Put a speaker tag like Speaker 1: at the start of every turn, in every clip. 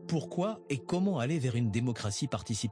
Speaker 1: Pourquoi et comment aller vers une démocratie participative ?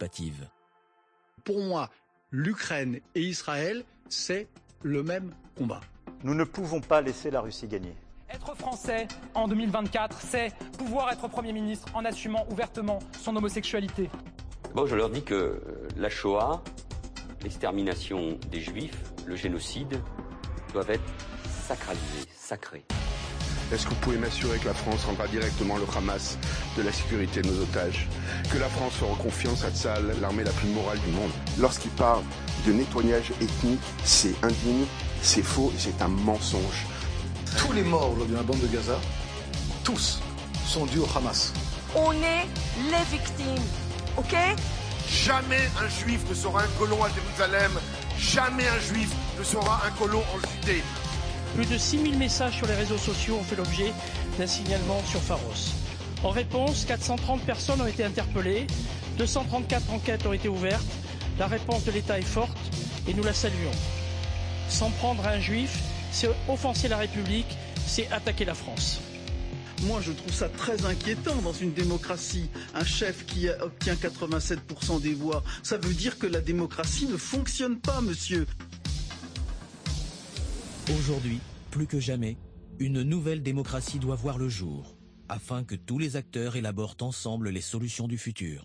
Speaker 2: Pour moi, l'Ukraine et Israël, c'est le même combat.
Speaker 3: Nous ne pouvons pas laisser la Russie gagner.
Speaker 4: Être français en 2024, c'est pouvoir être Premier ministre en assumant ouvertement son homosexualité.
Speaker 5: Bon, je leur dis que la Shoah, l'extermination des Juifs, le génocide, doivent être sacralisés, sacrés.
Speaker 6: Est-ce que vous pouvez m'assurer que la France rendra directement le Hamas de la sécurité de nos otages ? Que la France fera confiance à Tsahal, l'armée la plus morale du monde ? Lorsqu'il parle de nettoyage ethnique, c'est indigne, c'est faux et c'est un mensonge.
Speaker 2: Tous les morts lors de la bande de Gaza, tous, sont dus au Hamas.
Speaker 7: On est les victimes, ok ?
Speaker 8: Jamais un juif ne sera un colon à Jérusalem. Jamais un juif ne sera un colon en Judée.
Speaker 9: Plus de 6000 messages sur les réseaux sociaux ont fait l'objet d'un signalement sur Pharos. En réponse, 430 personnes ont été interpellées, 234 enquêtes ont été ouvertes. La réponse de l'État est forte et nous la saluons. S'en prendre à un juif, c'est offenser la République, c'est attaquer la France.
Speaker 10: Moi, je trouve ça très inquiétant dans une démocratie. Un chef qui obtient 87% des voix, ça veut dire que la démocratie ne fonctionne pas, monsieur.
Speaker 1: Aujourd'hui, plus que jamais, une nouvelle démocratie doit voir le jour, afin que tous les acteurs élaborent ensemble les solutions du futur.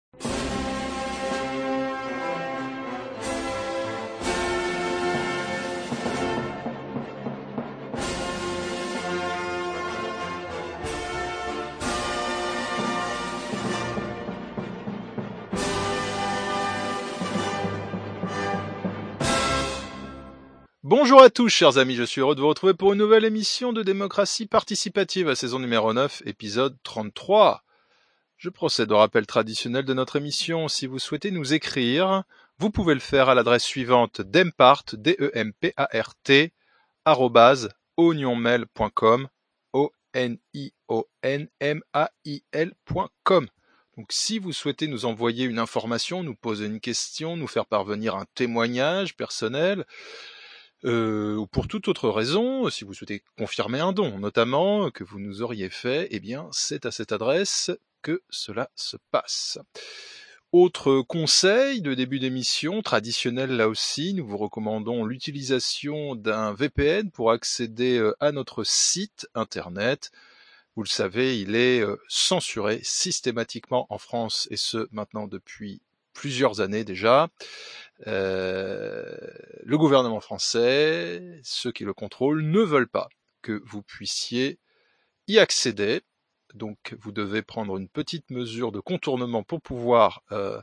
Speaker 11: Bonjour à tous, chers amis, je suis heureux de vous retrouver pour une nouvelle émission de démocratie participative, à saison numéro 9, épisode 33. Je procède au rappel traditionnel de notre émission. Si vous souhaitez nous écrire, vous pouvez le faire à l'adresse suivante dempart, D-E-M-P-A-R-T, @onionmail.com, O-N-I-O-N-M-A-I-L.com. Donc si vous souhaitez nous envoyer une information, nous poser une question, nous faire parvenir un témoignage personnel, ou pour toute autre raison, si vous souhaitez confirmer un don, notamment, que vous nous auriez fait, eh bien, c'est à cette adresse que cela se passe. Autre conseil de début d'émission, traditionnel là aussi, nous vous recommandons l'utilisation d'un VPN pour accéder à notre site internet. Vous le savez, il est censuré systématiquement en France, et ce, maintenant depuis plusieurs années déjà. Le gouvernement français, ceux qui le contrôlent, ne veulent pas que vous puissiez y accéder. Donc vous devez prendre une petite mesure de contournement pour pouvoir,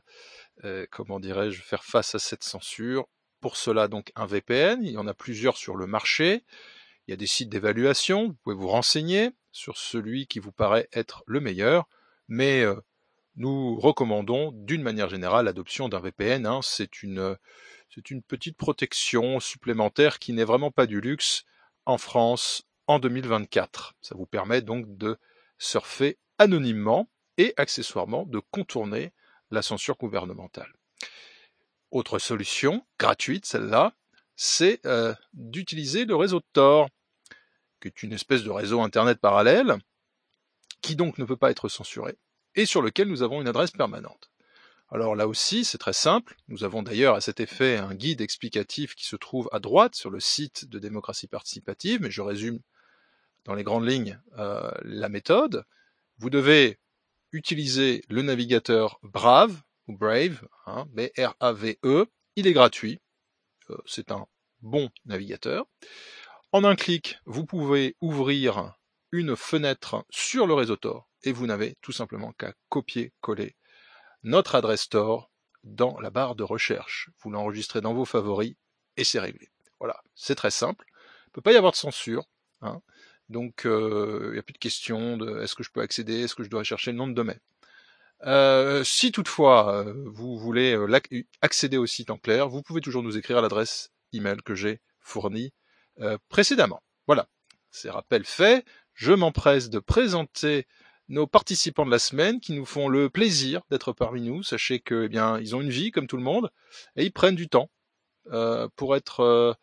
Speaker 11: faire face à cette censure. Pour cela, donc, un VPN, il y en a plusieurs sur le marché. Il y a des sites d'évaluation, vous pouvez vous renseigner sur celui qui vous paraît être le meilleur, mais nous recommandons d'une manière générale l'adoption d'un VPN. C'est une petite protection supplémentaire qui n'est vraiment pas du luxe en France en 2024. Ça vous permet donc de surfer anonymement et accessoirement de contourner la censure gouvernementale. Autre solution, gratuite celle-là, c'est d'utiliser le réseau Tor, qui est une espèce de réseau internet parallèle, qui donc ne peut pas être censuré, et sur lequel nous avons une adresse permanente. Alors là aussi, c'est très simple. Nous avons d'ailleurs à cet effet un guide explicatif qui se trouve à droite sur le site de démocratie participative, mais je résume dans les grandes lignes la méthode. Vous devez utiliser le navigateur Brave, ou Brave, B-R-A-V-E. Il est gratuit. C'est un bon navigateur. En un clic, vous pouvez ouvrir une fenêtre sur le réseau Tor, et vous n'avez tout simplement qu'à copier-coller notre adresse Tor dans la barre de recherche. Vous l'enregistrez dans vos favoris et c'est réglé. Voilà, c'est très simple. Il ne peut pas y avoir de censure. Donc, il n'y a plus de question de est-ce que je peux accéder, est-ce que je dois chercher le nom de domaine. Si toutefois vous voulez accéder au site en clair, vous pouvez toujours nous écrire à l'adresse email que j'ai fournie précédemment. Voilà, c'est rappel fait. Je m'empresse de présenter nos participants de la semaine qui nous font le plaisir d'être parmi nous. Sachez que, ils ont une vie comme tout le monde et ils prennent du temps pour être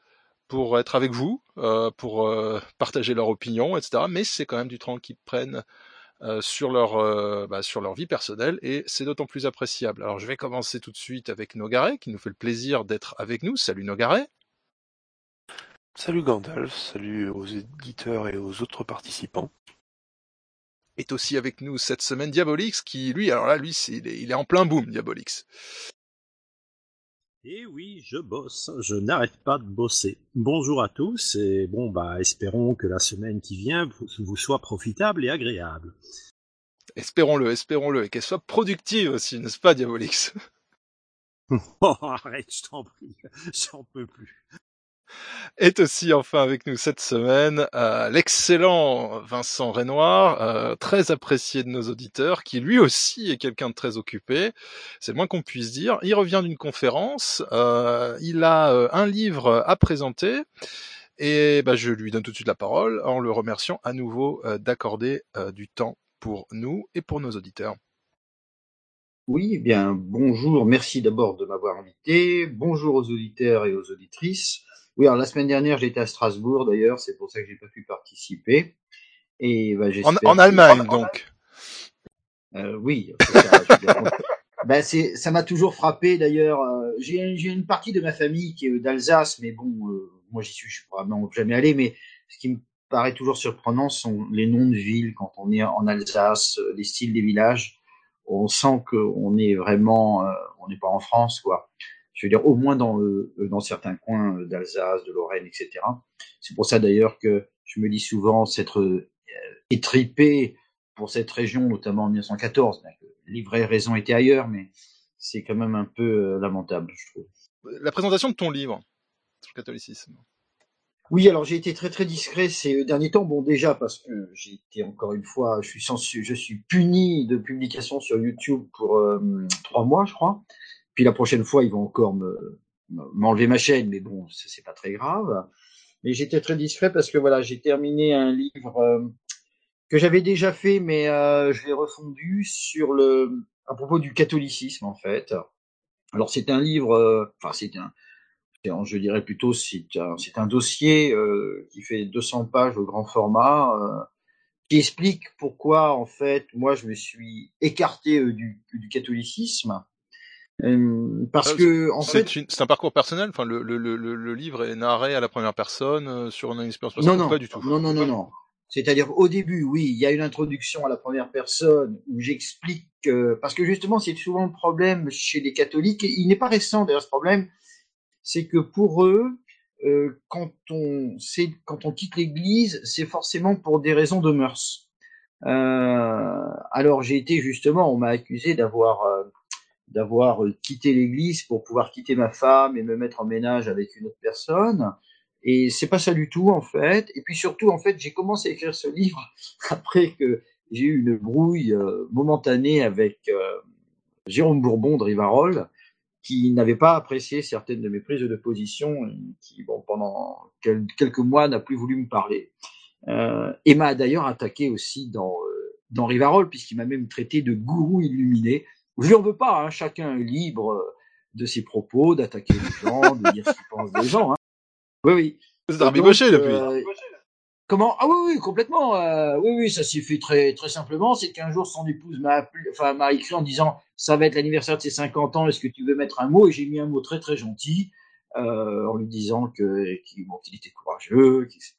Speaker 11: avec vous, pour partager leur opinion, etc. Mais c'est quand même du temps qu'ils prennent sur leur vie personnelle, et c'est d'autant plus appréciable. Alors je vais commencer tout de suite avec Nogaret, qui nous fait le plaisir d'être avec nous. Salut Nogaret.
Speaker 12: Salut Gandalf, salut aux éditeurs et aux autres participants.
Speaker 11: Est aussi avec nous cette semaine Diabolix, qui lui, il est en plein boom, Diabolix.
Speaker 13: Et oui, je bosse, je n'arrête pas de bosser. Bonjour à tous, et espérons que la semaine qui vient vous soit profitable et agréable.
Speaker 11: Espérons-le, et qu'elle soit productive aussi, n'est-ce pas, Diabolix?
Speaker 13: Oh, arrête, je t'en prie, j'en peux plus.
Speaker 11: Est aussi enfin avec nous cette semaine l'excellent Vincent Renoir, très apprécié de nos auditeurs, qui lui aussi est quelqu'un de très occupé, c'est le moins qu'on puisse dire. Il revient d'une conférence, il a un livre à présenter, et je lui donne tout de suite la parole en le remerciant à nouveau d'accorder du temps pour nous et pour nos auditeurs.
Speaker 14: Oui, eh bien, bonjour, merci d'abord de m'avoir invité, bonjour aux auditeurs et aux auditrices. Oui, alors la semaine dernière, j'étais à Strasbourg, d'ailleurs, c'est pour ça que j'ai pas pu participer. Et j'espère
Speaker 11: en Allemagne, donc.
Speaker 14: Oui, c'est ça. Ça m'a toujours frappé, d'ailleurs. J'ai une partie de ma famille qui est d'Alsace, mais bon, moi je suis vraiment jamais allé. Mais ce qui me paraît toujours surprenant sont les noms de villes quand on est en Alsace, les styles des villages. On sent qu'on est vraiment, on n'est pas en France, quoi. Je veux dire, au moins dans certains coins d'Alsace, de Lorraine, etc. C'est pour ça d'ailleurs que je me dis souvent s'être étripé pour cette région, notamment en 1914. Les vraies raisons étaient ailleurs, mais c'est quand même un peu lamentable, je trouve.
Speaker 11: La présentation de ton livre sur le catholicisme.
Speaker 14: Oui, alors j'ai été très très discret ces derniers temps. Bon, déjà parce que j'ai été encore une fois, je suis puni de publication sur YouTube pour 3 mois, je crois. Puis la prochaine fois, ils vont encore m'enlever ma chaîne, mais bon, c'est pas très grave. Mais j'étais très discret parce que voilà, j'ai terminé un livre que j'avais déjà fait, mais je l'ai refondu à propos du catholicisme en fait. Alors c'est un livre, je dirais plutôt c'est un dossier qui fait 200 pages au grand format, qui explique pourquoi en fait moi je me suis écarté du catholicisme. Parce que en fait,
Speaker 11: c'est un parcours personnel. Enfin, le livre est narré à la première personne sur une expérience personnelle.
Speaker 14: Non,
Speaker 11: pas du tout.
Speaker 14: Non. C'est-à-dire au début, oui, il y a une introduction à la première personne où j'explique parce que justement c'est souvent le problème chez les catholiques. Et il n'est pas récent d'ailleurs ce problème, c'est que pour eux, quand on quitte l'Église, c'est forcément pour des raisons de mœurs. Alors j'ai été justement, on m'a accusé d'avoir quitté l'Église pour pouvoir quitter ma femme et me mettre en ménage avec une autre personne. Et c'est pas ça du tout, en fait. Et puis surtout, en fait, j'ai commencé à écrire ce livre après que j'ai eu une brouille momentanée avec Jérôme Bourbon de Rivarol, qui n'avait pas apprécié certaines de mes prises de position et qui, pendant quelques mois, n'a plus voulu me parler. Et m'a d'ailleurs attaqué aussi dans Rivarol, puisqu'il m'a même traité de gourou illuminé. Je lui en veux pas, hein, chacun est libre de ses propos, d'attaquer les gens, de dire ce qu'il pense des gens. Hein. Oui.
Speaker 11: C'est rabiboché depuis.
Speaker 14: Comment ? Ah oui, complètement. Oui, ça s'est fait très très simplement. C'est qu'un jour son épouse m'a écrit en disant ça va être l'anniversaire de ses 50 ans. Est-ce que tu veux mettre un mot ? Et j'ai mis un mot très très gentil en lui disant qu'il était courageux, etc.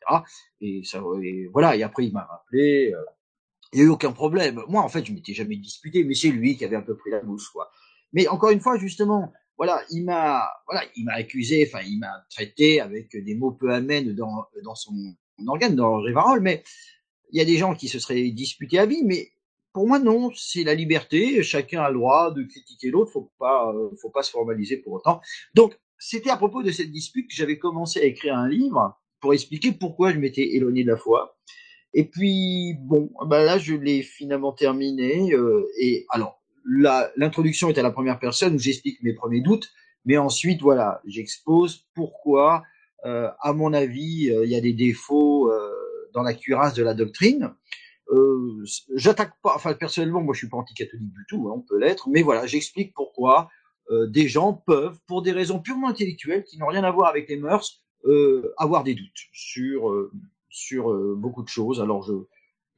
Speaker 14: Et voilà. Et après il m'a rappelé. Il n'y a eu aucun problème. Moi, en fait, je m'étais jamais disputé, mais c'est lui qui avait un peu pris la mouche, quoi. Mais encore une fois, justement, voilà, il m'a accusé, il m'a traité avec des mots peu amènes dans son organe, dans Rivarol, mais il y a des gens qui se seraient disputés à vie, mais pour moi, non, c'est la liberté, chacun a le droit de critiquer l'autre, faut pas se formaliser pour autant. Donc, c'était à propos de cette dispute que j'avais commencé à écrire un livre pour expliquer pourquoi je m'étais éloigné de la foi. Et puis, là, je l'ai finalement terminé. Et alors, l'introduction est à la première personne où j'explique mes premiers doutes. Mais ensuite, voilà, j'expose pourquoi, à mon avis, il y a des défauts dans la cuirasse de la doctrine. J'attaque pas, personnellement, moi, je suis pas anticatholique du tout, hein, on peut l'être. Mais voilà, j'explique pourquoi des gens peuvent, pour des raisons purement intellectuelles qui n'ont rien à voir avec les mœurs, avoir des doutes sur beaucoup de choses. Alors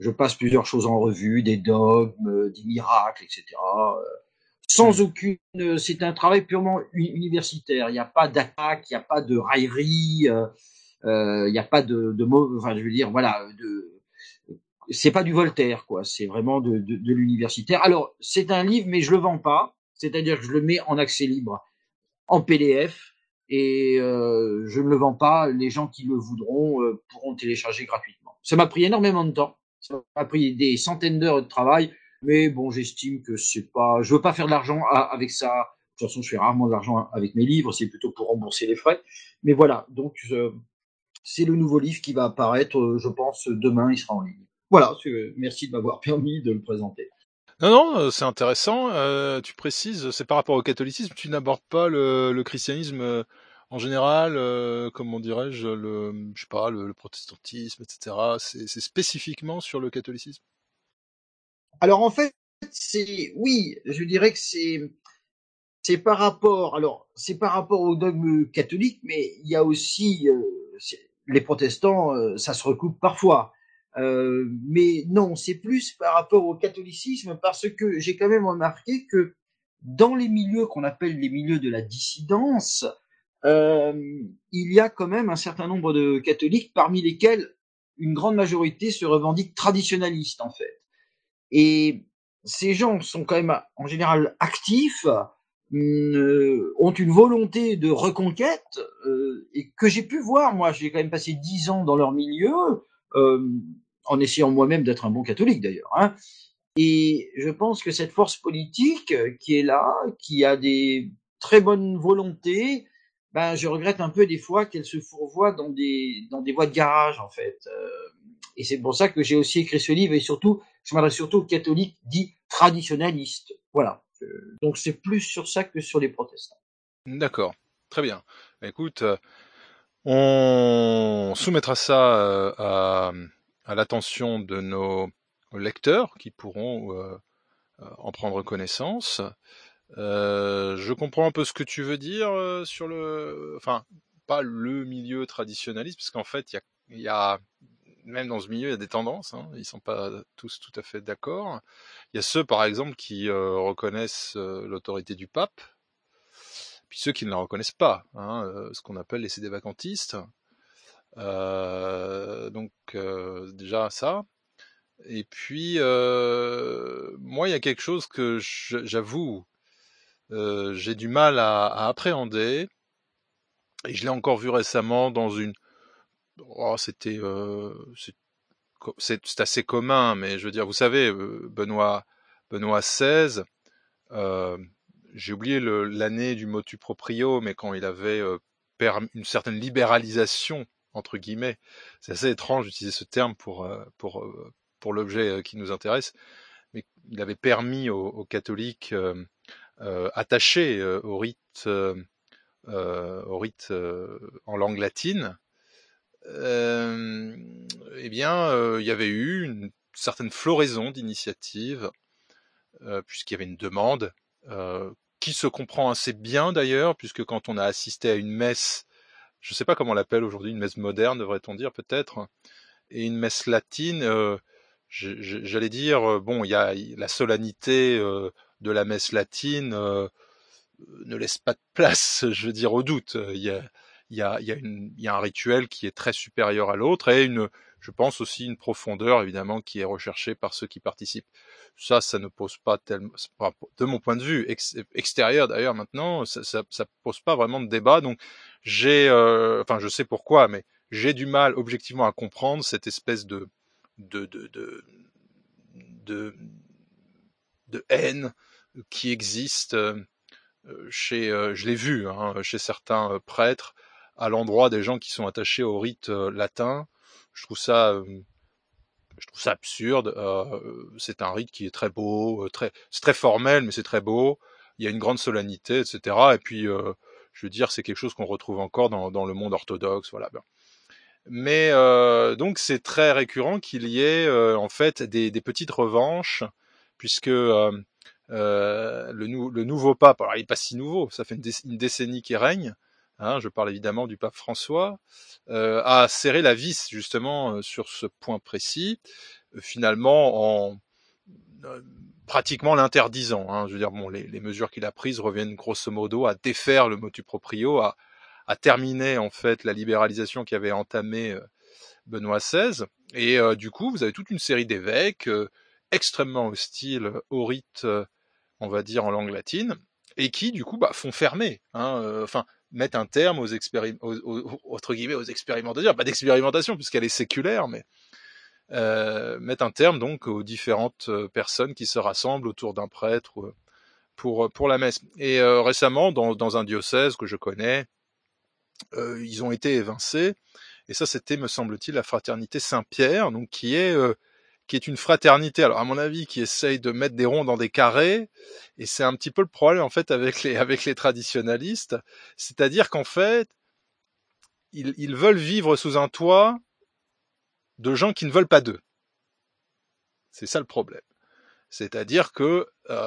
Speaker 14: Je passe plusieurs choses en revue, des dogmes, des miracles, etc. Sans aucune. C'est un travail purement universitaire. Il n'y a pas d'attaque, il n'y a pas de raillerie, il n'y a pas de mots. Enfin, je veux dire, voilà, c'est pas du Voltaire, quoi. C'est vraiment de l'universitaire. Alors, c'est un livre, mais je le vends pas. C'est-à-dire que je le mets en accès libre, en PDF, et je ne le vends pas. Les gens qui le voudront pourront le télécharger gratuitement. Ça m'a pris énormément de temps. Ça m'a pris des centaines d'heures de travail, mais bon, j'estime que c'est pas. Je veux pas faire de l'argent avec ça. De toute façon, je fais rarement de l'argent avec mes livres. C'est plutôt pour rembourser les frais. Mais voilà. Donc, c'est le nouveau livre qui va apparaître. Je pense demain, il sera en ligne. Voilà. Merci de m'avoir permis de le présenter.
Speaker 11: Non, c'est intéressant. Tu précises, c'est par rapport au catholicisme. Tu n'abordes pas le christianisme en général, comment dirais-je, je sais pas, le protestantisme, etc. C'est spécifiquement sur le catholicisme.
Speaker 14: Alors en fait, oui, je dirais que c'est par rapport, alors c'est par rapport au dogme catholique, mais il y a aussi les protestants, ça se recoupe parfois. Mais non, c'est plus par rapport au catholicisme parce que j'ai quand même remarqué que dans les milieux qu'on appelle les milieux de la dissidence, il y a quand même un certain nombre de catholiques parmi lesquels une grande majorité se revendique traditionnaliste en fait. Et ces gens sont quand même en général actifs, ont une volonté de reconquête et que j'ai pu voir. Moi, j'ai quand même passé 10 ans dans leur milieu, en essayant moi-même d'être un bon catholique d'ailleurs. Hein. Et je pense que cette force politique qui est là, qui a des très bonnes volontés, ben je regrette un peu des fois qu'elle se fourvoie dans des voies de garage en fait. Et c'est pour ça que j'ai aussi écrit ce livre et surtout, je m'adresse surtout aux catholiques dits traditionnalistes. Voilà. Donc c'est plus sur ça que sur les protestants.
Speaker 11: D'accord, très bien. Écoute, on soumettra ça à l'attention de nos lecteurs qui pourront en prendre connaissance. Je comprends un peu ce que tu veux dire sur enfin, pas le milieu traditionnaliste, parce qu'en fait, il y a même dans ce milieu, il y a des tendances, hein, ils sont pas tous tout à fait d'accord. Il y a ceux, par exemple, qui reconnaissent l'autorité du pape, puis ceux qui ne la reconnaissent pas, hein, ce qu'on appelle les sédévacantistes. Donc déjà ça. Et puis moi, il y a quelque chose que j'avoue, j'ai du mal à appréhender, et je l'ai encore vu récemment dans une. Oh, c'est assez commun, mais je veux dire, vous savez, Benoît XVI, j'ai oublié l'année du motu proprio, mais quand il avait une certaine libéralisation, entre guillemets, c'est assez étrange d'utiliser ce terme pour l'objet qui nous intéresse, mais il avait permis aux catholiques attachés au rite en langue latine, eh bien, il y avait eu une certaine floraison d'initiatives, puisqu'il y avait une demande, qui se comprend assez bien d'ailleurs, puisque quand on a assisté à une messe, je ne sais pas comment on l'appelle aujourd'hui, une messe moderne devrait-on dire peut-être, et une messe latine, j'allais dire, bon, il y a la solennité de la messe latine ne laisse pas de place, je veux dire, au doute. Il y a un rituel qui est très supérieur à l'autre et je pense aussi une profondeur évidemment qui est recherchée par ceux qui participent. Ça ne pose pas tellement, de mon point de vue extérieur d'ailleurs maintenant, ça pose pas vraiment de débat. Donc enfin je sais pourquoi, mais j'ai du mal objectivement à comprendre cette espèce de haine qui existe je l'ai vu chez certains prêtres à l'endroit des gens qui sont attachés au rite latin. Je trouve ça absurde. C'est un rite qui est très beau, c'est très formel, mais c'est très beau. Il y a une grande solennité, etc. Et puis, je veux dire, c'est quelque chose qu'on retrouve encore dans le monde orthodoxe, voilà. Mais donc, c'est très récurrent qu'il y ait en fait des petites revanches, puisque le nouveau pape, alors il n'est pas si nouveau, ça fait une décennie qu'il règne, hein, je parle évidemment du pape François, a serré la vis justement sur ce point précis, finalement en pratiquement l'interdisant. Hein. Je veux dire, bon, les mesures qu'il a prises reviennent grosso modo à défaire le motu proprio, à terminer en fait la libéralisation qui avait entamé Benoît XVI. Et du coup, vous avez toute une série d'évêques extrêmement hostiles au rite, on va dire en langue latine, et qui du coup font fermer, enfin mettent un terme aux entre guillemets aux expérimentations, pas d'expérimentation puisqu'elle est séculaire, mais mettent un terme donc aux différentes personnes qui se rassemblent autour d'un prêtre pour la messe. Et récemment, dans un diocèse que je connais, ils ont été évincés. Et ça, c'était, me semble-t-il, la fraternité Saint-Pierre, donc qui est une fraternité, alors à mon avis, qui essaye de mettre des ronds dans des carrés. Et c'est un petit peu le problème en fait avec les traditionalistes, c'est-à-dire qu'en fait, ils veulent vivre sous un toit de gens qui ne veulent pas d'eux. C'est ça le problème. C'est-à-dire que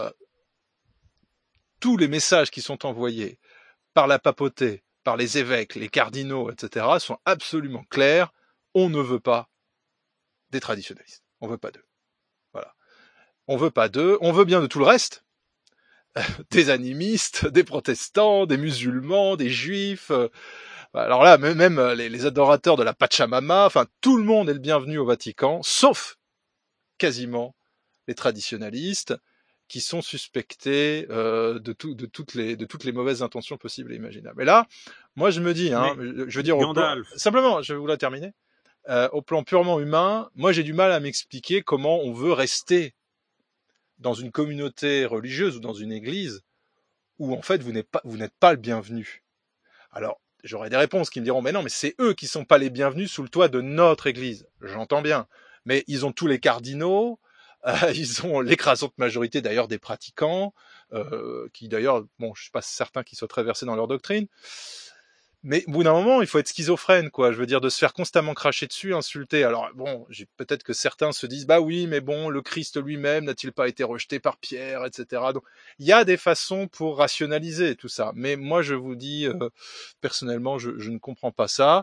Speaker 11: tous les messages qui sont envoyés par la papauté, par les évêques, les cardinaux, etc., sont absolument clairs. On ne veut pas des traditionalistes. On veut pas d'eux. Voilà. On veut pas d'eux. On veut bien de tout le reste. Des animistes, des protestants, des musulmans, des juifs. Alors là, même les adorateurs de la Pachamama, enfin, tout le monde est le bienvenu au Vatican, sauf quasiment les traditionalistes, qui sont suspectés de toutes les mauvaises intentions possibles et imaginables. Et là, moi je me dis, je veux dire, simplement, je vais vous la terminer. Au plan purement humain, moi j'ai du mal à m'expliquer comment on veut rester dans une communauté religieuse ou dans une église où en fait vous n'êtes pas le bienvenu. Alors, j'aurais des réponses qui me diront, mais non, mais c'est eux qui sont pas les bienvenus sous le toit de notre église. J'entends bien. Mais ils ont tous les cardinaux, ils ont l'écrasante majorité d'ailleurs des pratiquants, qui d'ailleurs, bon, je suis pas certain qu'ils soient très versés dans leur doctrine. Mais au bout d'un moment, il faut être schizophrène, quoi. Je veux dire, de se faire constamment cracher dessus, insulter. Alors bon, peut-être que certains se disent, bah oui, mais bon, le Christ lui-même n'a-t-il pas été rejeté par Pierre, etc. Donc, il y a des façons pour rationaliser tout ça. Mais moi, je vous dis, personnellement, je ne comprends pas ça.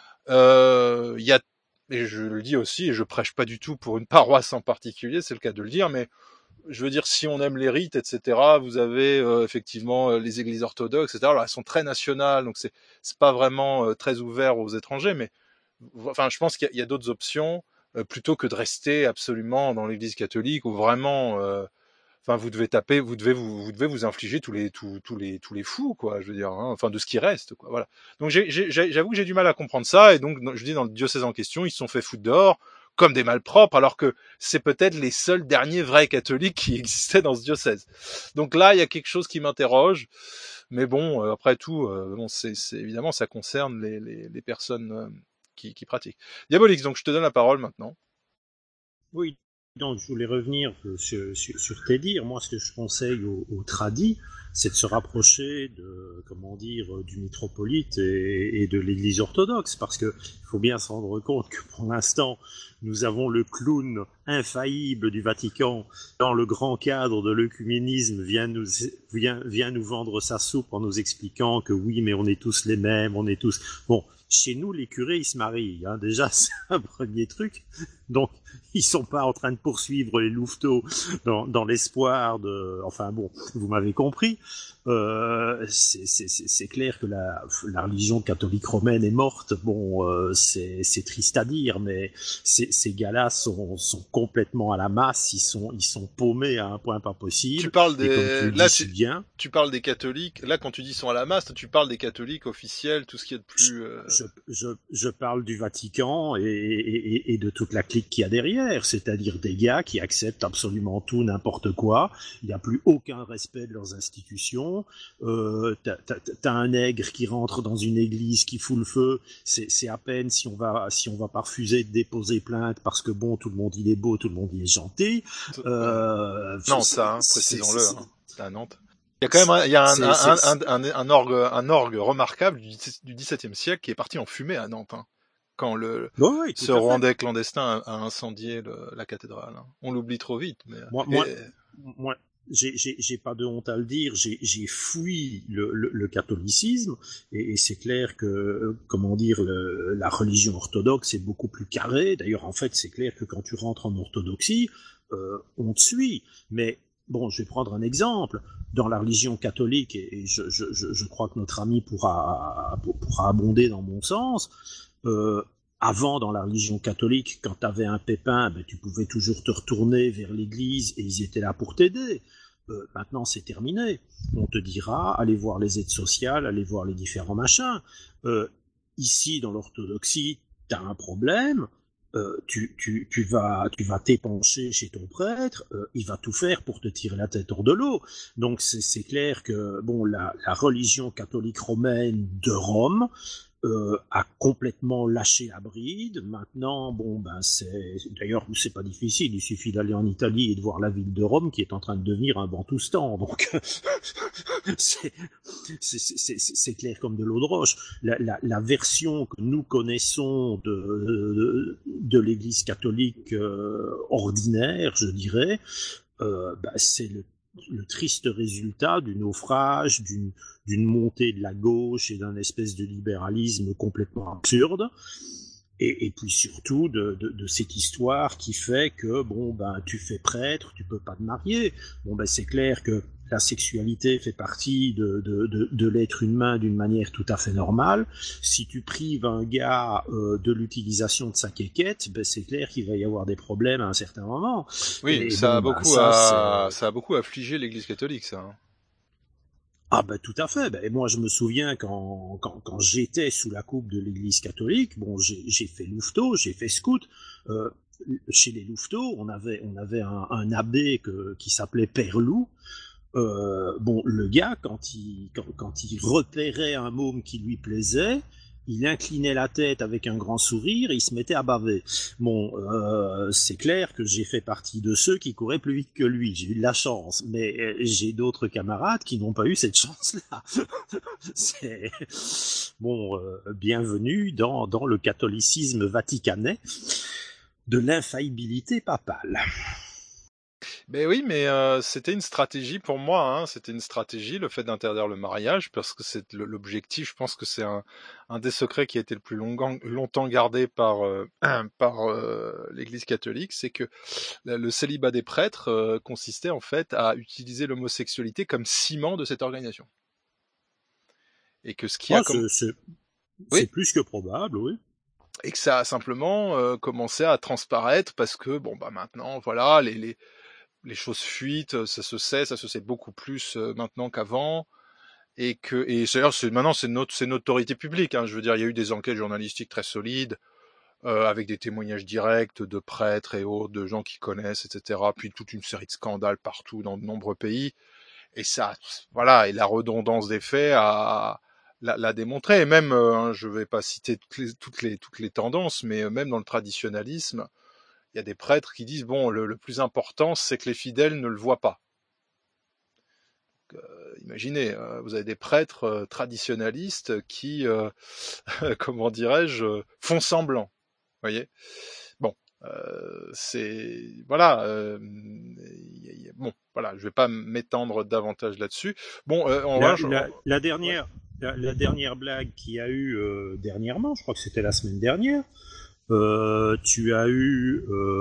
Speaker 11: Il y a, et je le dis aussi, et je prêche pas du tout pour une paroisse en particulier, c'est le cas de le dire, mais je veux dire, si on aime les rites, etc., vous avez effectivement les églises orthodoxes, etc. Alors elles sont très nationales, donc c'est pas vraiment très ouvert aux étrangers, mais enfin, je pense qu'il y a d'autres options plutôt que de rester absolument dans l'Église catholique où vraiment, enfin, vous devez vous infliger tous les fous, quoi. Je veux dire, enfin, de ce qui reste, quoi. Voilà. Donc j'avoue que j'ai du mal à comprendre ça, et donc je dis dans le diocèse en question, ils se sont fait foutre dehors comme des malpropres, alors que c'est peut-être les seuls derniers vrais catholiques qui existaient dans ce diocèse. Donc là, il y a quelque chose qui m'interroge, mais bon, après tout, bon, c'est évidemment, ça concerne les personnes qui pratiquent. Diabolix, donc je te donne la parole maintenant.
Speaker 13: Oui, donc je voulais revenir sur tes dires. Moi, ce que je conseille aux tradis, c'est de se rapprocher du métropolite et de l'Église orthodoxe, parce que il faut bien se rendre compte que pour l'instant, nous avons le clown infaillible du Vatican dans le grand cadre de l'œcuménisme vient nous vendre sa soupe en nous expliquant que oui, mais on est tous les mêmes, on est tous... Bon, chez nous, les curés, ils se marient. Déjà, c'est un premier truc. Donc, ils sont pas en train de poursuivre les louveteaux dans l'espoir de... Enfin bon, vous m'avez compris. C'est clair que la religion catholique romaine est morte. Bon, c'est triste à dire, mais ces gars-là sont complètement à la masse. Ils sont paumés à un point pas possible.
Speaker 11: Tu parles tu parles des catholiques. Là, quand tu dis sont à la masse, tu parles des catholiques officiels, tout ce qui est de plus.
Speaker 13: Je parle du Vatican et de toute la clique qu'il y a derrière, c'est-à-dire des gars qui acceptent absolument tout, n'importe quoi. Il n'y a plus aucun respect de leurs institutions. T'as un nègre qui rentre dans une église qui fout le feu. C'est à peine si on va pas refuser de déposer plainte parce que bon, tout le monde il est beau, tout le monde il est gentil.
Speaker 11: Non, ça, précisons-le. C'est à Nantes. Il y a quand même un orgue remarquable du XVIIe siècle qui est parti en fumée à Nantes. Quand ce Rwandais clandestin a incendié la cathédrale. On l'oublie trop vite. Mais...
Speaker 13: j'ai pas de honte à le dire, j'ai fui le catholicisme, et c'est clair que, comment dire, la religion orthodoxe est beaucoup plus carrée. D'ailleurs, en fait, c'est clair que quand tu rentres en orthodoxie, on te suit. Mais bon, je vais prendre un exemple. Dans la religion catholique, et je crois que notre ami pourra abonder dans mon sens, avant, dans la religion catholique, quand tu avais un pépin, ben, tu pouvais toujours te retourner vers l'église et ils étaient là pour t'aider. Maintenant, c'est terminé. On te dira, allez voir les aides sociales, allez voir les différents machins. Ici, dans l'orthodoxie, tu as un problème, tu vas t'épancher chez ton prêtre, il va tout faire pour te tirer la tête hors de l'eau. Donc, c'est clair que bon, la religion catholique romaine de Rome a complètement lâché la bride. Maintenant, bon, ben d'ailleurs, c'est pas difficile. Il suffit d'aller en Italie et de voir la ville de Rome qui est en train de devenir un bantoustan. Donc, c'est clair comme de l'eau de roche. La version que nous connaissons de l'Église catholique ordinaire, je dirais, c'est le triste résultat du naufrage, d'une montée de la gauche et d'un espèce de libéralisme complètement absurde, et puis surtout de cette histoire qui fait que bon ben tu fais prêtre, tu peux pas te marier. Bon ben c'est clair que la sexualité fait partie de l'être humain d'une manière tout à fait normale. Si tu prives un gars de l'utilisation de sa quéquette, ben c'est clair qu'il va y avoir des problèmes à un certain moment.
Speaker 11: Oui,
Speaker 13: et
Speaker 11: ça
Speaker 13: bon,
Speaker 11: a beaucoup affligé l'Église catholique, ça. Hein.
Speaker 13: Ah ben tout à fait. Ben, moi je me souviens quand j'étais sous la coupe de l'Église catholique, bon j'ai fait louveteau, j'ai fait scout. Chez les louveteaux, on avait un abbé qui s'appelait Père Loup. Bon, le gars, quand il repérait un môme qui lui plaisait, il inclinait la tête avec un grand sourire et il se mettait à baver. Bon, c'est clair que j'ai fait partie de ceux qui couraient plus vite que lui. J'ai eu de la chance, mais j'ai d'autres camarades qui n'ont pas eu cette chance-là. C'est bon, bienvenue dans le catholicisme vaticanais de l'infaillibilité papale.
Speaker 11: Ben oui, mais c'était une stratégie pour moi. Hein. C'était une stratégie, le fait d'interdire le mariage, parce que c'est l'objectif. Je pense que c'est un des secrets qui a été le plus longtemps gardé par l'Église catholique, c'est que le célibat des prêtres consistait en fait à utiliser l'homosexualité comme ciment de cette organisation. Et que ce qui a
Speaker 13: c'est plus que probable, oui.
Speaker 11: Et que ça a simplement commencé à transparaître parce que bon bah maintenant voilà les choses fuitent, ça se sait beaucoup plus maintenant qu'avant, et d'ailleurs maintenant c'est notre autorité publique. Hein, je veux dire, il y a eu des enquêtes journalistiques très solides avec des témoignages directs de prêtres et autres, de gens qui connaissent, etc. Puis toute une série de scandales partout dans de nombreux pays, et ça, voilà, et la redondance des faits l'a démontré. Et même, je vais pas citer toutes les tendances, mais même dans le traditionnalisme. Il y a des prêtres qui disent, bon, le plus important, c'est que les fidèles ne le voient pas. Donc, imaginez, vous avez des prêtres traditionnalistes qui, comment dirais-je, font semblant. Vous voyez ? Bon, c'est... Voilà. Bon, voilà, je ne vais pas m'étendre davantage là-dessus. Bon,
Speaker 13: la dernière blague qu'il y a eu dernièrement, je crois que c'était la semaine dernière, tu as eu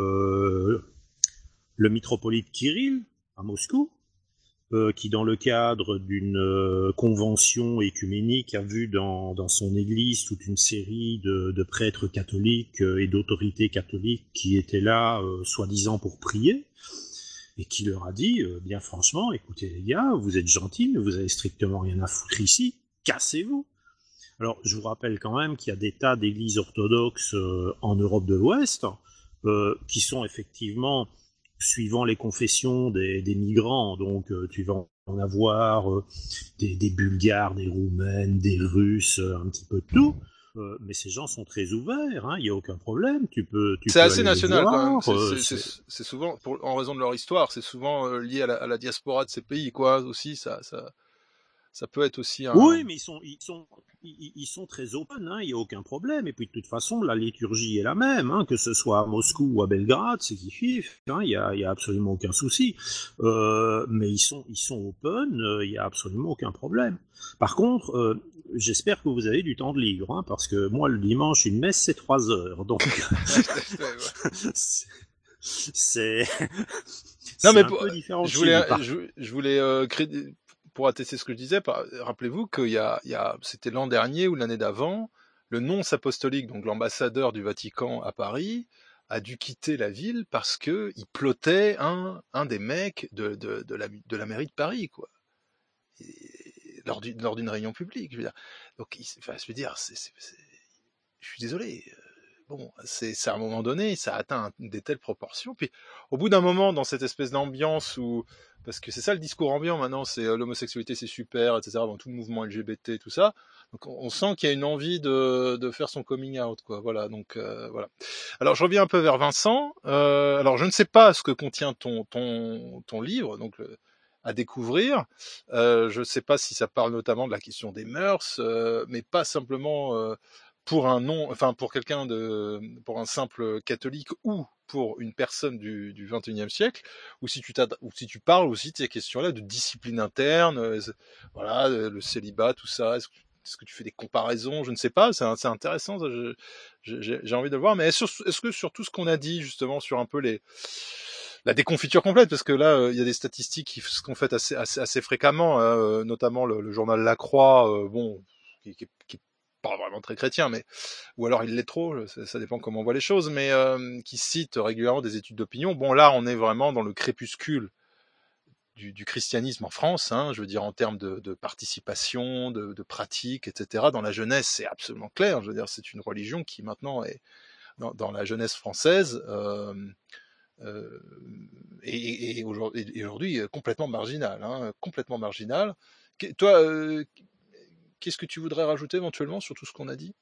Speaker 13: le mitropolite Kirill à Moscou, qui dans le cadre d'une convention écuménique a vu dans son église toute une série de prêtres catholiques et d'autorités catholiques qui étaient là soi-disant pour prier, et qui leur a dit bien franchement, écoutez les gars, vous êtes gentils mais vous avez strictement rien à foutre ici, cassez-vous. Alors, je vous rappelle quand même qu'il y a des tas d'églises orthodoxes en Europe de l'Ouest qui sont effectivement, suivant les confessions des migrants, donc tu vas en avoir des Bulgares, des Roumaines, des Russes, un petit peu de tout. Mais ces gens sont très ouverts, il n'y a aucun problème.
Speaker 11: C'est assez national quand même. C'est souvent, en raison de leur histoire, c'est souvent lié à la diaspora de ces pays, quoi. Aussi, ça Ça peut être aussi un...
Speaker 13: Oui, mais ils sont très open, hein, il n'y a aucun problème. Et puis de toute façon, la liturgie est la même, hein, que ce soit à Moscou ou à Belgrade, c'est kiff, hein, il y a absolument aucun souci. Mais ils sont open, il y a absolument aucun problème. Par contre, j'espère que vous avez du temps de libre, hein, parce que moi le dimanche une messe c'est 3 heures, donc c'est
Speaker 11: non mais
Speaker 13: un peu différent.
Speaker 11: je voulais pour attester ce que je disais, rappelez-vous c'était l'an dernier ou l'année d'avant, le nonce apostolique, donc l'ambassadeur du Vatican à Paris, a dû quitter la ville parce que il plotait un des mecs de la mairie de Paris, quoi. Lors d'une réunion publique, je veux dire. Donc, je veux dire, je suis désolé. Bon, c'est à un moment donné, ça atteint des telles proportions. Puis, au bout d'un moment, dans cette espèce d'ambiance où, parce que c'est ça le discours ambiant maintenant, c'est l'homosexualité c'est super, etc. Dans tout le mouvement LGBT, tout ça. Donc, on sent qu'il y a une envie de faire son coming out, quoi. Voilà. Donc, voilà. Alors, je reviens un peu vers Vincent. Alors, je ne sais pas ce que contient ton livre, donc à découvrir. Je ne sais pas si ça parle notamment de la question des mœurs, mais pas simplement pour pour un simple catholique ou pour une personne du XXIe siècle, ou si tu parles aussi de ces questions-là de discipline interne, voilà, le célibat, tout ça. Est-ce que tu fais des comparaisons? Je ne sais pas, c'est intéressant, ça, j'ai envie de le voir, mais est-ce que sur tout ce qu'on a dit, justement, sur un peu la déconfiture complète, parce que là, il y a des statistiques qui sont faites assez fréquemment, notamment le journal La Croix, qui est pas vraiment très chrétien, mais ou alors il l'est trop, ça dépend comment on voit les choses, mais qui cite régulièrement des études d'opinion. Bon, là, on est vraiment dans le crépuscule du christianisme en France, hein, je veux dire en termes de participation, de pratique, etc. Dans la jeunesse, c'est absolument clair. Je veux dire, c'est une religion qui maintenant est dans la jeunesse française. Et aujourd'hui complètement marginal, hein, complètement marginal. Toi, qu'est-ce que tu voudrais rajouter éventuellement sur tout ce qu'on a dit?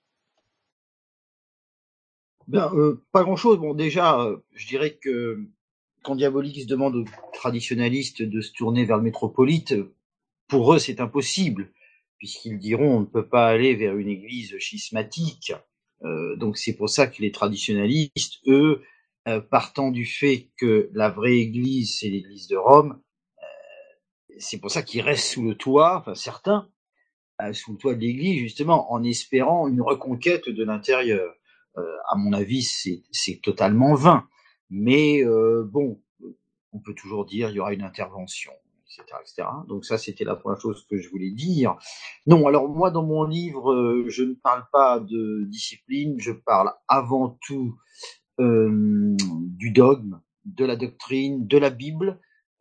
Speaker 14: Pas grand-chose. Bon, déjà, je dirais que quand Diabolix demande aux traditionalistes de se tourner vers le métropolite, pour eux, c'est impossible, puisqu'ils diront on ne peut pas aller vers une église schismatique. Donc c'est pour ça que les traditionalistes, eux, partant du fait que la vraie église, c'est l'église de Rome, c'est pour ça qu'ils restent sous le toit, enfin certains, sous le toit de l'église, justement, en espérant une reconquête de l'intérieur. À mon avis, c'est totalement vain. Mais bon, on peut toujours dire il y aura une intervention, etc., etc. Donc ça, c'était la première chose que je voulais dire. Non, alors moi, dans mon livre, je ne parle pas de discipline, je parle avant tout du dogme, de la doctrine, de la Bible,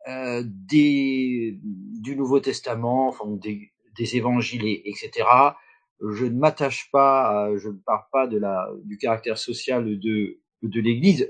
Speaker 14: du Nouveau Testament, enfin des évangiles, etc. Je ne m'attache pas, je ne parle pas du caractère social de l'Église.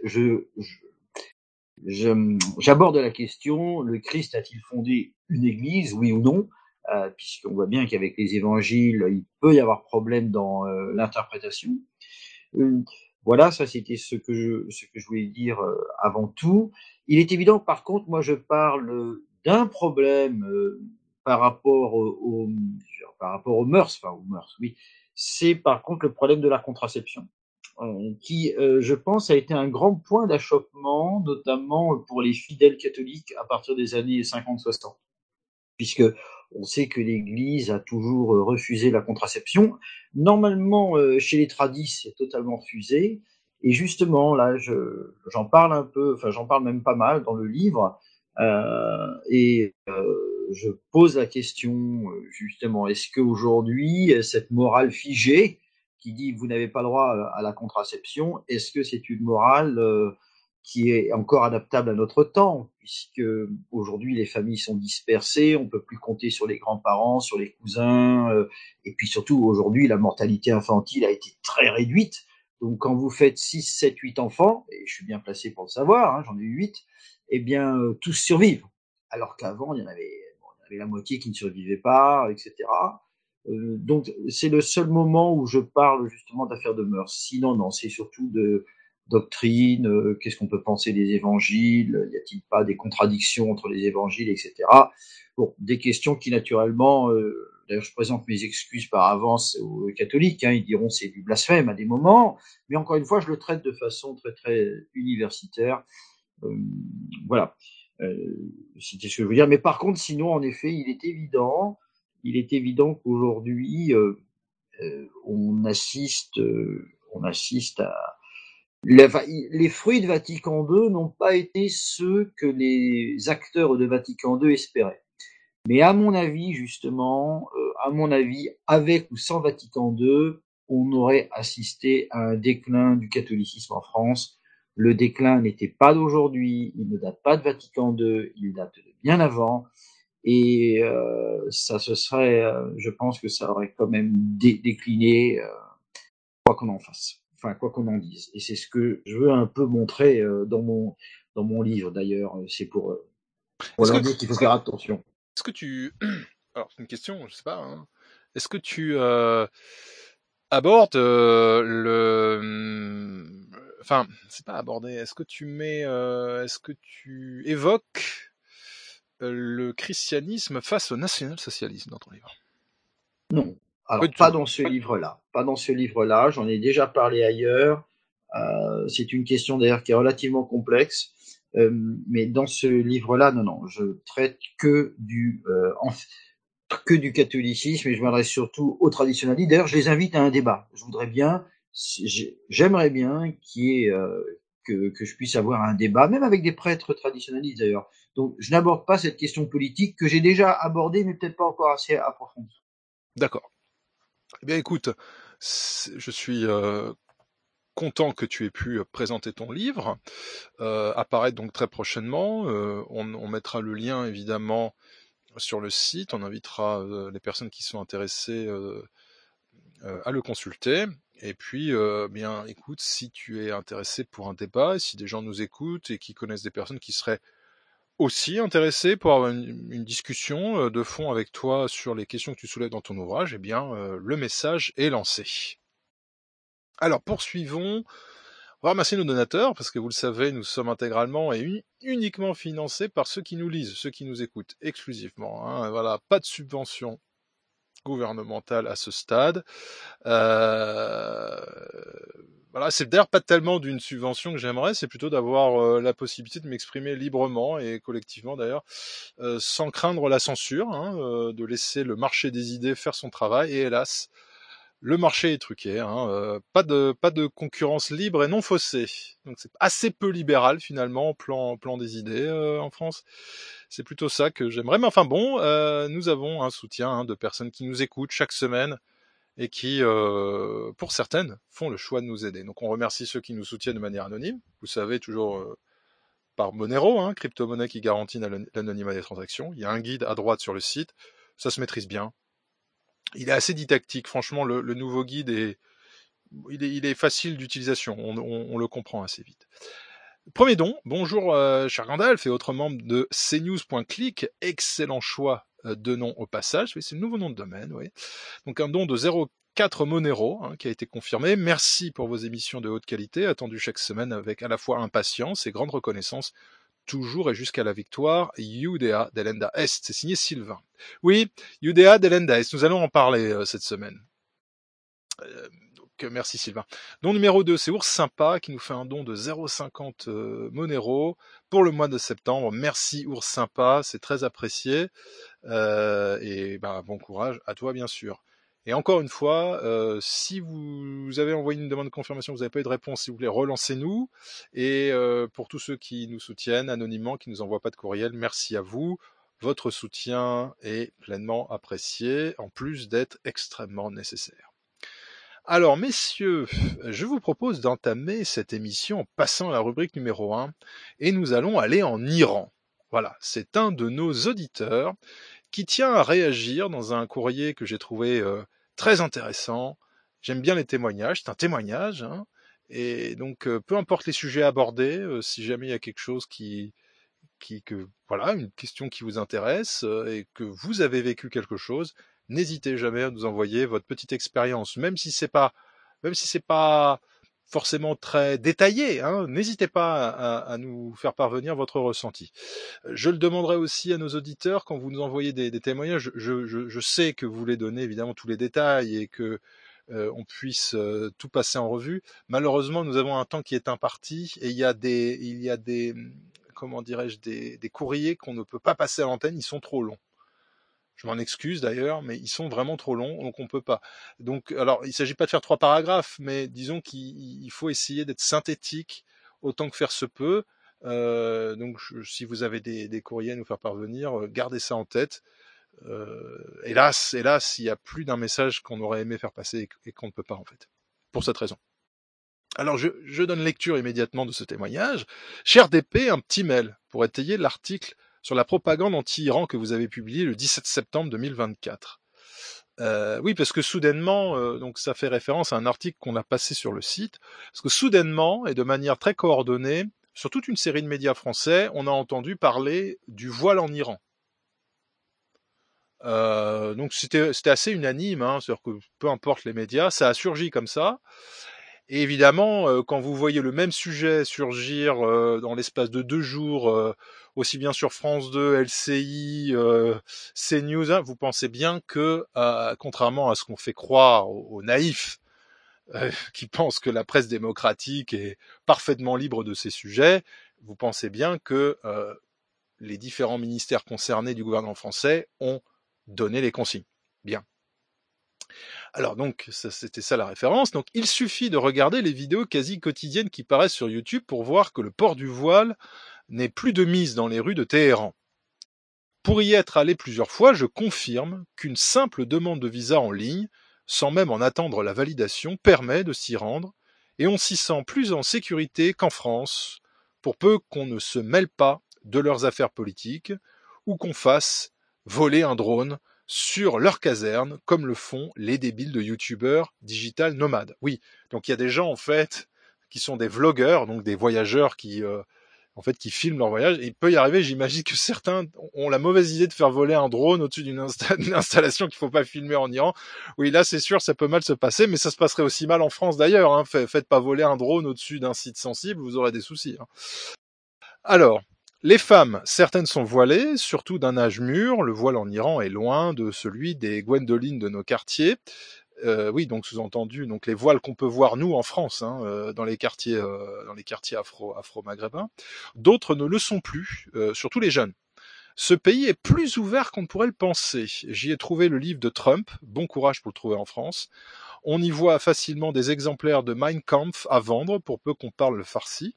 Speaker 14: J'aborde la question, le Christ a-t-il fondé une Église, oui ou non, puisqu'on voit bien qu'avec les évangiles, il peut y avoir problème dans l'interprétation. Voilà, ça c'était ce que je voulais dire avant tout. Il est évident que par contre, moi je parle d'un problème par rapport aux mœurs, enfin aux mœurs, oui. C'est par contre le problème de la contraception, qui, je pense, a été un grand point d'achoppement, notamment pour les fidèles catholiques à partir des années 50-60. Puisque on sait que l'Église a toujours refusé la contraception. Normalement, chez les tradis, c'est totalement refusé. Et justement, là, j'en parle un peu, enfin, j'en parle même pas mal dans le livre. Je pose la question, justement, est-ce qu'aujourd'hui, cette morale figée qui dit vous n'avez pas droit à la contraception, est-ce que c'est une morale qui est encore adaptable à notre temps, puisque aujourd'hui les familles sont dispersées, on peut plus compter sur les grands-parents, sur les cousins, et puis surtout aujourd'hui la mortalité infantile a été très réduite. Donc quand vous faites 6, 7, 8 enfants, et je suis bien placé pour le savoir, hein, j'en ai eu 8, eh bien tous survivent. Alors qu'avant il y en avait la moitié qui ne survivait pas, etc. Donc c'est le seul moment où je parle justement d'affaires de mœurs. Sinon non, c'est surtout de doctrine, qu'est-ce qu'on peut penser des évangiles, y a-t-il pas des contradictions entre les évangiles, etc. Bon, des questions qui naturellement d'ailleurs, je présente mes excuses par avance aux catholiques. Ils diront c'est du blasphème à des moments, mais encore une fois, je le traite de façon très très universitaire. Voilà, c'était ce que je veux dire. Mais par contre, sinon, en effet, il est évident qu'aujourd'hui, on assiste à les fruits de Vatican II n'ont pas été ceux que les acteurs de Vatican II espéraient. Mais à mon avis, justement, avec ou sans Vatican II, on aurait assisté à un déclin du catholicisme en France. Le déclin n'était pas d'aujourd'hui, il ne date pas de Vatican II, il date de bien avant. Et ça se serait, je pense que ça aurait quand même décliné, quoi qu'on en fasse, enfin quoi qu'on en dise. Et c'est ce que je veux un peu montrer dans mon livre. D'ailleurs, c'est pour leur dire qu'il faut faire attention.
Speaker 11: Est-ce que tu... Alors, c'est une question, je sais pas. Hein. Est-ce que tu abordes Enfin, c'est pas aborder. Est-ce que tu évoques le christianisme face au national-socialisme dans ton livre?
Speaker 14: Non. Alors, pas dans ce livre-là. Pas dans ce livre-là. J'en ai déjà parlé ailleurs. C'est une question d'ailleurs qui est relativement complexe. Mais dans ce livre-là, non. Je traite que du catholicisme et je m'adresse surtout aux traditionalistes. D'ailleurs, je les invite à un débat. J'aimerais bien qu'il y ait, que je puisse avoir un débat, même avec des prêtres traditionalistes d'ailleurs. Donc, je n'aborde pas cette question politique que j'ai déjà abordée, mais peut-être pas encore assez approfondie.
Speaker 11: D'accord. Eh bien, écoute, je suis content que tu aies pu présenter ton livre, apparaître donc très prochainement. On mettra le lien évidemment sur le site, on invitera les personnes qui sont intéressées à le consulter. Et puis, bien, écoute, si tu es intéressé pour un débat, si des gens nous écoutent et qui connaissent des personnes qui seraient aussi intéressés pour avoir une discussion de fond avec toi sur les questions que tu soulèves dans ton ouvrage, eh bien, le message est lancé. Alors, poursuivons. On va remercier nos donateurs, parce que vous le savez, nous sommes intégralement et uniquement financés par ceux qui nous lisent, ceux qui nous écoutent, exclusivement. Hein. Voilà, pas de subvention gouvernementale à ce stade. Voilà, c'est d'ailleurs pas tellement d'une subvention que j'aimerais, c'est plutôt d'avoir la possibilité de m'exprimer librement et collectivement d'ailleurs, sans craindre la censure, hein, de laisser le marché des idées faire son travail. Et hélas, le marché est truqué, hein, pas de concurrence libre et non faussée. Donc c'est assez peu libéral finalement, plan des idées en France. C'est plutôt ça que j'aimerais. Mais enfin bon, nous avons un soutien de personnes qui nous écoutent chaque semaine et qui, pour certaines, font le choix de nous aider. Donc on remercie ceux qui nous soutiennent de manière anonyme. Vous savez, toujours par Monero, hein, crypto-monnaie qui garantit l'anonymat des transactions. Il y a un guide à droite sur le site. Ça se maîtrise bien. Il est assez didactique. Franchement, le nouveau guide il est facile d'utilisation. On le comprend assez vite. Premier don. Bonjour, cher Gandalf et autres membres de cnews.click. Excellent choix de nom au passage. Oui, c'est le nouveau nom de domaine. Oui. Donc un don de 0,4 Monero qui a été confirmé. Merci pour vos émissions de haute qualité, attendues chaque semaine avec à la fois impatience et grande reconnaissance. Toujours et jusqu'à la victoire, Judea Delenda Est. C'est signé Sylvain. Oui, Judea Delenda Est. Nous allons en parler cette semaine. Donc merci Sylvain. Don numéro 2, c'est Ours Sympa qui nous fait un don de 0,50 Monero pour le mois de septembre. Merci Ours Sympa, c'est très apprécié. Et bon courage à toi bien sûr. Et encore une fois, si vous avez envoyé une demande de confirmation, vous n'avez pas eu de réponse, s'il vous plaît, relancez-nous. Et pour tous ceux qui nous soutiennent anonymement, qui ne nous envoient pas de courriel, merci à vous. Votre soutien est pleinement apprécié, en plus d'être extrêmement nécessaire. Alors, messieurs, je vous propose d'entamer cette émission en passant à la rubrique numéro 1, et nous allons aller en Iran. Voilà, c'est un de nos auditeurs qui tient à réagir dans un courrier que j'ai trouvé très intéressant. J'aime bien les témoignages, c'est un témoignage, hein, et donc peu importe les sujets abordés, si jamais il y a quelque chose voilà, une question qui vous intéresse et que vous avez vécu quelque chose, n'hésitez jamais à nous envoyer votre petite expérience, même si c'est pas forcément très détaillé, hein, n'hésitez pas à nous faire parvenir votre ressenti. Je le demanderai aussi à nos auditeurs quand vous nous envoyez des témoignages. Je sais que vous voulez donner évidemment tous les détails et que on puisse tout passer en revue. Malheureusement, nous avons un temps qui est imparti et il y a des comment dirais-je, des courriers qu'on ne peut pas passer à l'antenne, ils sont trop longs. Je m'en excuse d'ailleurs, mais ils sont vraiment trop longs, donc on peut pas. Donc, alors, il s'agit pas de faire 3 paragraphes, mais disons qu'il faut essayer d'être synthétique autant que faire se peut. Donc, si vous avez des courriers à nous faire parvenir, gardez ça en tête. Hélas, il y a plus d'un message qu'on aurait aimé faire passer et qu'on ne peut pas en fait, pour cette raison. Alors, je donne lecture immédiatement de ce témoignage. Cher DP, un petit mail pour étayer l'article sur la propagande anti-Iran que vous avez publié le 17 septembre 2024. Oui, parce que soudainement, donc ça fait référence à un article qu'on a passé sur le site, parce que soudainement, et de manière très coordonnée, sur toute une série de médias français, on a entendu parler du voile en Iran. Donc c'était assez unanime, hein, c'est-à-dire que peu importe les médias, ça a surgi comme ça. Et évidemment, quand vous voyez le même sujet surgir dans l'espace de 2 jours, aussi bien sur France 2, LCI, CNews, hein, vous pensez bien que, contrairement à ce qu'on fait croire aux naïfs, qui pensent que la presse démocratique est parfaitement libre de ces sujets, vous pensez bien que les différents ministères concernés du gouvernement français ont donné les consignes. Bien. Alors donc, c'était ça la référence. Donc, il suffit de regarder les vidéos quasi quotidiennes qui paraissent sur YouTube pour voir que le port du voile n'est plus de mise dans les rues de Téhéran. Pour y être allé plusieurs fois, je confirme qu'une simple demande de visa en ligne, sans même en attendre la validation, permet de s'y rendre, et on s'y sent plus en sécurité qu'en France, pour peu qu'on ne se mêle pas de leurs affaires politiques, ou qu'on fasse voler un drone sur leur caserne, comme le font les débiles de youtubeurs digital nomades. Oui, donc il y a des gens en fait qui sont des vlogueurs, donc des voyageurs qui filment leur voyage. Et il peut y arriver, j'imagine que certains ont la mauvaise idée de faire voler un drone au-dessus d'une installation qu'il faut pas filmer en Iran. Oui, là c'est sûr, ça peut mal se passer, mais ça se passerait aussi mal en France d'ailleurs. Hein. Faites pas voler un drone au-dessus d'un site sensible, vous aurez des soucis. Hein. Alors, les femmes, certaines sont voilées, surtout d'un âge mûr. Le voile en Iran est loin de celui des Gwendolyn de nos quartiers. Oui, donc sous-entendu, donc les voiles qu'on peut voir nous en France, hein, dans les quartiers afro-maghrébins. D'autres ne le sont plus, surtout les jeunes. Ce pays est plus ouvert qu'on ne pourrait le penser. J'y ai trouvé le livre de Trump, bon courage pour le trouver en France. On y voit facilement des exemplaires de Mein Kampf à vendre, pour peu qu'on parle le farsi.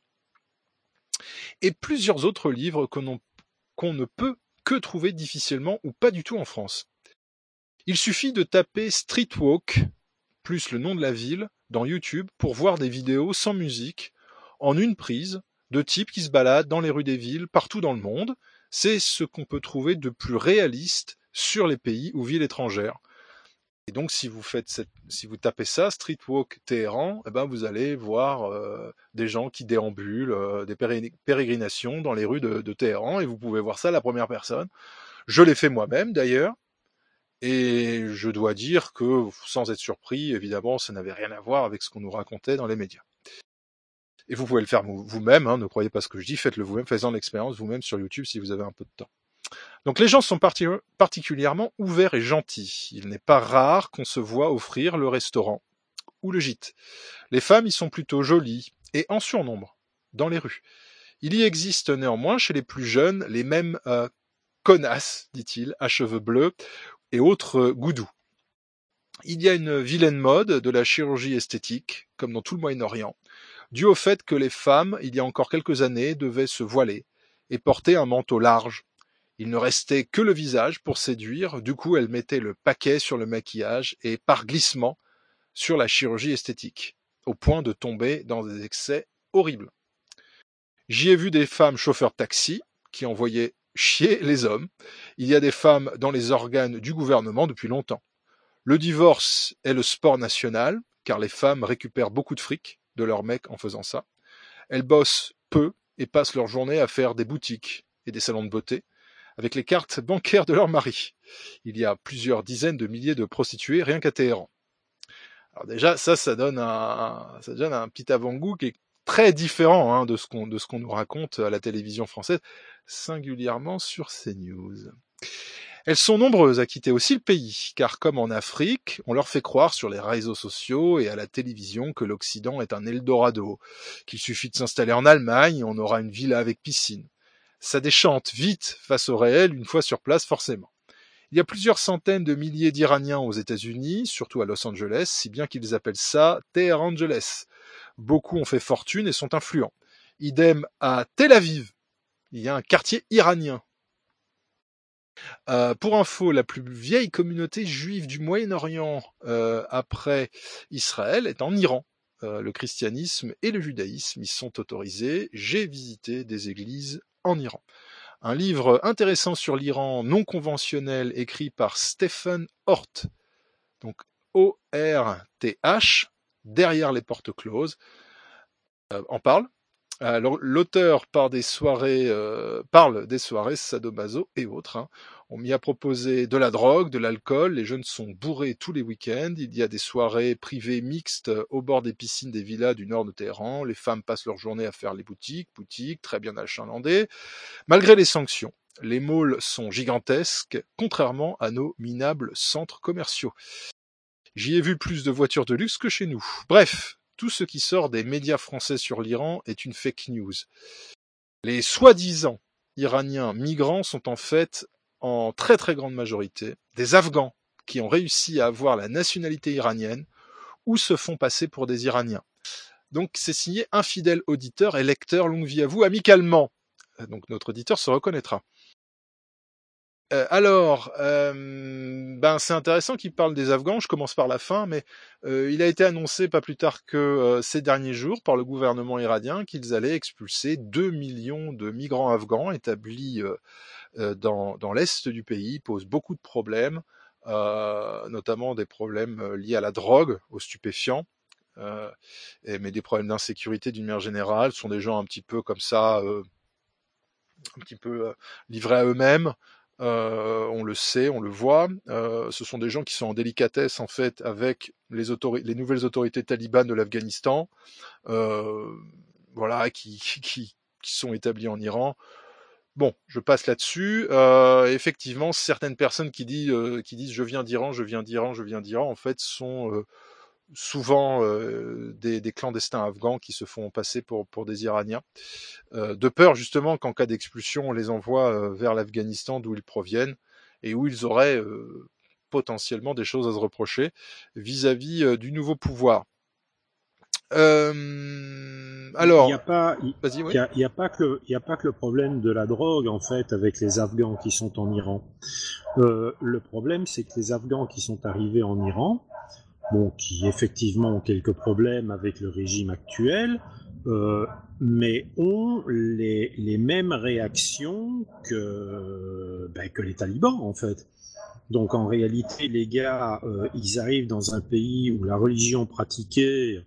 Speaker 11: Et plusieurs autres livres qu'on ne peut que trouver difficilement ou pas du tout en France. Il suffit de taper Streetwalk, plus le nom de la ville, dans YouTube pour voir des vidéos sans musique, en une prise, de types qui se baladent dans les rues des villes partout dans le monde. C'est ce qu'on peut trouver de plus réaliste sur les pays ou villes étrangères. Et donc, si vous tapez ça, Streetwalk Téhéran, eh ben, vous allez voir des gens qui déambulent, des pérégrinations dans les rues de Téhéran, et vous pouvez voir ça à la première personne. Je l'ai fait moi-même, d'ailleurs, et je dois dire que, sans être surpris, évidemment, ça n'avait rien à voir avec ce qu'on nous racontait dans les médias. Et vous pouvez le faire vous-même, hein, ne croyez pas ce que je dis, faites-le vous-même, faites-en l'expérience vous-même sur YouTube si vous avez un peu de temps. Donc les gens sont particulièrement ouverts et gentils. Il n'est pas rare qu'on se voit offrir le restaurant ou le gîte. Les femmes y sont plutôt jolies et en surnombre dans les rues. Il y existe néanmoins chez les plus jeunes les mêmes connasses, dit-il, à cheveux bleus et autres goudous. Il y a une vilaine mode de la chirurgie esthétique, comme dans tout le Moyen-Orient, dû au fait que les femmes, il y a encore quelques années, devaient se voiler et porter un manteau large. Il ne restait que le visage pour séduire, du coup elles mettaient le paquet sur le maquillage et par glissement sur la chirurgie esthétique, au point de tomber dans des excès horribles. J'y ai vu des femmes chauffeurs de taxi qui envoyaient chier les hommes. Il y a des femmes dans les organes du gouvernement depuis longtemps. Le divorce est le sport national, car les femmes récupèrent beaucoup de fric de leurs mecs en faisant ça. Elles bossent peu et passent leur journée à faire des boutiques et des salons de beauté avec les cartes bancaires de leur mari. Il y a plusieurs dizaines de milliers de prostituées rien qu'à Téhéran. Alors déjà, ça donne un petit avant-goût qui est très différent hein, de ce qu'on nous raconte à la télévision française, singulièrement sur CNews. Elles sont nombreuses à quitter aussi le pays, car comme en Afrique, on leur fait croire sur les réseaux sociaux et à la télévision que l'Occident est un Eldorado, qu'il suffit de s'installer en Allemagne et on aura une villa avec piscine. Ça déchante vite face au réel une fois sur place forcément. Il y a plusieurs centaines de milliers d'Iraniens aux États-Unis, surtout à Los Angeles, si bien qu'ils appellent ça Teher Angeles. Beaucoup ont fait fortune et sont influents. Idem à Tel Aviv. Il y a un quartier iranien. Pour info, la plus vieille communauté juive du Moyen-Orient après Israël est en Iran. Le christianisme et le judaïsme y sont autorisés. J'ai visité des églises en Iran. Un livre intéressant sur l'Iran non conventionnel écrit par Stephen Hort, donc O-R-T-H, Derrière les portes closes, en parle. Alors, l'auteur parle des soirées sadomaso et autres. Hein. On m'y a proposé de la drogue, de l'alcool, les jeunes sont bourrés tous les week-ends, il y a des soirées privées mixtes au bord des piscines des villas du nord de Téhéran, les femmes passent leur journée à faire les boutiques, très bien achalandées. Malgré les sanctions, les malls sont gigantesques, contrairement à nos minables centres commerciaux. J'y ai vu plus de voitures de luxe que chez nous. Bref, tout ce qui sort des médias français sur l'Iran est une fake news. Les soi-disant Iraniens migrants sont en fait, en très très grande majorité, des Afghans qui ont réussi à avoir la nationalité iranienne ou se font passer pour des Iraniens. Donc c'est signé infidèle auditeur et lecteur, longue vie à vous, amicalement. Donc notre auditeur se reconnaîtra. C'est intéressant qu'il parle des Afghans, je commence par la fin, mais il a été annoncé pas plus tard que ces derniers jours par le gouvernement iranien qu'ils allaient expulser 2 millions de migrants afghans établis dans l'est du pays, posent beaucoup de problèmes, notamment des problèmes liés à la drogue, aux stupéfiants, mais des problèmes d'insécurité d'une manière générale. Ce sont des gens un petit peu comme ça, un petit peu livrés à eux-mêmes. On le sait, on le voit. Ce sont des gens qui sont en délicatesse en fait avec les nouvelles autorités talibanes de l'Afghanistan, qui sont établis en Iran. Bon, je passe là-dessus. Effectivement, certaines personnes qui disent je viens d'Iran, en fait, sont souvent des clandestins afghans qui se font passer pour des Iraniens, de peur justement qu'en cas d'expulsion on les envoie vers l'Afghanistan d'où ils proviennent et où ils auraient potentiellement des choses à se reprocher vis-à-vis du nouveau pouvoir. Alors,
Speaker 13: il n'y a pas que le problème de la drogue en fait avec les Afghans qui sont en Iran. Le problème c'est que les Afghans qui sont arrivés en Iran, qui effectivement ont quelques problèmes avec le régime actuel, mais ont les mêmes réactions que les talibans en fait. Donc en réalité, les gars, ils arrivent dans un pays où la religion pratiquée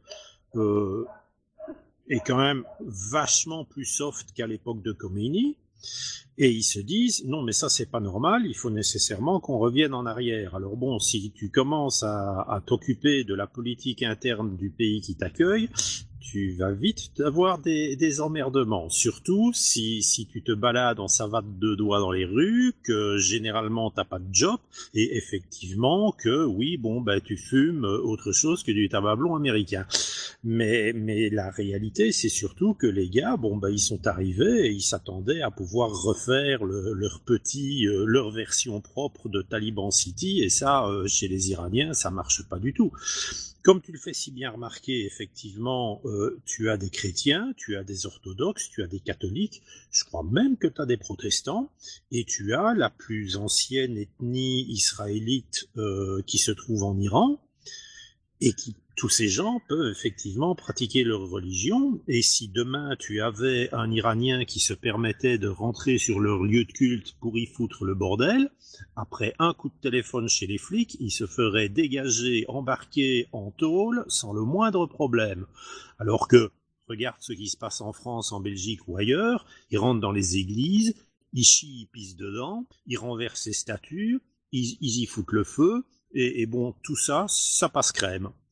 Speaker 13: est quand même vachement plus soft qu'à l'époque de Khomeini. Et ils se disent, non mais ça c'est pas normal, il faut nécessairement qu'on revienne en arrière. Alors bon, si tu commences à t'occuper de la politique interne du pays qui t'accueille, tu vas vite avoir des emmerdements. Surtout si tu te balades en savate de doigts dans les rues, que généralement t'as pas de job, et effectivement que oui, tu fumes autre chose que du tabac blond américain. Mais la réalité, c'est surtout que les gars, ils sont arrivés et ils s'attendaient à pouvoir refaire leur version propre de Taliban City, et ça, chez les Iraniens, ça marche pas du tout. Comme tu le fais si bien remarquer, effectivement, tu as des chrétiens, tu as des orthodoxes, tu as des catholiques, je crois même que tu as des protestants, et tu as la plus ancienne ethnie israélite qui se trouve en Iran, et tous ces gens peuvent effectivement pratiquer leur religion, et si demain tu avais un Iranien qui se permettait de rentrer sur leur lieu de culte pour y foutre le bordel, après un coup de téléphone chez les flics, il se ferait dégager, embarquer en tôle sans le moindre problème. Alors que, regarde ce qui se passe en France, en Belgique ou ailleurs, ils rentrent dans les églises, ils chient, ils pissent dedans, ils renversent les statues, ils y foutent le feu, et tout ça, ça passe crème.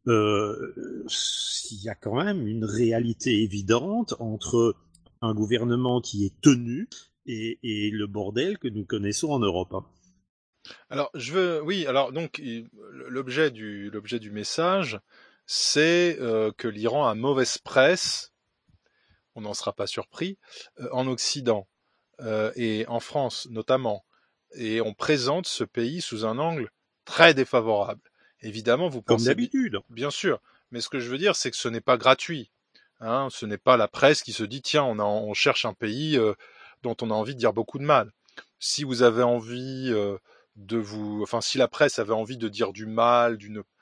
Speaker 13: il y a quand même une réalité évidente entre un gouvernement qui est tenu et le bordel que nous connaissons en Europe.
Speaker 11: Alors, alors donc l'objet du message, c'est que l'Iran a mauvaise presse, on n'en sera pas surpris, en Occident et en France notamment, et on présente ce pays sous un angle très défavorable. Évidemment, vous pensez...
Speaker 13: Comme d'habitude.
Speaker 11: Bien sûr, mais ce que je veux dire, c'est que ce n'est pas gratuit. Hein, ce n'est pas la presse qui se dit, tiens, on cherche un pays dont on a envie de dire beaucoup de mal. Si vous avez envie si la presse avait envie de dire du mal,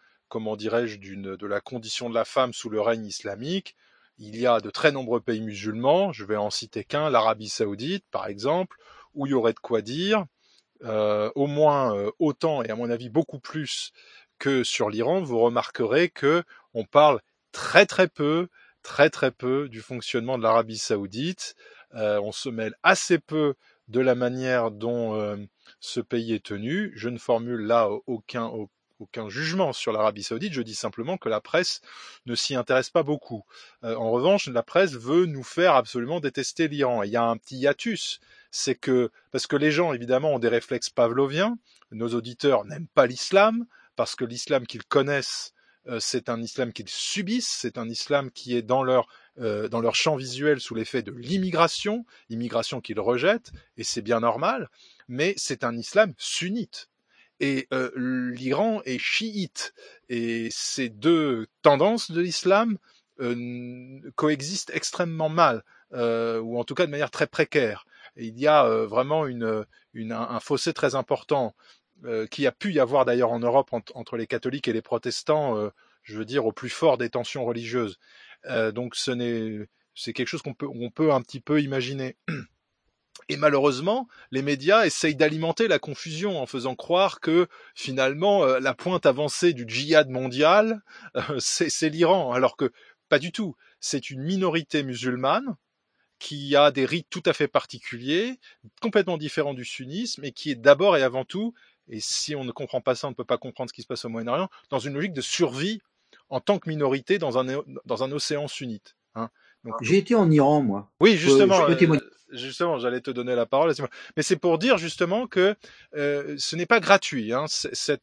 Speaker 11: de la condition de la femme sous le règne islamique, il y a de très nombreux pays musulmans, je vais en citer qu'un, l'Arabie Saoudite, par exemple, où il y aurait de quoi dire, au moins autant, et à mon avis beaucoup plus que sur l'Iran. Vous remarquerez que on parle très très peu du fonctionnement de l'Arabie Saoudite. On se mêle assez peu de la manière dont ce pays est tenu. Je ne formule là aucun jugement sur l'Arabie Saoudite, je dis simplement que la presse ne s'y intéresse pas beaucoup. En revanche, la presse veut nous faire absolument détester l'Iran. Et il y a un petit hiatus, c'est que, parce que les gens évidemment ont des réflexes pavloviens, nos auditeurs n'aiment pas l'islam, parce que l'islam qu'ils connaissent, c'est un islam qu'ils subissent, c'est un islam qui est dans leur champ visuel sous l'effet de l'immigration qu'ils rejettent, et c'est bien normal, mais c'est un islam sunnite. Et l'Iran est chiite. Et ces deux tendances de l'islam coexistent extrêmement mal, ou en tout cas de manière très précaire. Et il y a vraiment un fossé très important qui a pu y avoir d'ailleurs en Europe entre les catholiques et les protestants, je veux dire, au plus fort des tensions religieuses. Donc c'est quelque chose qu'on peut un petit peu imaginer. Et malheureusement, les médias essayent d'alimenter la confusion en faisant croire que finalement la pointe avancée du djihad mondial, c'est l'Iran, alors que pas du tout. C'est une minorité musulmane qui a des rites tout à fait particuliers, complètement différents du sunnisme, et qui est d'abord et avant tout, et si on ne comprend pas ça, on ne peut pas comprendre ce qui se passe au Moyen-Orient, dans une logique de survie en tant que minorité dans un océan sunnite. Hein. Donc,
Speaker 14: j'ai été en Iran, moi.
Speaker 11: Oui, justement. Justement, j'allais te donner la parole. Mais c'est pour dire justement que ce n'est pas gratuit. Hein,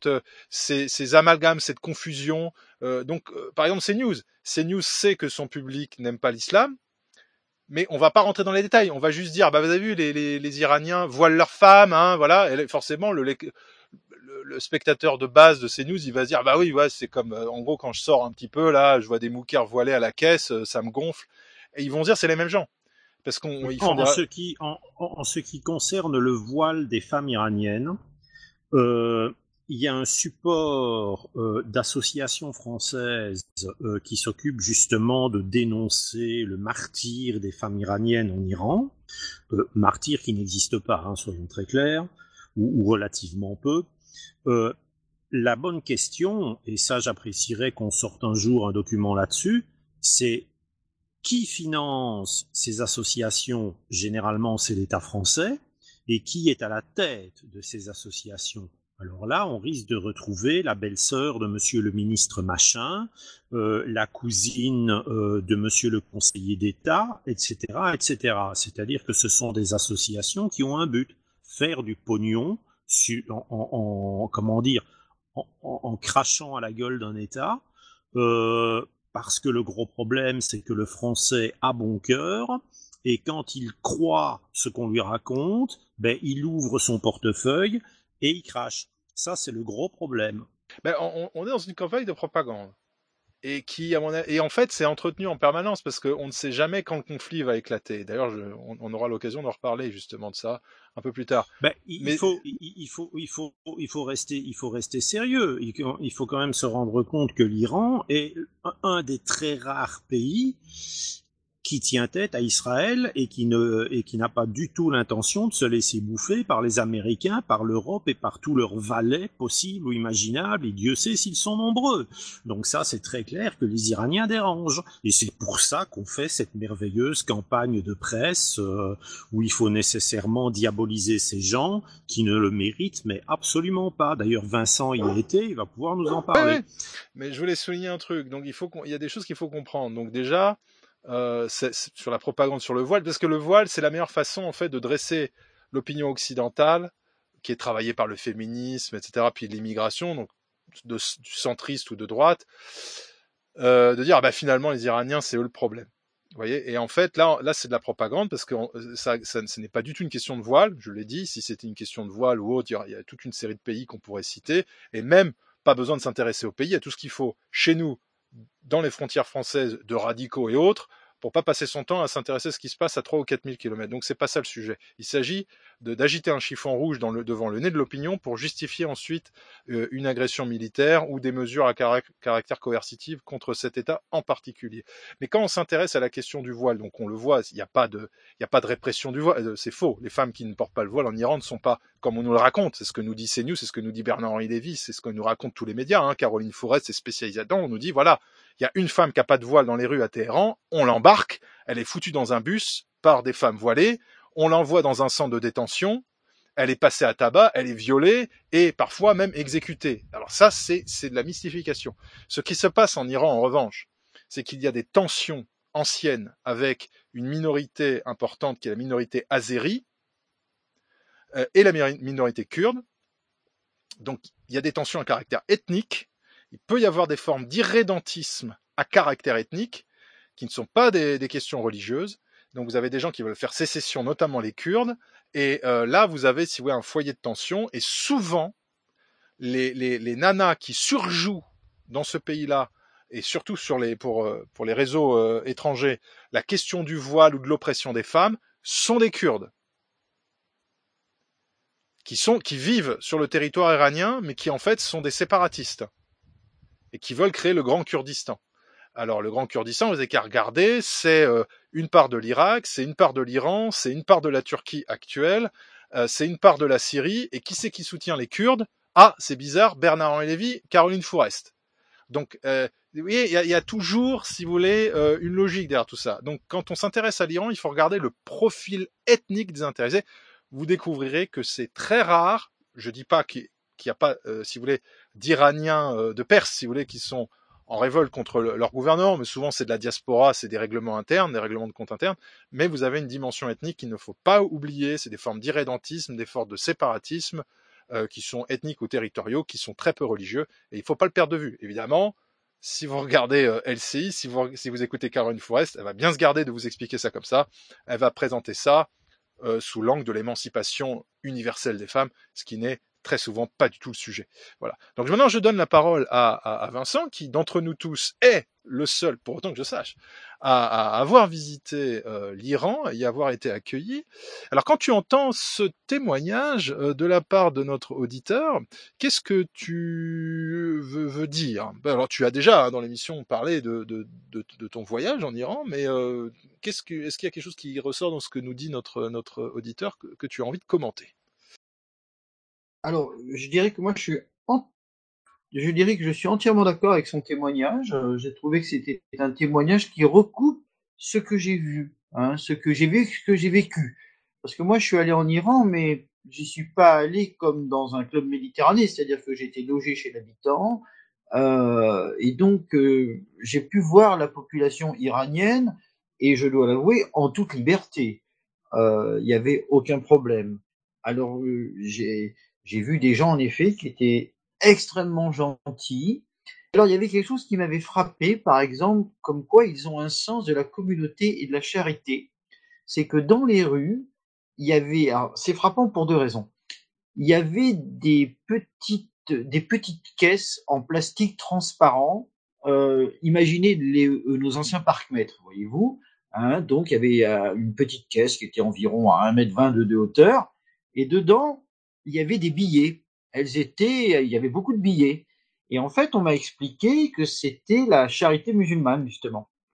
Speaker 11: ces amalgames, cette confusion. Par exemple, CNews sait que son public n'aime pas l'islam, mais on va pas rentrer dans les détails. On va juste dire, vous avez vu, les Iraniens voilent leurs femmes, hein, voilà. Et forcément, le spectateur de base de CNews, il va se dire, bah oui, ouais, c'est comme, en gros, quand je sors un petit peu là, je vois des moukers voilés à la caisse, ça me gonfle. Et ils vont se dire, c'est les mêmes gens. Parce
Speaker 13: en ce qui concerne le voile des femmes iraniennes, il y a un support d'associations françaises qui s'occupe justement de dénoncer le martyre des femmes iraniennes en Iran, martyr qui n'existe pas, hein, soyons très clairs, ou relativement peu. La bonne question, et ça j'apprécierais qu'on sorte un jour un document là-dessus, c'est qui finance ces associations? Généralement, c'est l'État français. Et qui est à la tête de ces associations? Alors là, on risque de retrouver la belle-sœur de monsieur le ministre machin, la cousine de monsieur le conseiller d'État, etc., etc. C'est-à-dire que ce sont des associations qui ont un but, faire du pognon en crachant à la gueule d'un État, parce que le gros problème, c'est que le français a bon cœur, et quand il croit ce qu'on lui raconte, il ouvre son portefeuille et il crache. Ça, c'est le gros problème.
Speaker 11: On est dans une campagne de propagande. Et et en fait, c'est entretenu en permanence parce qu'on ne sait jamais quand le conflit va éclater. D'ailleurs, on aura l'occasion d'en reparler justement de ça un peu plus tard.
Speaker 13: Il faut rester sérieux. Il faut quand même se rendre compte que l'Iran est un des très rares pays qui tient tête à Israël et qui n'a pas du tout l'intention de se laisser bouffer par les Américains, par l'Europe et par tous leurs valets possibles ou imaginables, et Dieu sait s'ils sont nombreux. Donc ça, c'est très clair que les Iraniens dérangent. Et c'est pour ça qu'on fait cette merveilleuse campagne de presse où il faut nécessairement diaboliser ces gens qui ne le méritent, mais absolument pas. D'ailleurs, Vincent y a été, il va pouvoir nous en parler.
Speaker 11: Ouais. Mais je voulais souligner un truc. Donc il y a des choses qu'il faut comprendre. Donc déjà, c'est sur la propagande sur le voile, parce que le voile, c'est la meilleure façon en fait de dresser l'opinion occidentale, qui est travaillée par le féminisme, etc., puis l'immigration, donc du centriste ou de droite, de dire finalement les Iraniens, c'est eux le problème. Vous voyez, et en fait là c'est de la propagande, parce que ce n'est pas du tout une question de voile. Je l'ai dit, si c'était une question de voile ou autre, il y a toute une série de pays qu'on pourrait citer, et même pas besoin de s'intéresser aux pays, il y a tout ce qu'il faut chez nous, dans les frontières françaises, de radicaux et autres, pour pas passer son temps à s'intéresser à ce qui se passe à 3 ou 4 000 kilomètres. Donc c'est pas ça le sujet. Il s'agit d'agiter un chiffon rouge devant le nez de l'opinion pour justifier ensuite une agression militaire ou des mesures à caractère coercitif contre cet État en particulier. Mais quand on s'intéresse à la question du voile, donc on le voit, il n'y a pas de répression du voile, c'est faux. Les femmes qui ne portent pas le voile en Iran ne sont pas comme on nous le raconte. C'est ce que nous dit CNews, c'est ce que nous dit Bernard-Henri Lévy, c'est ce que nous racontent tous les médias. Caroline Fourest est spécialisée là-dedans. On nous dit voilà, il y a une femme qui n'a pas de voile dans les rues à Téhéran, on l'embarque, elle est foutue dans un bus par des femmes voilées, on l'envoie dans un centre de détention, elle est passée à tabac, elle est violée et parfois même exécutée. Alors ça, c'est de la mystification. Ce qui se passe en Iran, en revanche, c'est qu'il y a des tensions anciennes avec une minorité importante qui est la minorité azérie et la minorité kurde. Donc il y a des tensions à caractère ethnique. Il peut y avoir des formes d'irrédentisme à caractère ethnique qui ne sont pas des questions religieuses. Donc vous avez des gens qui veulent faire sécession, notamment les Kurdes, et là vous avez, si vous voulez, un foyer de tension, et souvent les nanas qui surjouent dans ce pays-là, et surtout pour les réseaux étrangers, la question du voile ou de l'oppression des femmes, sont des Kurdes qui vivent sur le territoire iranien, mais qui en fait sont des séparatistes et qui veulent créer le Grand Kurdistan. Alors le Grand Kurdistan, vous avez qu'à regarder, c'est une part de l'Irak, c'est une part de l'Iran, c'est une part de la Turquie actuelle, c'est une part de la Syrie, et qui c'est qui soutient les Kurdes? Ah, c'est bizarre, Bernard-Henri Lévy, Caroline Fourest. Donc, vous voyez, il y a toujours, si vous voulez, une logique derrière tout ça. Donc, quand on s'intéresse à l'Iran, il faut regarder le profil ethnique des intéressés. Vous découvrirez que c'est très rare, je dis pas qu'il n'y a pas, si vous voulez, d'Iraniens, de Perses, si vous voulez, qui sont en révolte contre leur gouvernement, mais souvent c'est de la diaspora, c'est des règlements internes, des règlements de compte internes, mais vous avez une dimension ethnique qu'il ne faut pas oublier, c'est des formes d'irrédentisme, des formes de séparatisme, qui sont ethniques ou territoriaux, qui sont très peu religieux, et il ne faut pas le perdre de vue. Évidemment, si vous regardez LCI, si vous écoutez Caroline Fourest, elle va bien se garder de vous expliquer ça comme ça, elle va présenter ça sous l'angle de l'émancipation universelle des femmes, ce qui n'est très souvent pas du tout le sujet. Voilà. Donc maintenant, je donne la parole à Vincent, qui d'entre nous tous est le seul, pour autant que je sache, à avoir visité l'Iran et y avoir été accueilli. Alors quand tu entends ce témoignage de la part de notre auditeur, qu'est-ce que tu veux dire? Alors tu as déjà dans l'émission parlé de ton voyage en Iran, mais est-ce qu'il y a quelque chose qui ressort dans ce que nous dit notre auditeur que tu as envie de commenter?
Speaker 14: Alors, je dirais que moi, je suis entièrement d'accord avec son témoignage. J'ai trouvé que c'était un témoignage qui recoupe ce que j'ai vu, ce que j'ai vu, ce que j'ai vécu. Parce que moi, je suis allé en Iran, mais j'y suis pas allé comme dans un club méditerranéen, c'est-à-dire que j'ai été logé chez l'habitant, et donc j'ai pu voir la population iranienne, et je dois l'avouer, en toute liberté. Il y avait aucun problème. Alors, j'ai vu des gens, en effet, qui étaient extrêmement gentils. Alors, il y avait quelque chose qui m'avait frappé, par exemple, comme quoi ils ont un sens de la communauté et de la charité. C'est que dans les rues, il y avait, alors, c'est frappant pour deux raisons. Il y avait des petites caisses en plastique transparent. Imaginez nos anciens parcs-mètres, voyez-vous. Donc, il y avait une petite caisse qui était environ à 1,20 m de hauteur. Et dedans, il y avait des billets. Il y avait beaucoup de billets. Et en fait, on m'a expliqué que c'était la charité musulmane, justement.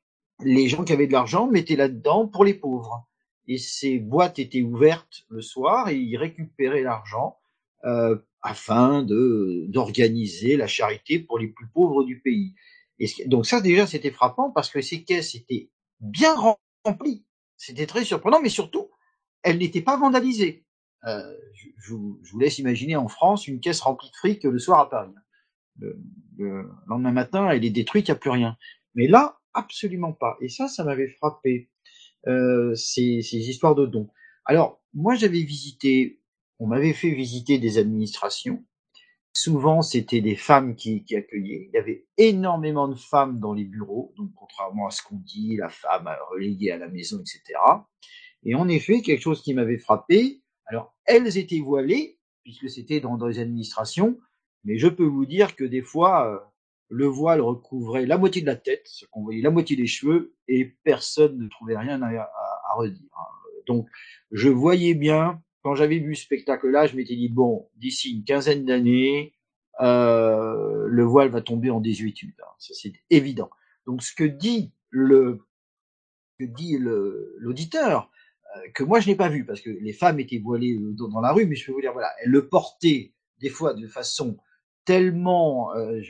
Speaker 14: les gens qui avaient de l'argent mettaient là-dedans pour les pauvres. Et ces boîtes étaient ouvertes le soir et ils récupéraient l'argent afin d'organiser la charité pour les plus pauvres du pays. Donc ça déjà c'était frappant parce que ces caisses étaient bien remplies. C'était très surprenant, mais surtout elles n'étaient pas vandalisées. Je vous laisse imaginer en France une caisse remplie de fric le soir à Paris. Le lendemain matin, elle est détruite, il n'y a plus rien. Mais là, absolument pas. Et ça m'avait frappé, ces histoires de dons. Alors, moi, on m'avait fait visiter des administrations. Souvent, c'était des femmes qui accueillaient. Il y avait énormément de femmes dans les bureaux, donc contrairement à ce qu'on dit, la femme reléguée à la maison, etc. Et en effet, quelque chose qui m'avait frappé, alors elles étaient voilées, puisque c'était dans les administrations, mais je peux vous dire que des fois, le voile recouvrait la moitié de la tête, on voyait la moitié des cheveux, et personne ne trouvait rien à redire. Donc, je voyais bien, quand j'avais vu ce spectacle-là, je m'étais dit, bon, d'ici une quinzaine d'années, le voile va tomber en désuétude. Ça, c'est évident. Donc, ce que dit l'auditeur, que moi je n'ai pas vu, parce que les femmes étaient voilées dans la rue, mais je peux vous dire, voilà, elles le portaient des fois de façon tellement,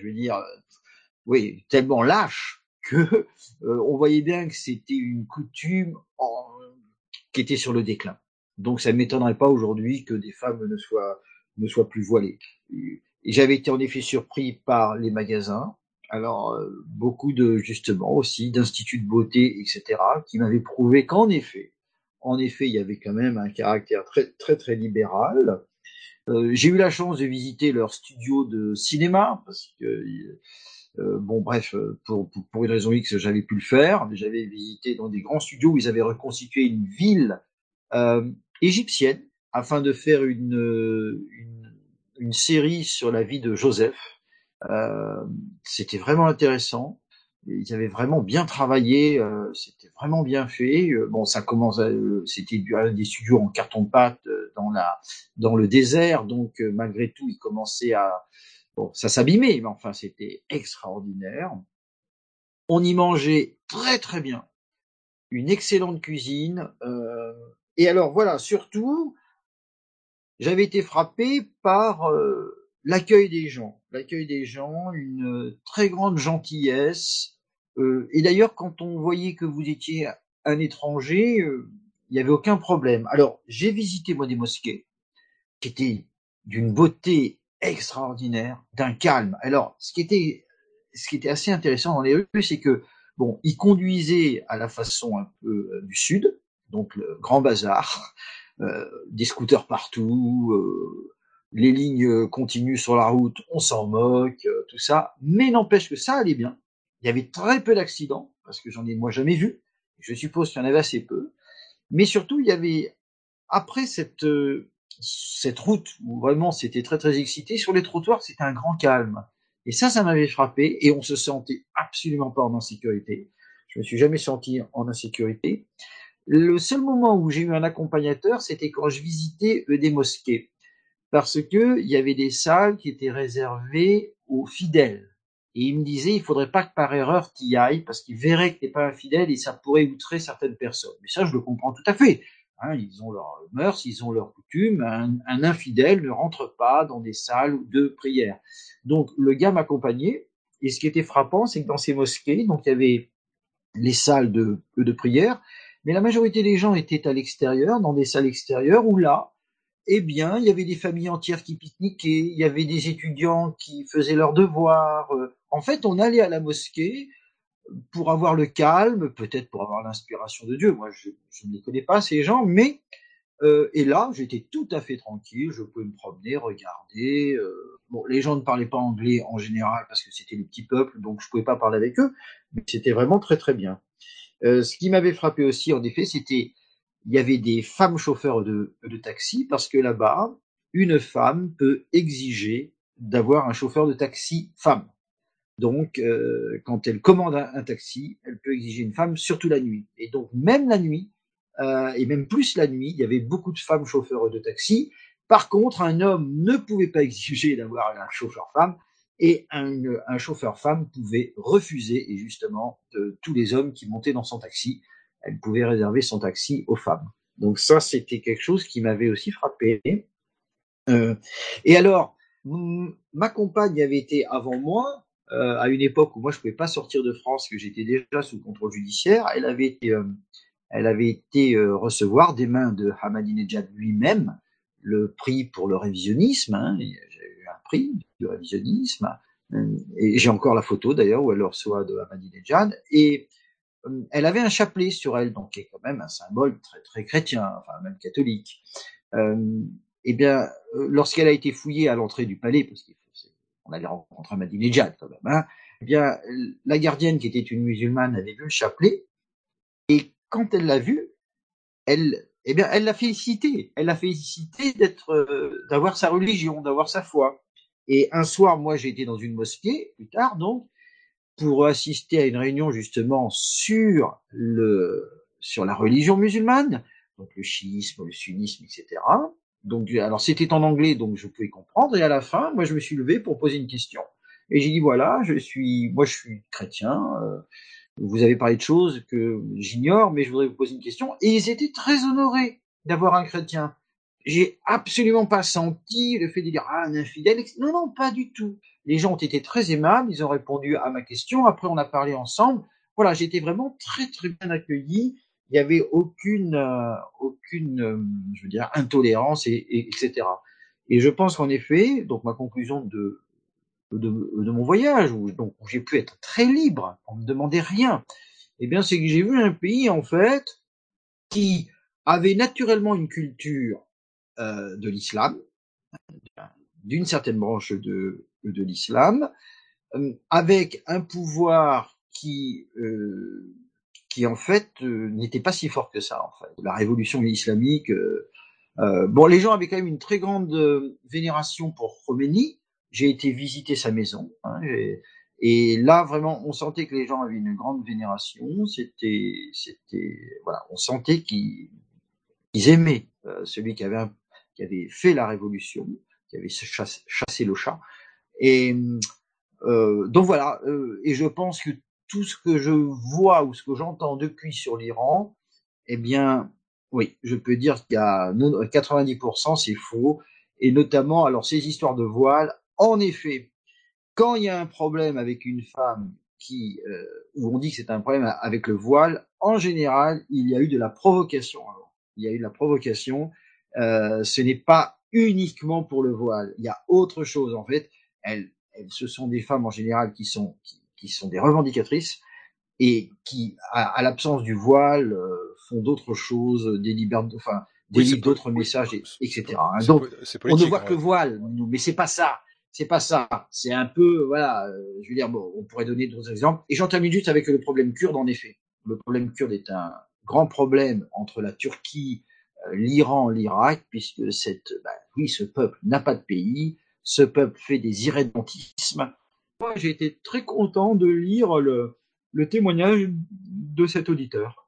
Speaker 14: tellement lâche que on voyait bien que c'était une coutume qui était sur le déclin. Donc ça ne m'étonnerait pas aujourd'hui que des femmes ne soient plus voilées. Et j'avais été en effet surpris par les magasins. Alors beaucoup justement aussi d'instituts de beauté, etc., qui m'avaient prouvé qu'en effet, il y avait quand même un caractère très très très libéral. J'ai eu la chance de visiter leur studio de cinéma parce que pour une raison X, j'avais pu le faire. Mais j'avais visité dans des grands studios où ils avaient reconstitué une ville égyptienne afin de faire une série sur la vie de Joseph. C'était vraiment intéressant. Ils avaient vraiment bien travaillé, c'était vraiment bien fait. C'était des studios en carton-pâte dans le désert, donc malgré tout, ils commençaient ça s'abîmait, mais enfin, c'était extraordinaire. On y mangeait très très bien, une excellente cuisine. Et alors voilà, surtout, j'avais été frappé par l'accueil des gens, une très grande gentillesse. Et d'ailleurs, quand on voyait que vous étiez un étranger, il n'y avait aucun problème. Alors, j'ai visité moi des mosquées qui étaient d'une beauté extraordinaire, d'un calme. Alors, ce qui était assez intéressant dans les rues, c'est que ils conduisaient à la façon un peu du sud, donc le grand bazar, des scooters partout. Les lignes continuent sur la route, on s'en moque, tout ça. Mais n'empêche que ça allait bien. Il y avait très peu d'accidents, parce que j'en ai moi jamais vu. Je suppose qu'il y en avait assez peu. Mais surtout, il y avait, après cette route où vraiment c'était très très excité, sur les trottoirs, c'était un grand calme. Et ça m'avait frappé, et on se sentait absolument pas en insécurité. Je me suis jamais senti en insécurité. Le seul moment où j'ai eu un accompagnateur, c'était quand je visitais des mosquées. Parce que il y avait des salles qui étaient réservées aux fidèles. Et il me disait, il faudrait pas que par erreur tu y ailles, parce qu'il verrait que t'es pas un fidèle et ça pourrait outrer certaines personnes. Mais ça, je le comprends tout à fait. Ils ont leurs mœurs, ils ont leurs coutumes. Un infidèle ne rentre pas dans des salles de prière. Donc, le gars m'accompagnait. Et ce qui était frappant, c'est que dans ces mosquées, donc il y avait les salles de prière, mais la majorité des gens étaient à l'extérieur, dans des salles extérieures, où là, eh bien, il y avait des familles entières qui pique-niquaient, il y avait des étudiants qui faisaient leurs devoirs. En fait, on allait à la mosquée pour avoir le calme, peut-être pour avoir l'inspiration de Dieu. Moi, je ne les connais pas, ces gens, mais et là, j'étais tout à fait tranquille, je pouvais me promener, regarder. Les gens ne parlaient pas anglais en général parce que c'était les petits peuples, donc je pouvais pas parler avec eux, mais c'était vraiment très très bien. Ce qui m'avait frappé aussi, en effet, il y avait des femmes chauffeurs de taxi, parce que là-bas, une femme peut exiger d'avoir un chauffeur de taxi femme. Donc, quand elle commande un taxi, elle peut exiger une femme, surtout la nuit. Et donc, même la nuit, et même plus la nuit, il y avait beaucoup de femmes chauffeurs de taxi. Par contre, un homme ne pouvait pas exiger d'avoir un chauffeur femme, et un chauffeur femme pouvait refuser, et justement, tous les hommes qui montaient dans son taxi, elle pouvait réserver son taxi aux femmes. Donc ça, c'était quelque chose qui m'avait aussi frappé. Et alors, ma compagne avait été avant moi, à une époque où moi je pouvais pas sortir de France, que j'étais déjà sous contrôle judiciaire. Elle avait été recevoir des mains de Ahmadinejad lui-même le prix pour le révisionnisme. Hein. J'ai eu un prix du révisionnisme, et j'ai encore la photo d'ailleurs où elle le reçoit de Ahmadinejad. Et elle avait un chapelet sur elle, donc qui est quand même un symbole très très chrétien, enfin même catholique. Eh bien, lorsqu'elle a été fouillée à l'entrée du palais, parce qu'on allait rencontrer Ahmadinejad quand même, hein, eh bien, la gardienne qui était une musulmane avait vu le chapelet, et quand elle l'a vu, elle l'a félicité. Elle l'a félicité d'avoir sa religion, d'avoir sa foi. Et un soir, moi, j'ai été dans une mosquée, plus tard donc, pour assister à une réunion justement sur la religion musulmane, donc le chiisme, le sunnisme, etc. Donc, alors c'était en anglais, donc je pouvais comprendre. Et à la fin, moi, je me suis levé pour poser une question. Et j'ai dit voilà, je suis chrétien. Vous avez parlé de choses que j'ignore, mais je voudrais vous poser une question. Et ils étaient très honorés d'avoir un chrétien. J'ai absolument pas senti le fait de dire un infidèle. Non, non, pas du tout. Les gens ont été très aimables, ils ont répondu à ma question. Après, on a parlé ensemble. Voilà, j'ai été vraiment très très bien accueilli. Il y avait aucune je veux dire, intolérance, etc. Et je pense qu'en effet, donc ma conclusion de mon voyage, où j'ai pu être très libre, on me demandait rien, eh bien, c'est que j'ai vu un pays, en fait, qui avait naturellement une culture de l'islam, d'une certaine branche de l'islam, avec un pouvoir qui en fait n'était pas si fort que ça, en fait. La révolution islamique, bon, les gens avaient quand même une très grande vénération pour Khomeini. J'ai été visiter sa maison, hein, et là vraiment, on sentait que les gens avaient une grande vénération. C'était, voilà, on sentait qu'ils aimaient celui qui avait fait la révolution, qui avait chassé le chat. Et donc voilà. Et je pense que tout ce que je vois ou ce que j'entends depuis sur l'Iran, eh bien, oui, je peux dire qu'il y a 90% c'est faux, et notamment, alors ces histoires de voile, en effet, quand il y a un problème avec une femme où on dit que c'est un problème avec le voile, en général, il y a eu de la provocation. Alors, il y a eu de la provocation. Ce n'est pas uniquement pour le voile. Il y a autre chose, en fait. Ce sont des femmes en général qui sont des revendicatrices et qui, à l'absence du voile, font d'autres choses, délivrent d'autres messages, etc. Donc, on ne voit que le voile, mais c'est pas ça. C'est pas ça. C'est un peu, voilà, je veux dire, bon, on pourrait donner d'autres exemples. Et j'en termine juste avec le problème kurde, en effet. Le problème kurde est un grand problème entre la Turquie, l'Iran, l'Irak, puisque ce peuple n'a pas de pays, ce peuple fait des irrédentismes. Moi, j'ai été très content de lire le témoignage de cet auditeur.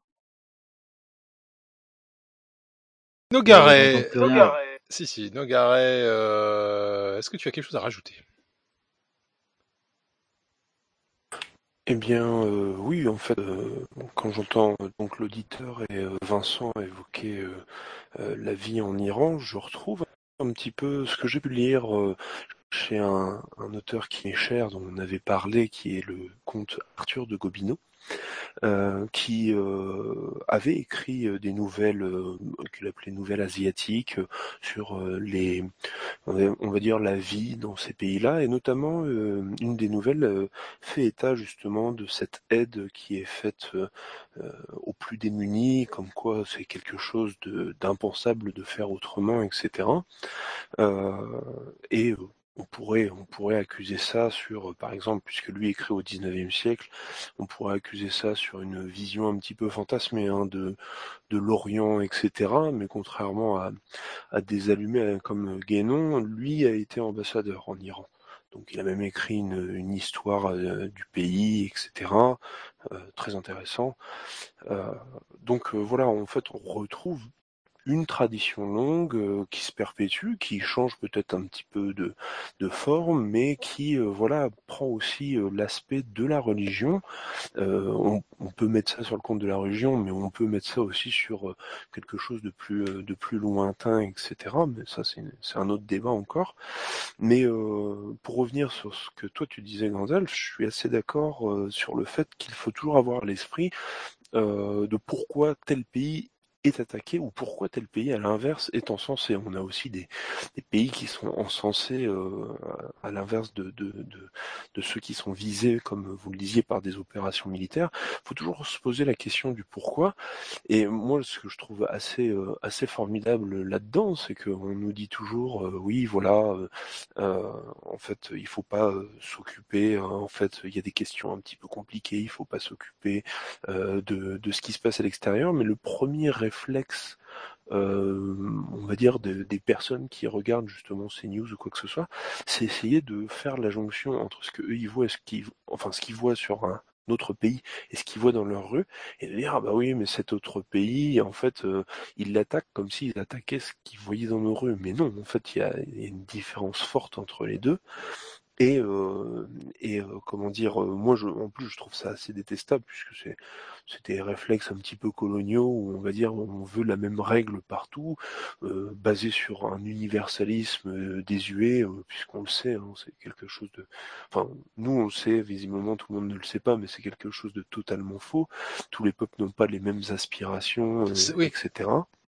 Speaker 11: Nogaret, Nogaret, est-ce que tu as quelque chose à rajouter?
Speaker 12: Eh bien, oui, en fait, quand j'entends donc l'auditeur et Vincent évoquer la vie en Iran, je retrouve un petit peu ce que j'ai pu lire chez un auteur qui m'est cher, dont on avait parlé, qui est le comte Arthur de Gobineau, qui avait écrit des nouvelles qu'il appelait nouvelles asiatiques sur on va dire la vie dans ces pays-là, et notamment une des nouvelles fait état justement de cette aide qui est faite aux plus démunis, comme quoi c'est quelque chose d'impensable de faire autrement, etc. Et on pourrait accuser ça sur, par exemple, puisque lui écrit au XIXe siècle, on pourrait accuser ça sur une vision un petit peu fantasmée de l'Orient, etc. Mais contrairement à des allumés comme Guénon, lui a été ambassadeur en Iran. Donc il a même écrit une histoire du pays, etc. Très intéressant. Donc voilà, en fait, on retrouve une tradition longue qui se perpétue, qui change peut-être un petit peu de forme, mais qui voilà prend aussi l'aspect de la religion. On peut mettre ça sur le compte de la religion, mais on peut mettre ça aussi sur quelque chose de plus lointain, etc. Mais ça c'est un autre débat encore. Mais pour revenir sur ce que toi tu disais, Gandalf, je suis assez d'accord sur le fait qu'il faut toujours avoir à l'esprit de pourquoi tel pays est attaqué ou pourquoi tel pays à l'inverse est encensé. On a aussi des pays qui sont encensés à l'inverse de ceux qui sont visés, comme vous le disiez, par des opérations militaires. Il faut toujours se poser la question du pourquoi. Et moi, ce que je trouve assez formidable là-dedans, c'est qu'on nous dit toujours, oui, voilà, en fait, il faut pas s'occuper. En fait, il y a des questions un petit peu compliquées. Il faut pas s'occuper de ce qui se passe à l'extérieur. Mais le premier réflexe, on va dire, des personnes qui regardent justement ces news ou quoi que ce soit, c'est essayer de faire la jonction entre ce que eux ils voient et ce qu'ils voient sur un autre pays et ce qu'ils voient dans leur rue, et de dire ah bah oui mais cet autre pays en fait ils l'attaquent comme s'ils attaquaient ce qu'ils voyaient dans nos rues, mais non, en fait il y a une différence forte entre les deux. Et comment dire, moi en plus je trouve ça assez détestable puisque c'est des réflexes un petit peu coloniaux où on va dire on veut la même règle partout, basée sur un universalisme désuet, puisqu'on le sait, hein, c'est quelque chose de, enfin nous on le sait, visiblement tout le monde ne le sait pas, mais c'est quelque chose de totalement faux. Tous les peuples n'ont pas les mêmes aspirations,
Speaker 11: Oui.
Speaker 12: etc.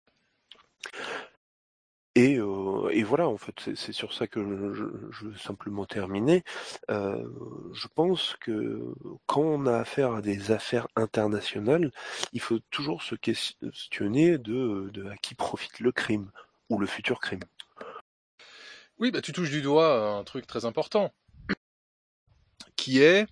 Speaker 12: Et voilà, en fait, c'est sur ça que je veux simplement terminer. Je pense que quand on a affaire à des affaires internationales, il faut toujours se questionner de à qui profite le crime ou le futur crime.
Speaker 11: Oui, bah tu touches du doigt un truc très important, qui est,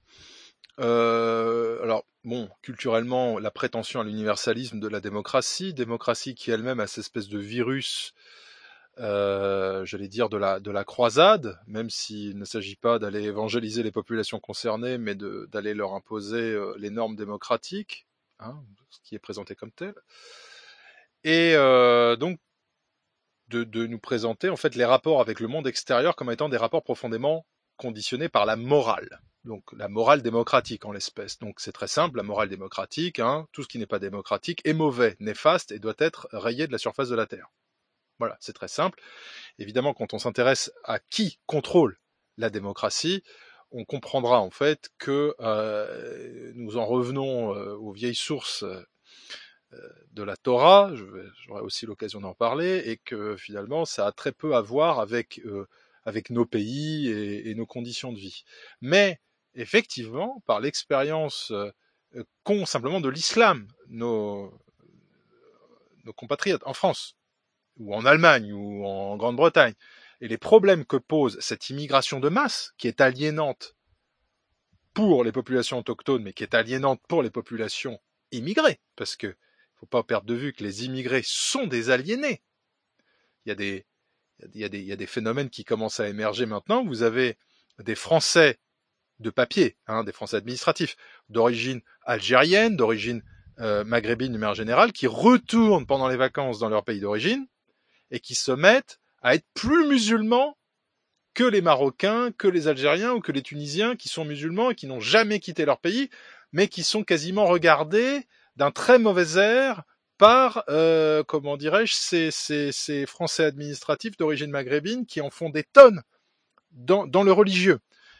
Speaker 11: alors bon, culturellement, la prétention à l'universalisme de la démocratie qui elle-même a cette espèce de virus, j'allais dire de la croisade, même s'il ne s'agit pas d'aller évangéliser les populations concernées, mais d'aller leur imposer les normes démocratiques, hein, ce qui est présenté comme tel, et donc de nous présenter en fait les rapports avec le monde extérieur comme étant des rapports profondément conditionnés par la morale. Donc la morale démocratique en l'espèce. Donc c'est très simple, la morale démocratique, hein, tout ce qui n'est pas démocratique est mauvais, néfaste et doit être rayé de la surface de la Terre. Voilà, c'est très simple. Évidemment, quand on s'intéresse à qui contrôle la démocratie, on comprendra en fait que nous en revenons aux vieilles sources de la Torah, j'aurai aussi l'occasion d'en parler, et que finalement ça a très peu à voir avec nos pays et nos conditions de vie. Mais effectivement, par l'expérience qu'ont simplement de l'islam nos compatriotes en France, ou en Allemagne, ou en Grande-Bretagne, et les problèmes que pose cette immigration de masse, qui est aliénante pour les populations autochtones, mais qui est aliénante pour les populations immigrées, parce que faut pas perdre de vue que les immigrés sont des aliénés. Il y a des phénomènes qui commencent à émerger maintenant. Vous avez des Français de papier, hein, des Français administratifs, d'origine algérienne, d'origine maghrébine de manière générale, qui retournent pendant les vacances dans leur pays d'origine et qui se mettent à être plus musulmans que les Marocains, que les Algériens ou que les Tunisiens qui sont musulmans et qui n'ont jamais quitté leur pays, mais qui sont quasiment regardés d'un très mauvais air par, comment dirais-je, ces Français administratifs d'origine maghrébine qui en font des tonnes dans le religieux.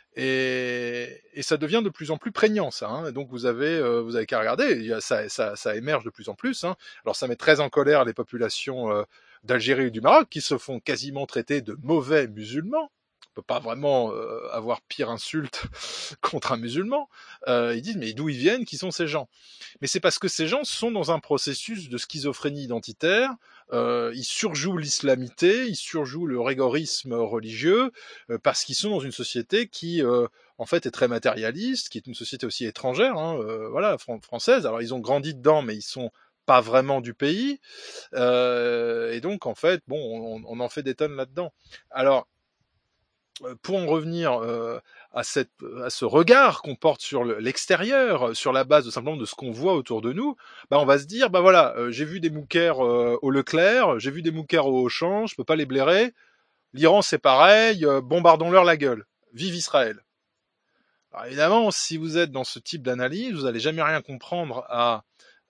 Speaker 11: Et ça devient de plus en plus prégnant, ça. Hein. Donc vous avez qu'à regarder, ça émerge de plus en plus. Hein. Alors ça met très en colère les populations d'Algérie et du Maroc qui se font quasiment traiter de mauvais musulmans. On peut pas vraiment avoir pire insulte contre un musulman. Ils disent mais d'où ils viennent, qui sont ces gens? Mais c'est parce que ces gens sont dans un processus de schizophrénie identitaire. Ils surjouent l'islamité, ils surjouent le rigorisme religieux parce qu'ils sont dans une société qui en fait est très matérialiste, qui est une société aussi étrangère, hein, voilà, française. Alors ils ont grandi dedans, mais ils sont pas vraiment du pays. Et donc en fait, bon, on en fait des tonnes là-dedans. Alors pour en revenir à ce regard qu'on porte sur l'extérieur, sur la base simplement de ce qu'on voit autour de nous, on va se dire, voilà, j'ai vu des moukers au Leclerc, j'ai vu des moukers au Auchan, je peux pas les blairer. L'Iran, c'est pareil, bombardons-leur la gueule. Vive Israël. Alors évidemment, si vous êtes dans ce type d'analyse, vous n'allez jamais rien comprendre à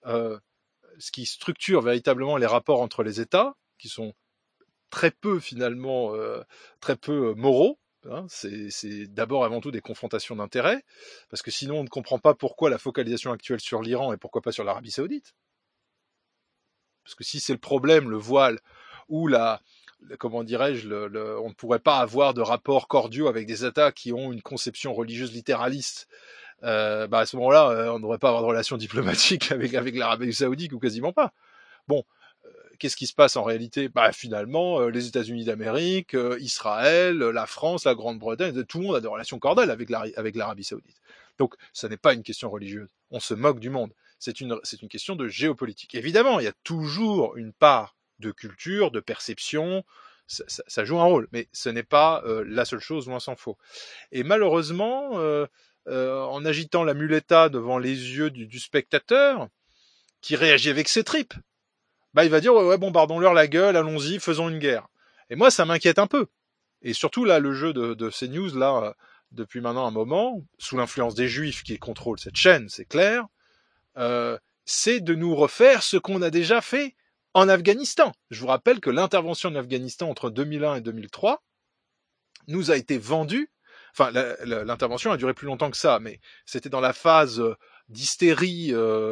Speaker 11: ce qui structure véritablement les rapports entre les États, qui sont très peu finalement, très peu moraux. Hein, c'est d'abord avant tout des confrontations d'intérêts, parce que sinon on ne comprend pas pourquoi la focalisation actuelle sur l'Iran et pourquoi pas sur l'Arabie Saoudite. Parce que si c'est le problème, le voile, ou comment dirais-je, on ne pourrait pas avoir de rapports cordiaux avec des États qui ont une conception religieuse littéraliste. À ce moment-là, on ne devrait pas avoir de relations diplomatiques avec l'Arabie Saoudite ou quasiment pas. Bon, qu'est-ce qui se passe en réalité ? Finalement, les États-Unis d'Amérique, Israël, la France, la Grande-Bretagne, tout le monde a des relations cordiales avec l'Arabie Saoudite. Donc, ça n'est pas une question religieuse. On se moque du monde. C'est une question de géopolitique. Évidemment, il y a toujours une part de culture, de perception, ça joue un rôle, mais ce n'est pas la seule chose, loin s'en faut. Et malheureusement, en agitant la muleta devant les yeux du spectateur, qui réagit avec ses tripes, il va dire ouais, bombardons-leur la gueule, allons-y, faisons une guerre. Et moi, ça m'inquiète un peu. Et surtout là, le jeu de CNews là, depuis maintenant un moment, sous l'influence des Juifs qui contrôlent cette chaîne, c'est clair, c'est de nous refaire ce qu'on a déjà fait en Afghanistan. Je vous rappelle que l'intervention en Afghanistan entre 2001 et 2003 nous a été vendue. Enfin, l'intervention a duré plus longtemps que ça, mais c'était dans la phase d'hystérie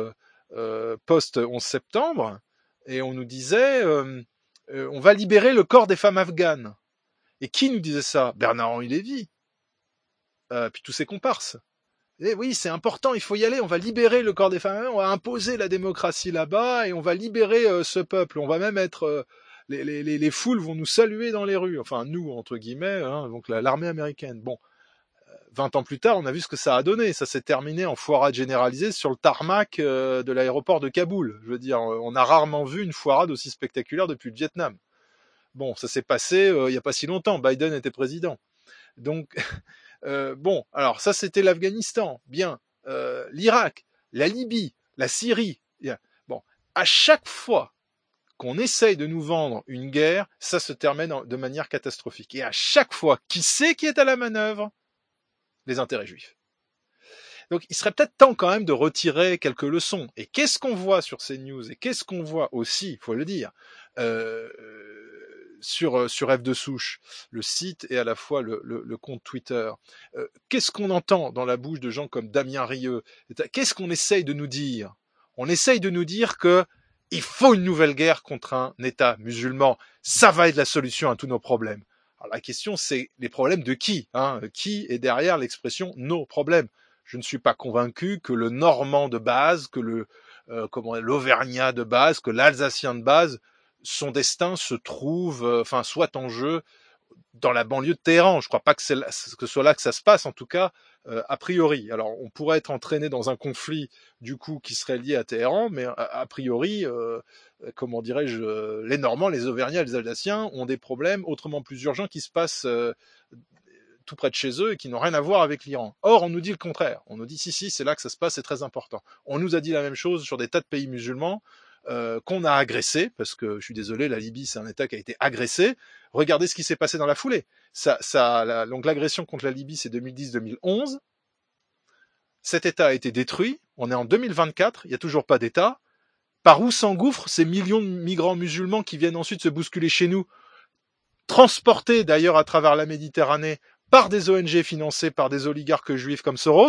Speaker 11: post-11 septembre, et on nous disait on va libérer le corps des femmes afghanes. Et qui nous disait ça ? Bernard-Henri Lévy, puis tous ses comparses. Et oui, c'est important, il faut y aller, on va libérer le corps des femmes, on va imposer la démocratie là-bas, et on va libérer ce peuple, on va même être... les foules vont nous saluer dans les rues, enfin nous, entre guillemets, hein, donc l'armée américaine. Bon, 20 ans plus tard, on a vu ce que ça a donné, ça s'est terminé en foirade généralisée sur le tarmac de l'aéroport de Kaboul. Je veux dire, on a rarement vu une foirade aussi spectaculaire depuis le Vietnam. Bon, ça s'est passé il n'y a pas si longtemps, Biden était président. Donc... bon, alors ça c'était l'Afghanistan, bien, l'Irak, la Libye, la Syrie, bien. Bon, à chaque fois qu'on essaye de nous vendre une guerre, ça se termine de manière catastrophique. Et à chaque fois, qui c'est qui est à la manœuvre ? Les intérêts juifs. Donc il serait peut-être temps quand même de retirer quelques leçons. Et qu'est-ce qu'on voit sur ces news ? Et qu'est-ce qu'on voit aussi, il faut le dire, sur F de Souche, le site et à la fois le compte Twitter. Qu'est-ce qu'on entend dans la bouche de gens comme Damien Rieu ? Qu'est-ce qu'on essaye de nous dire ? On essaye de nous dire que il faut une nouvelle guerre contre un État musulman. Ça va être la solution à tous nos problèmes. Alors la question, c'est les problèmes de qui ? Qui est derrière l'expression « nos problèmes » ? Je ne suis pas convaincu que le Normand de base, que l'Auvergnat de base, que l'Alsacien de base, son destin se trouve, soit en jeu dans la banlieue de Téhéran. Je ne crois pas que ce soit là que ça se passe, en tout cas, a priori. Alors, on pourrait être entraîné dans un conflit, du coup, qui serait lié à Téhéran, mais a priori, comment dirais-je, les Normands, les Auvergnats, les Alsaciens ont des problèmes autrement plus urgents qui se passent tout près de chez eux et qui n'ont rien à voir avec l'Iran. Or, on nous dit le contraire. On nous dit, si, c'est là que ça se passe, c'est très important. On nous a dit la même chose sur des tas de pays musulmans, qu'on a agressé, parce que je suis désolé, la Libye c'est un État qui a été agressé. Regardez ce qui s'est passé dans la foulée. Donc l'agression contre la Libye c'est 2010-2011. Cet État a été détruit. On est en 2024, il n'y a toujours pas d'État. Par où s'engouffrent ces millions de migrants musulmans qui viennent ensuite se bousculer chez nous, transportés d'ailleurs à travers la Méditerranée par des ONG financées par des oligarques juifs comme Soros ?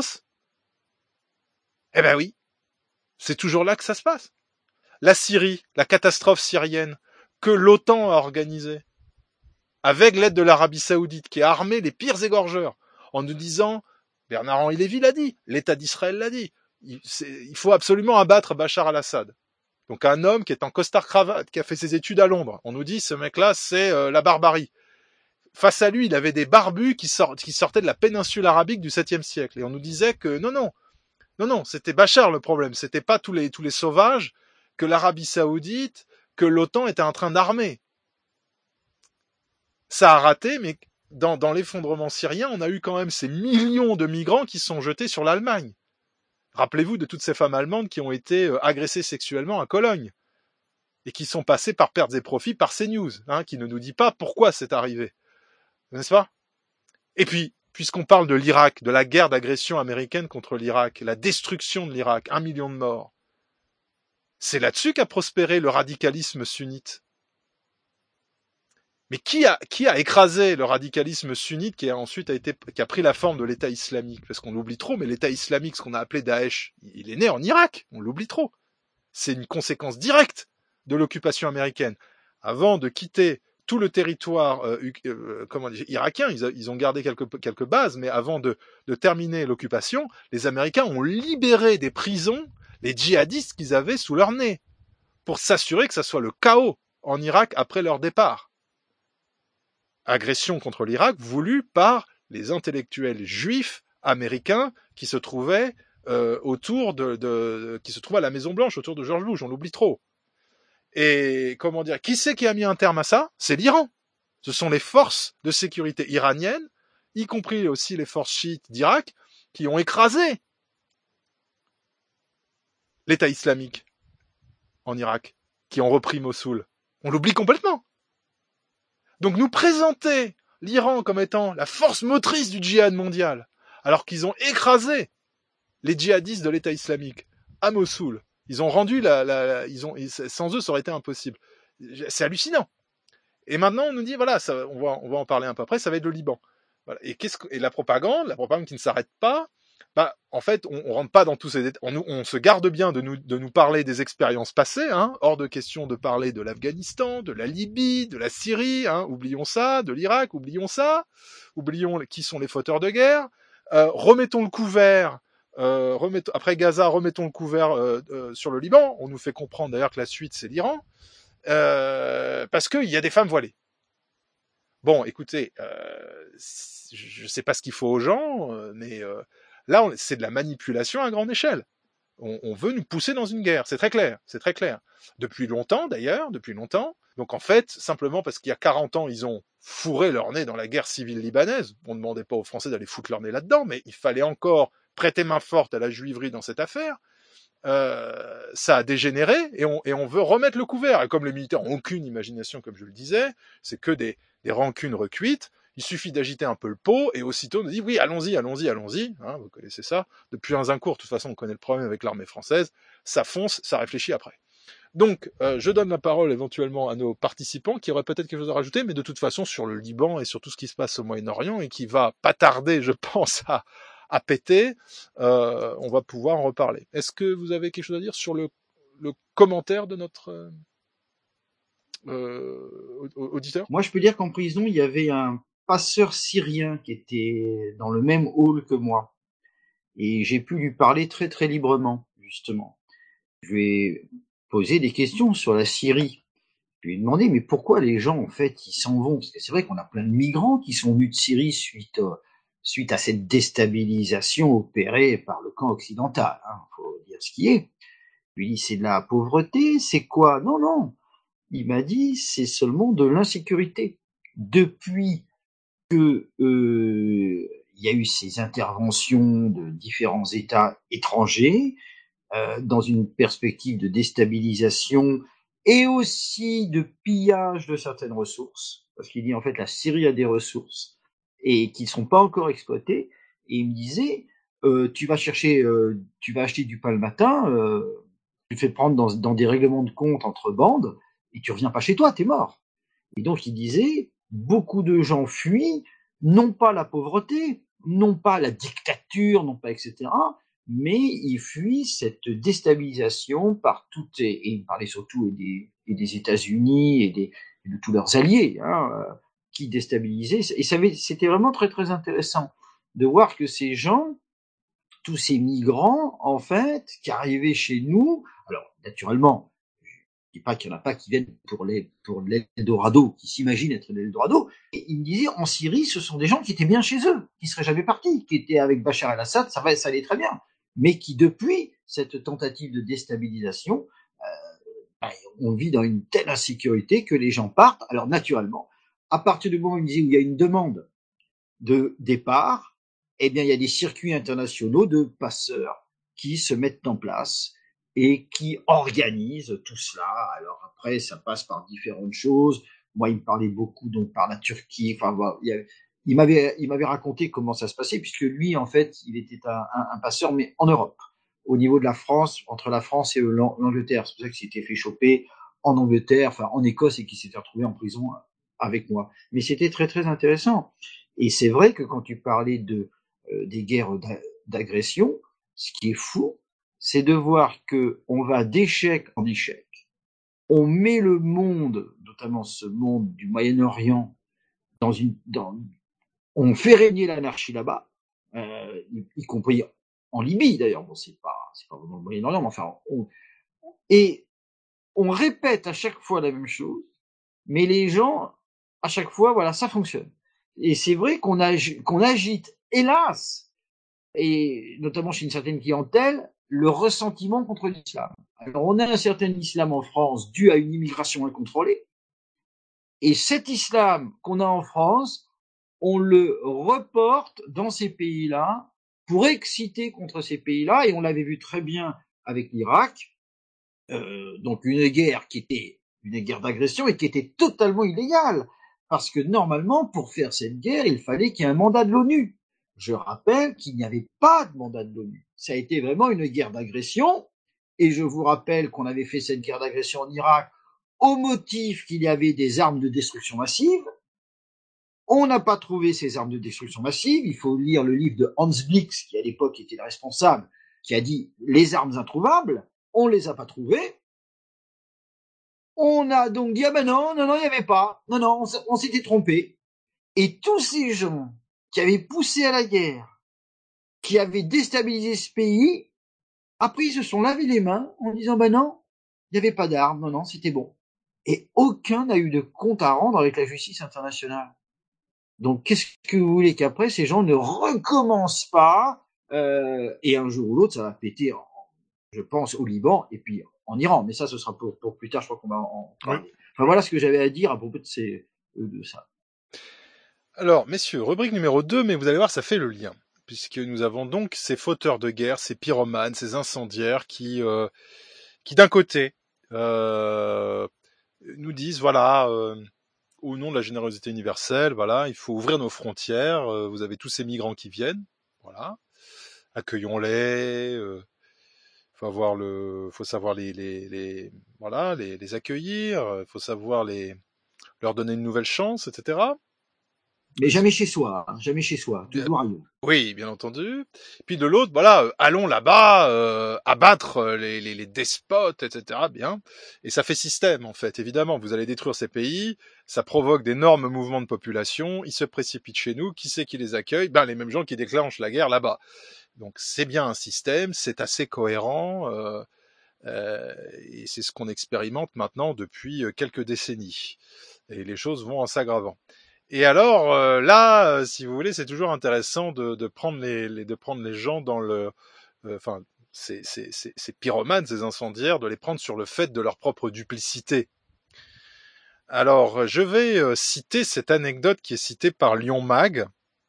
Speaker 11: Eh ben oui, c'est toujours là que ça se passe. La Syrie, la catastrophe syrienne que l'OTAN a organisée, avec l'aide de l'Arabie Saoudite, qui a armé les pires égorgeurs, en nous disant, Bernard-Henri Lévy l'a dit, l'État d'Israël l'a dit, il faut absolument abattre Bachar al-Assad. Donc un homme qui est en costard-cravate, qui a fait ses études à Londres, on nous dit, ce mec-là, c'est la barbarie. Face à lui, il avait des barbus qui sortaient de la péninsule arabique du 7e siècle. Et on nous disait que non, c'était Bachar le problème, c'était pas tous les sauvages que l'Arabie Saoudite, que l'OTAN était en train d'armer. Ça a raté, mais dans l'effondrement syrien, on a eu quand même ces millions de migrants qui se sont jetés sur l'Allemagne. Rappelez-vous de toutes ces femmes allemandes qui ont été agressées sexuellement à Cologne et qui sont passées par pertes et profits par CNews, qui ne nous dit pas pourquoi c'est arrivé. N'est-ce pas? Et puis, puisqu'on parle de l'Irak, de la guerre d'agression américaine contre l'Irak, la destruction de l'Irak, 1 million de morts, c'est là-dessus qu'a prospéré le radicalisme sunnite. Mais qui a écrasé le radicalisme sunnite qui a pris la forme de l'État islamique? Parce qu'on l'oublie trop, mais l'État islamique, ce qu'on a appelé Daesh, il est né en Irak. On l'oublie trop. C'est une conséquence directe de l'occupation américaine. Avant de quitter tout le territoire irakien, ils ont gardé quelques bases, mais avant de terminer l'occupation, les Américains ont libéré des prisons les djihadistes qu'ils avaient sous leur nez, pour s'assurer que ça soit le chaos en Irak après leur départ. Agression contre l'Irak voulue par les intellectuels juifs américains qui se trouvaient qui se trouvaient à la Maison Blanche autour de George Bush, on l'oublie trop. Et qui c'est qui a mis un terme à ça? C'est l'Iran. Ce sont les forces de sécurité iraniennes, y compris aussi les forces chiites d'Irak, qui ont écrasé l'État islamique en Irak, qui ont repris Mossoul. On l'oublie complètement. Donc nous présenter l'Iran comme étant la force motrice du djihad mondial, alors qu'ils ont écrasé les djihadistes de l'État islamique à Mossoul. Ils ont rendu sans eux, ça aurait été impossible. C'est hallucinant. Et maintenant, on nous dit, voilà, on va en parler un peu après, ça va être le Liban. Voilà. Et la propagande qui ne s'arrête pas, en fait, on rentre pas dans tous ces détails. On se garde bien de nous parler des expériences passées, hors de question de parler de l'Afghanistan, de la Libye, de la Syrie, oublions ça, de l'Irak, oublions ça, oublions qui sont les fauteurs de guerre, remettons le couvert, après Gaza, remettons le couvert sur le Liban. On nous fait comprendre d'ailleurs que la suite c'est l'Iran, parce qu'il y a des femmes voilées. Bon, écoutez, je sais pas ce qu'il faut aux gens, mais là, c'est de la manipulation à grande échelle. On veut nous pousser dans une guerre, c'est très clair. Depuis longtemps, d'ailleurs. Donc en fait, simplement parce qu'il y a 40 ans, ils ont fourré leur nez dans la guerre civile libanaise. On ne demandait pas aux Français d'aller foutre leur nez là-dedans, mais il fallait encore prêter main forte à la juiverie dans cette affaire. Ça a dégénéré et on veut remettre le couvert. Et comme les militaires n'ont aucune imagination, comme je le disais, c'est que des rancunes recuites. Il suffit d'agiter un peu le pot et aussitôt on nous dit oui, allons-y. Vous connaissez ça. Depuis un cours, de toute façon, on connaît le problème avec l'armée française. Ça fonce, ça réfléchit après. Donc, je donne la parole éventuellement à nos participants qui auraient peut-être quelque chose à rajouter, mais de toute façon sur le Liban et sur tout ce qui se passe au Moyen-Orient et qui va pas tarder, je pense, à péter, on va pouvoir en reparler. Est-ce que vous avez quelque chose à dire sur le commentaire de notre auditeur?
Speaker 14: Moi, je peux dire qu'en prison, il y avait un passeur syrien qui était dans le même hall que moi. Et j'ai pu lui parler très très librement, justement. Je lui ai posé des questions sur la Syrie. Je lui ai demandé, mais pourquoi les gens, en fait, ils s'en vont? Parce que c'est vrai qu'on a plein de migrants qui sont venus de Syrie suite à cette déstabilisation opérée par le camp occidental. Faut dire ce qui est. Je lui ai dit, c'est de la pauvreté, c'est quoi? Non. Il m'a dit, c'est seulement de l'insécurité. Depuis que il y a eu ces interventions de différents États étrangers dans une perspective de déstabilisation et aussi de pillage de certaines ressources, parce qu'il dit en fait la Syrie a des ressources et qui ne sont pas encore exploitées. Et il me disait, tu vas acheter du pain le matin, tu te fais prendre dans des règlements de compte entre bandes et tu reviens pas chez toi, t'es mort. Et donc il disait, beaucoup de gens fuient, non pas la pauvreté, non pas la dictature, non pas etc., mais ils fuient cette déstabilisation par toutes, et il parlait surtout des États-Unis et de tous leurs alliés, qui déstabilisaient. Et c'était vraiment très très intéressant de voir que ces gens, tous ces migrants, en fait, qui arrivaient chez nous, alors naturellement, je dis pas qu'il y en a pas qui viennent pour l'Eldorado, qui s'imaginent être l'Eldorado. Et il me disait, en Syrie, ce sont des gens qui étaient bien chez eux, qui seraient jamais partis, qui étaient avec Bachar el-Assad, ça allait très bien. Mais qui, depuis cette tentative de déstabilisation, on vit dans une telle insécurité que les gens partent. Alors, naturellement, à partir du moment où il me disait où il y a une demande de départ, eh bien, il y a des circuits internationaux de passeurs qui se mettent en place et qui organisent tout cela. Alors après, ça passe par différentes choses. Moi, il me parlait beaucoup donc par la Turquie. Enfin, voilà, il m'avait raconté comment ça se passait, puisque lui, en fait, il était un passeur, mais en Europe, au niveau de la France, entre la France et l'Angleterre. C'est pour ça qu'il s'était fait choper en Angleterre, enfin en Écosse, et qu'il s'était retrouvé en prison avec moi. Mais c'était très très intéressant. Et c'est vrai que quand tu parlais des guerres d'agression, ce qui est fou, c'est de voir que on va d'échec en échec. On met le monde, notamment ce monde du Moyen-Orient, on fait régner l'anarchie là-bas, y compris en Libye d'ailleurs. Bon, c'est pas vraiment le Moyen-Orient, mais enfin, et on répète à chaque fois la même chose, mais les gens, à chaque fois, voilà, ça fonctionne. Et c'est vrai qu'on agite, hélas, et notamment chez une certaine clientèle, le ressentiment contre l'islam. Alors, on a un certain islam en France dû à une immigration incontrôlée, et cet islam qu'on a en France, on le reporte dans ces pays-là pour exciter contre ces pays-là, et on l'avait vu très bien avec l'Irak, donc une guerre qui était une guerre d'agression et qui était totalement illégale, parce que normalement, pour faire cette guerre, il fallait qu'il y ait un mandat de l'ONU. Je rappelle qu'il n'y avait pas de mandat de l'ONU. Ça a été vraiment une guerre d'agression, et je vous rappelle qu'on avait fait cette guerre d'agression en Irak au motif qu'il y avait des armes de destruction massive. On n'a pas trouvé ces armes de destruction massive. Il faut lire le livre de Hans Blix, qui à l'époque était le responsable, qui a dit les armes introuvables. On les a pas trouvées. On a donc dit, ah ben non, il n'y avait pas. Non, on s'était trompé. Et tous ces gens qui avaient poussé à la guerre, qui avaient déstabilisé ce pays, après ils se sont lavé les mains en disant, ben non, il n'y avait pas d'armes, non, c'était bon. Et aucun n'a eu de compte à rendre avec la justice internationale. Donc qu'est-ce que vous voulez qu'après ces gens ne recommencent pas, et un jour ou l'autre ça va péter, je pense, au Liban et puis en Iran. Mais ça, ce sera pour plus tard, je crois qu'on va en parler. Oui. Enfin, voilà ce que j'avais à dire à propos de ça.
Speaker 11: Alors, messieurs, rubrique numéro 2, mais vous allez voir, ça fait le lien. Puisque nous avons donc ces fauteurs de guerre, ces pyromanes, ces incendiaires qui d'un côté, nous disent, voilà, au nom de la générosité universelle, voilà, il faut ouvrir nos frontières, vous avez tous ces migrants qui viennent, voilà, accueillons-les, faut savoir les accueillir, faut savoir leur donner une nouvelle chance, etc.
Speaker 14: Mais jamais chez soi, toujours ailleurs.
Speaker 11: Oui, bien entendu. Puis de l'autre, voilà, allons là-bas, abattre les despotes, etc. Bien. Et ça fait système, en fait. Évidemment, vous allez détruire ces pays, ça provoque d'énormes mouvements de population, ils se précipitent chez nous, qui c'est qui les accueille? Ben, les mêmes gens qui déclenchent la guerre là-bas. Donc c'est bien un système, c'est assez cohérent, et c'est ce qu'on expérimente maintenant depuis quelques décennies. Et les choses vont en s'aggravant. Et alors là, si vous voulez, c'est toujours intéressant de prendre les gens dans ces pyromanes, ces incendiaires, de les prendre sur le fait de leur propre duplicité. Alors, je vais citer cette anecdote qui est citée par Lyon Mag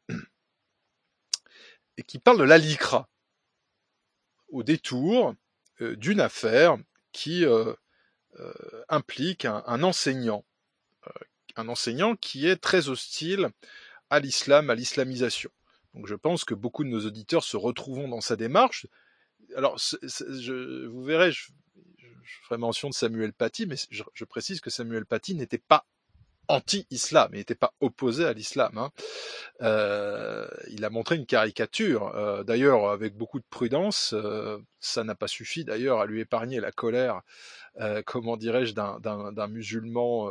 Speaker 11: et qui parle de la LICRA au détour d'une affaire qui implique un enseignant. Un enseignant qui est très hostile à l'islam, à l'islamisation. Donc je pense que beaucoup de nos auditeurs se retrouveront dans sa démarche. Alors, vous verrez, je ferai mention de Samuel Paty, mais je précise que Samuel Paty n'était pas anti-islam, il n'était pas opposé à l'islam. Hein. Il a montré une caricature, d'ailleurs avec beaucoup de prudence, ça n'a pas suffi d'ailleurs à lui épargner la colère, comment dirais-je, d'un musulman...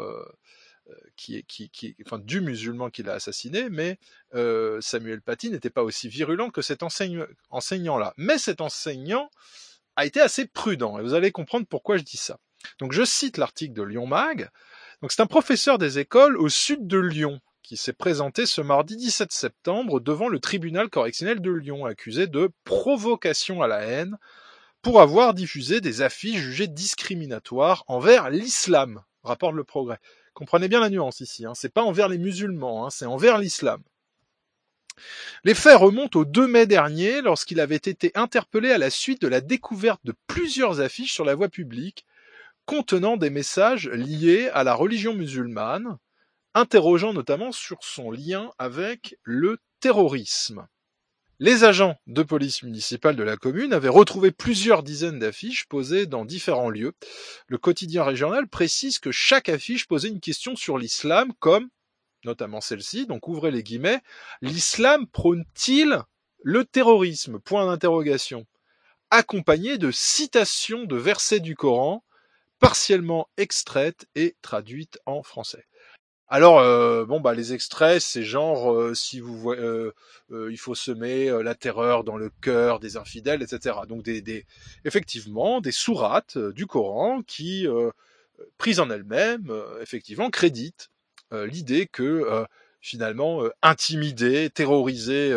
Speaker 11: du musulman qui l'a assassiné, mais Samuel Paty n'était pas aussi virulent que cet enseignant-là. Mais cet enseignant a été assez prudent, et vous allez comprendre pourquoi je dis ça. Donc je cite l'article de Lyon Mag. Donc c'est un professeur des écoles au sud de Lyon qui s'est présenté ce mardi 17 septembre devant le tribunal correctionnel de Lyon, accusé de provocation à la haine pour avoir diffusé des affiches jugées discriminatoires envers l'islam, rapporte Le Progrès. Comprenez bien la nuance ici, hein. C'est pas envers les musulmans, hein, c'est envers l'islam. Les faits remontent au 2 mai dernier, lorsqu'il avait été interpellé à la suite de la découverte de plusieurs affiches sur la voie publique contenant des messages liés à la religion musulmane, interrogeant notamment sur son lien avec le terrorisme. Les agents de police municipale de la commune avaient retrouvé plusieurs dizaines d'affiches posées dans différents lieux. Le quotidien régional précise que chaque affiche posait une question sur l'islam, comme, notamment celle-ci, donc ouvrez les guillemets, l'islam prône-t-il le terrorisme ? Point d'interrogation. Accompagné de citations de versets du Coran, partiellement extraites et traduites en français. Alors, les extraits, c'est genre, si vous voyez, il faut semer la terreur dans le cœur des infidèles, etc. Donc, effectivement, des sourates du Coran qui, prises en elles-mêmes, effectivement, créditent l'idée que, finalement, intimider, terroriser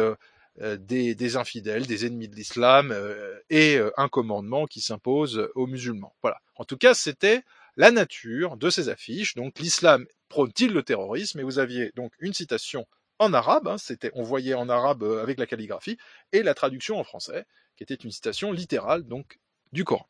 Speaker 11: des infidèles, des ennemis de l'islam, est un commandement qui s'impose aux musulmans. Voilà. En tout cas, c'était la nature de ces affiches. Donc, l'islam prône-t-il le terrorisme ? Et vous aviez donc une citation en arabe, on voyait en arabe avec la calligraphie, et la traduction en français, qui était une citation littérale donc du Coran.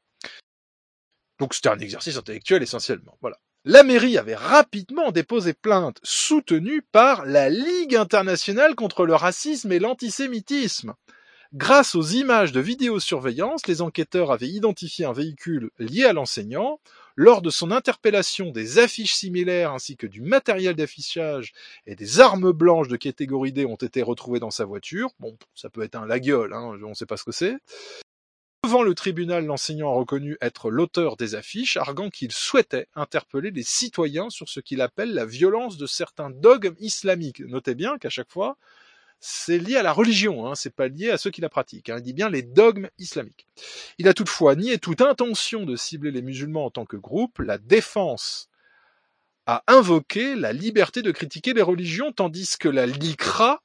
Speaker 11: Donc, c'était un exercice intellectuel essentiellement. Voilà. La mairie avait rapidement déposé plainte, soutenue par la Ligue internationale contre le racisme et l'antisémitisme. Grâce aux images de vidéosurveillance, les enquêteurs avaient identifié un véhicule lié à l'enseignant. Lors de son interpellation, des affiches similaires ainsi que du matériel d'affichage et des armes blanches de catégorie D ont été retrouvées dans sa voiture. Bon, ça peut être un laguiole, on ne sait pas ce que c'est. Devant le tribunal, l'enseignant a reconnu être l'auteur des affiches, arguant qu'il souhaitait interpeller les citoyens sur ce qu'il appelle la violence de certains dogmes islamiques. Notez bien qu'à chaque fois, c'est lié à la religion, c'est pas lié à ceux qui la pratiquent. Il dit bien les dogmes islamiques. Il a toutefois nié toute intention de cibler les musulmans en tant que groupe. La défense a invoqué la liberté de critiquer les religions, tandis que la LICRA,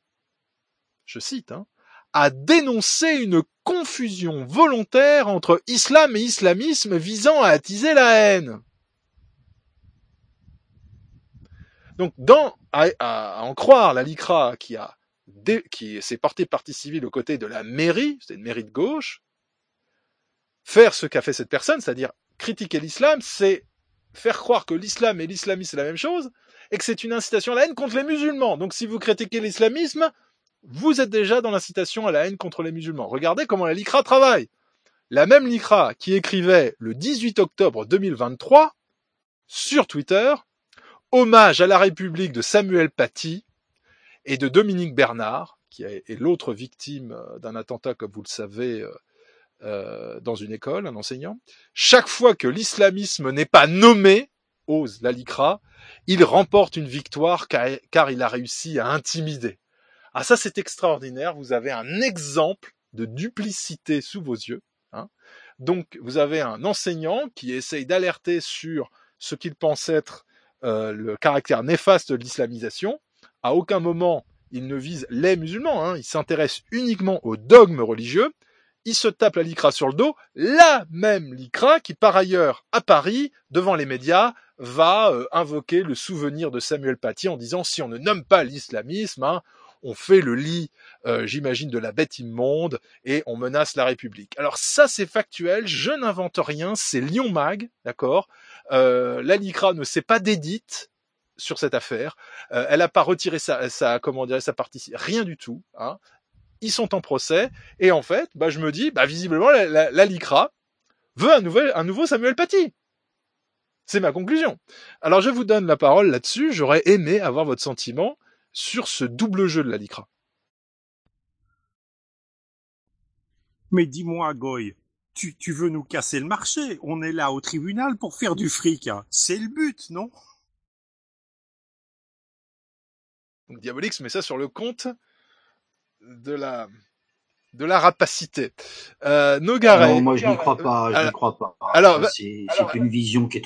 Speaker 11: je cite, a dénoncé une confusion volontaire entre islam et islamisme visant à attiser la haine. Donc, à en croire la LICRA qui s'est portée partie civile aux côtés de la mairie, c'est une mairie de gauche, faire ce qu'a fait cette personne, c'est-à-dire critiquer l'islam, c'est faire croire que l'islam et l'islamisme c'est la même chose, et que c'est une incitation à la haine contre les musulmans. Donc si vous critiquez l'islamisme, vous êtes déjà dans l'incitation à la haine contre les musulmans. Regardez comment la LICRA travaille. La même LICRA qui écrivait le 18 octobre 2023 sur Twitter, hommage à la République de Samuel Paty et de Dominique Bernard, qui est l'autre victime d'un attentat, comme vous le savez, dans une école, un enseignant. Chaque fois que l'islamisme n'est pas nommé, ose la LICRA, il remporte une victoire car il a réussi à intimider. Ah, ça c'est extraordinaire, vous avez un exemple de duplicité sous vos yeux. Donc vous avez un enseignant qui essaye d'alerter sur ce qu'il pense être le caractère néfaste de l'islamisation. À aucun moment il ne vise les musulmans, il s'intéresse uniquement aux dogmes religieux. Il se tape la LICRA sur le dos, la même LICRA qui par ailleurs à Paris, devant les médias, va invoquer le souvenir de Samuel Paty en disant si on ne nomme pas l'islamisme, on fait le lit, j'imagine, de la bête immonde et on menace la République. Alors ça, c'est factuel, je n'invente rien, c'est Lyon Mag, d'accord. La LICRA ne s'est pas dédite sur cette affaire, elle n'a pas retiré sa partie, rien du tout. Ils sont en procès et en fait, je me dis, visiblement, la LICRA veut un nouveau Samuel Paty. C'est ma conclusion. Alors je vous donne la parole là-dessus. J'aurais aimé avoir votre sentiment sur ce double jeu de la LICRA.
Speaker 13: Mais dis-moi, Goy, tu veux nous casser le marché. On est là au tribunal pour faire du fric. C'est le but, non ?
Speaker 11: Donc Diabolix met ça sur le compte de la rapacité. Nogaret.
Speaker 14: Non, moi je n'y crois pas. Je n'y crois pas.
Speaker 11: Alors,
Speaker 14: c'est une vision qui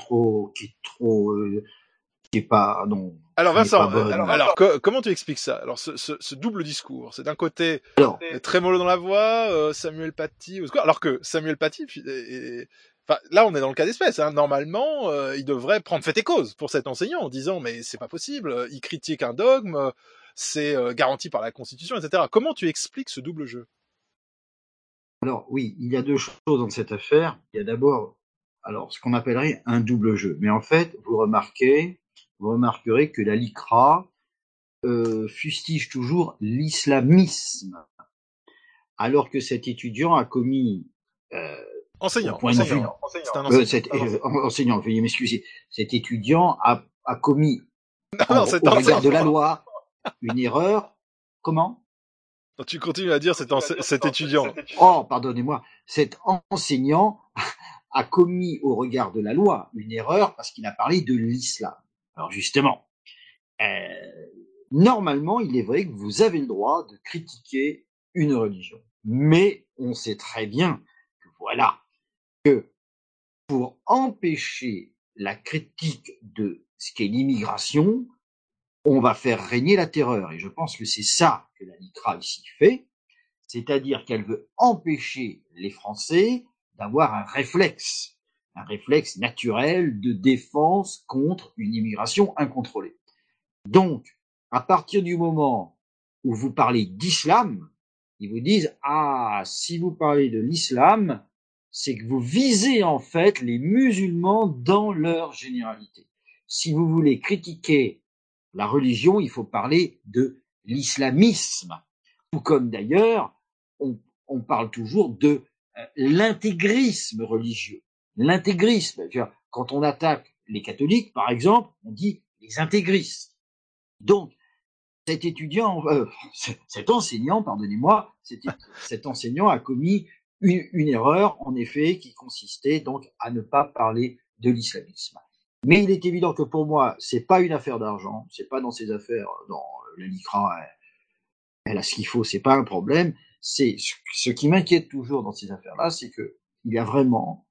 Speaker 14: est pas. Non.
Speaker 11: Alors Vincent, comment tu expliques ça ? Alors ce double discours, c'est d'un côté très mollo dans la voix, Samuel Paty, alors que Samuel Paty, là on est dans le cas d'espèce. Normalement, il devrait prendre fait et cause pour cet enseignant en disant mais c'est pas possible, il critique un dogme, c'est garanti par la Constitution, etc. Comment tu expliques ce double jeu?
Speaker 14: Alors oui, il y a deux choses dans cette affaire. Il y a d'abord, alors ce qu'on appellerait un double jeu. Mais en fait, vous remarquerez que la LICRA fustige toujours l'islamisme, alors que cet étudiant a commis
Speaker 11: enseignant,
Speaker 14: veuillez m'excuser. Cet étudiant a commis
Speaker 11: au
Speaker 14: regard de la loi une erreur. Comment?
Speaker 11: Tu continues à dire cet étudiant.
Speaker 14: Oh, pardonnez-moi. Cet enseignant a commis au regard de la loi une erreur parce qu'il a parlé de l'islam. Alors justement, normalement, il est vrai que vous avez le droit de critiquer une religion. Mais on sait très bien que pour empêcher la critique de ce qu'est l'immigration, on va faire régner la terreur. Et je pense que c'est ça que la LICRA ici fait, c'est-à-dire qu'elle veut empêcher les Français d'avoir un réflexe naturel de défense contre une immigration incontrôlée. Donc, à partir du moment où vous parlez d'islam, ils vous disent « Ah, si vous parlez de l'islam, c'est que vous visez en fait les musulmans dans leur généralité. Si vous voulez critiquer la religion, il faut parler de l'islamisme. Tout comme d'ailleurs, on parle toujours de l'intégrisme religieux. L'intégrisme, quand on attaque les catholiques, par exemple, on dit les intégristes. Donc, cet enseignant, pardonnez-moi, cet enseignant a commis une erreur, en effet, qui consistait donc à ne pas parler de l'islamisme. Mais il est évident que pour moi, c'est pas une affaire d'argent, c'est pas dans ces affaires, dans la LICRA, elle a ce qu'il faut, c'est pas un problème. C'est ce qui m'inquiète toujours dans ces affaires-là, c'est que il y a vraiment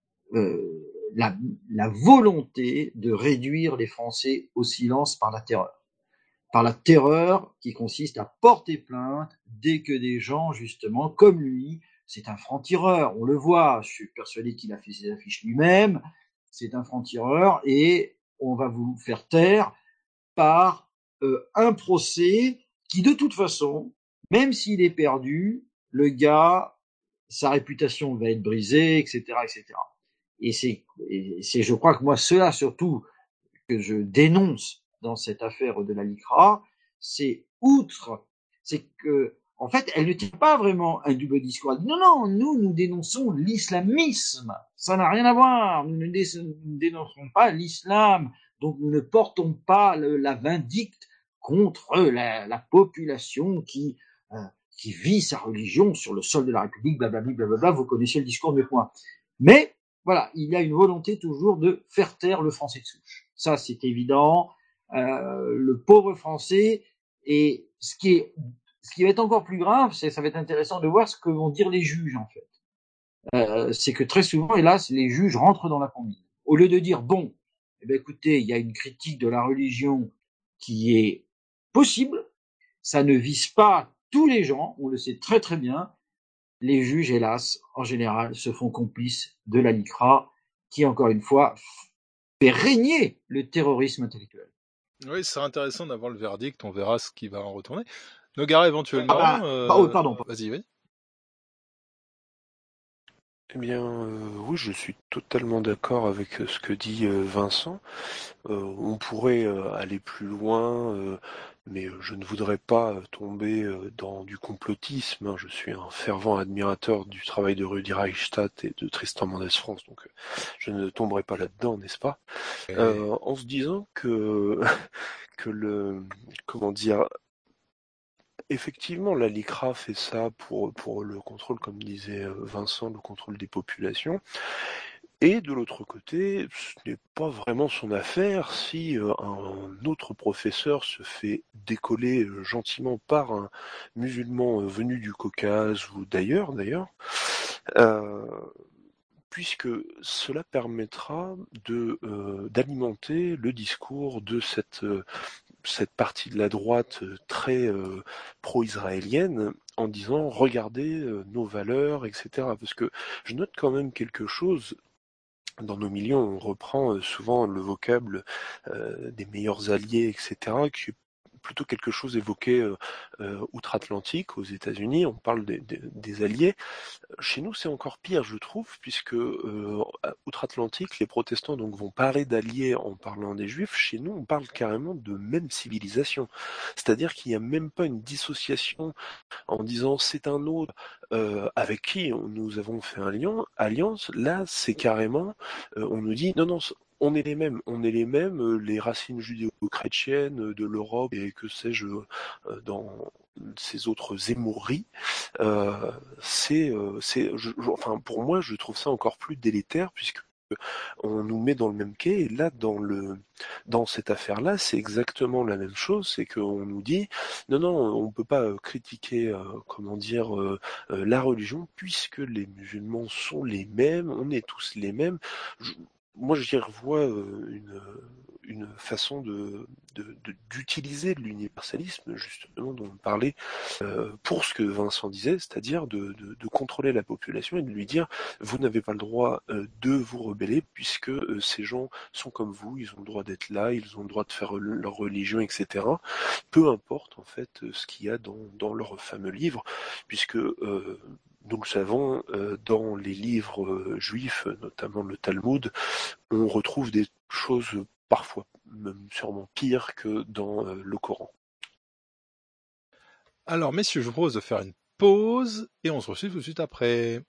Speaker 14: la volonté de réduire les Français au silence par la terreur qui consiste à porter plainte dès que des gens, justement, comme lui, c'est un franc-tireur, on le voit, je suis persuadé qu'il a fait ses affiches lui-même, c'est un franc-tireur et on va vous faire taire par un procès qui, de toute façon, même s'il est perdu, le gars, sa réputation va être brisée, etc., etc. Et c'est, je crois que moi, cela surtout que je dénonce dans cette affaire de la LICRA, c'est que, en fait, elle ne tient pas vraiment un double discours. Elle dit, non, nous dénonçons l'islamisme. Ça n'a rien à voir. Nous ne dénonçons pas l'islam. Donc, nous ne portons pas la vindicte contre la population qui vit sa religion sur le sol de la République, blablabla, blablabla. Vous connaissez le discours de moi. Mais, voilà, il y a une volonté toujours de faire taire le français de souche. Ça, c'est évident. Le pauvre français, et ce qui va être encore plus grave, ça va être intéressant de voir ce que vont dire les juges, en fait. C'est que très souvent, hélas, les juges rentrent dans la combine. Au lieu de dire, bon, eh bien, écoutez, il y a une critique de la religion qui est possible, ça ne vise pas tous les gens, on le sait très très bien, les juges, hélas, en général, se font complices de la LICRA, qui, encore une fois, fait régner le terrorisme intellectuel.
Speaker 11: Oui, c'est intéressant d'avoir le verdict, on verra ce qui va en retourner. Noguera, éventuellement...
Speaker 14: pardon.
Speaker 11: Vas-y, oui.
Speaker 12: Eh bien, oui, je suis totalement d'accord avec ce que dit Vincent. On pourrait aller plus loin, mais je ne voudrais pas tomber dans du complotisme. Je suis un fervent admirateur du travail de Rudi Reichstadt et de Tristan Mendès France, donc je ne tomberai pas là-dedans, n'est-ce pas? En se disant que comment dire, effectivement, la LICRA fait ça pour le contrôle, comme disait Vincent, le contrôle des populations. Et de l'autre côté, ce n'est pas vraiment son affaire si un autre professeur se fait décoller gentiment par un musulman venu du Caucase ou d'ailleurs, puisque cela permettra d'alimenter le discours de cette partie de la droite très pro-israélienne en disant regardez nos valeurs, etc. Parce que je note quand même quelque chose. Dans nos milieux, on reprend souvent le vocable des meilleurs alliés, etc., qui est plutôt quelque chose évoqué outre-Atlantique, aux États-Unis, on parle des alliés. Chez nous, c'est encore pire, je trouve, puisque outre-Atlantique, les protestants donc vont parler d'alliés en parlant des Juifs. Chez nous, on parle carrément de même civilisation. C'est-à-dire qu'il n'y a même pas une dissociation en disant c'est un autre avec qui nous avons fait alliance. Là, c'est carrément, on nous dit non, on est les mêmes, les racines judéo-chrétiennes de l'Europe et que sais-je dans ces autres émouries. Enfin, pour moi, je trouve ça encore plus délétère puisque on nous met dans le même quai, et là, dans cette affaire-là, c'est exactement la même chose, c'est qu'on nous dit, non, on peut pas critiquer, la religion, puisque les musulmans sont les mêmes, on est tous les mêmes. Moi, j'y revois une façon d'utiliser l'universalisme, justement, dont on parlait, pour ce que Vincent disait, c'est-à-dire de contrôler la population et de lui dire vous n'avez pas le droit de vous rebeller puisque ces gens sont comme vous, ils ont le droit d'être là, ils ont le droit de faire leur religion, etc. Peu importe en fait ce qu'il y a dans leur fameux livre, puisque nous le savons, dans les livres juifs, notamment le Talmud, on retrouve des choses parfois même sûrement pires que dans le Coran.
Speaker 11: Alors, messieurs, je vous propose de faire une pause et on se retrouve tout de suite après.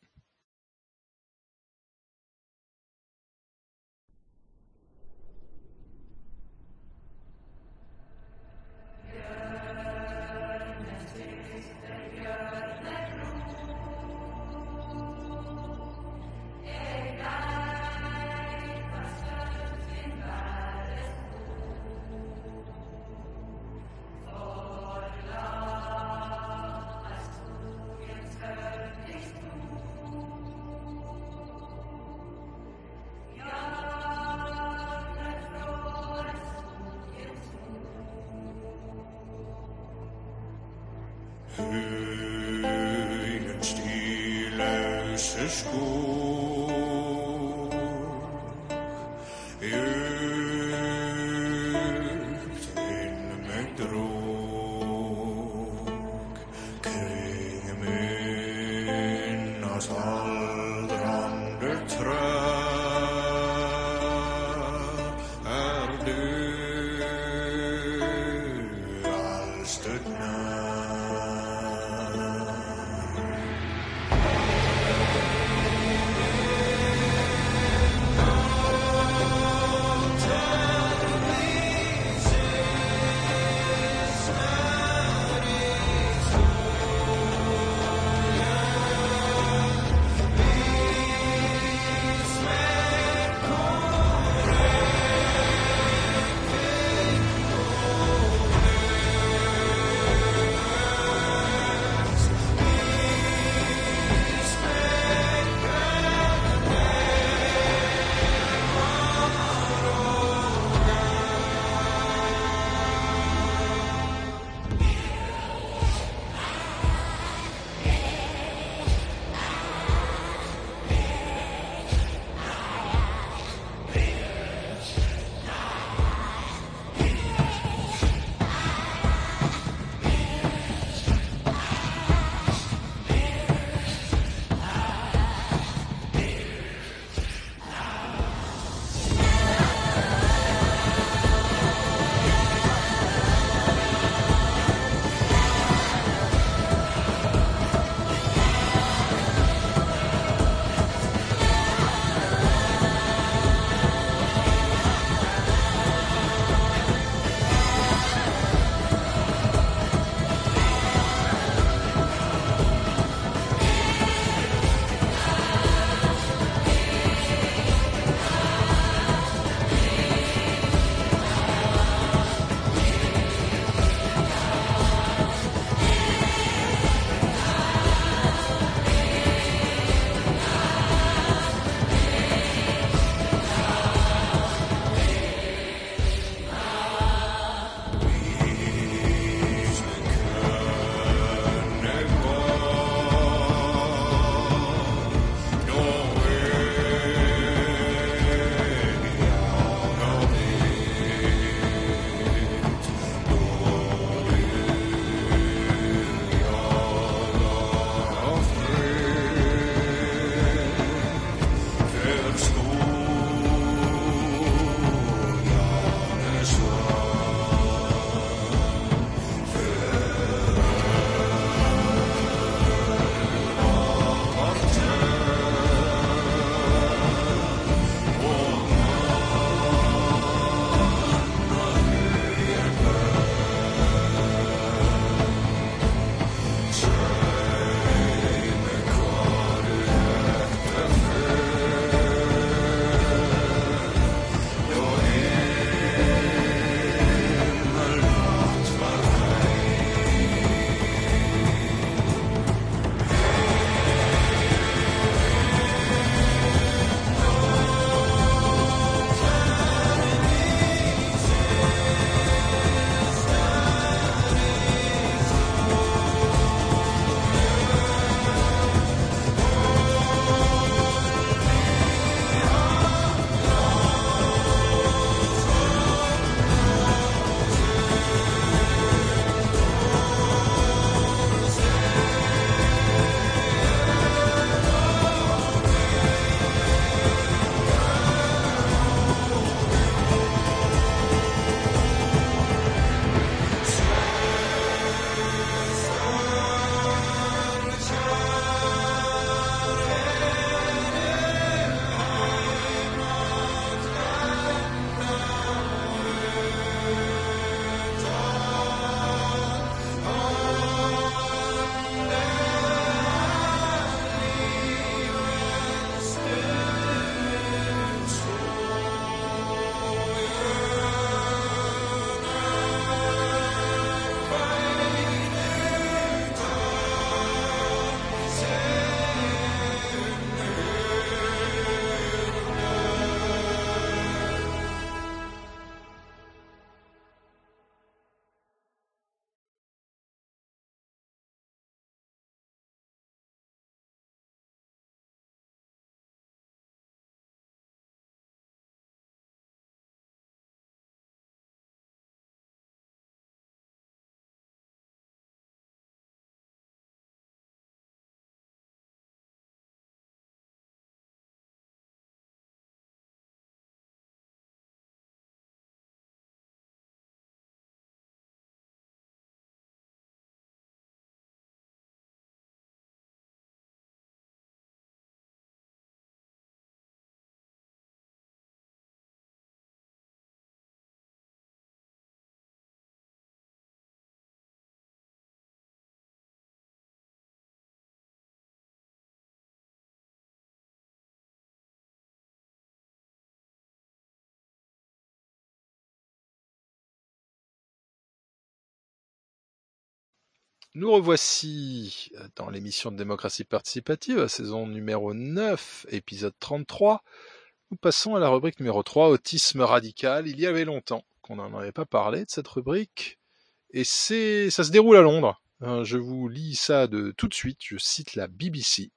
Speaker 11: Nous revoici dans l'émission de démocratie participative, saison numéro 9, épisode 33. Nous passons à la rubrique numéro 3, autisme radical. Il y avait longtemps qu'on n'en avait pas parlé de cette rubrique, et ça se déroule à Londres. Je vous lis ça tout de suite, je cite la BBC.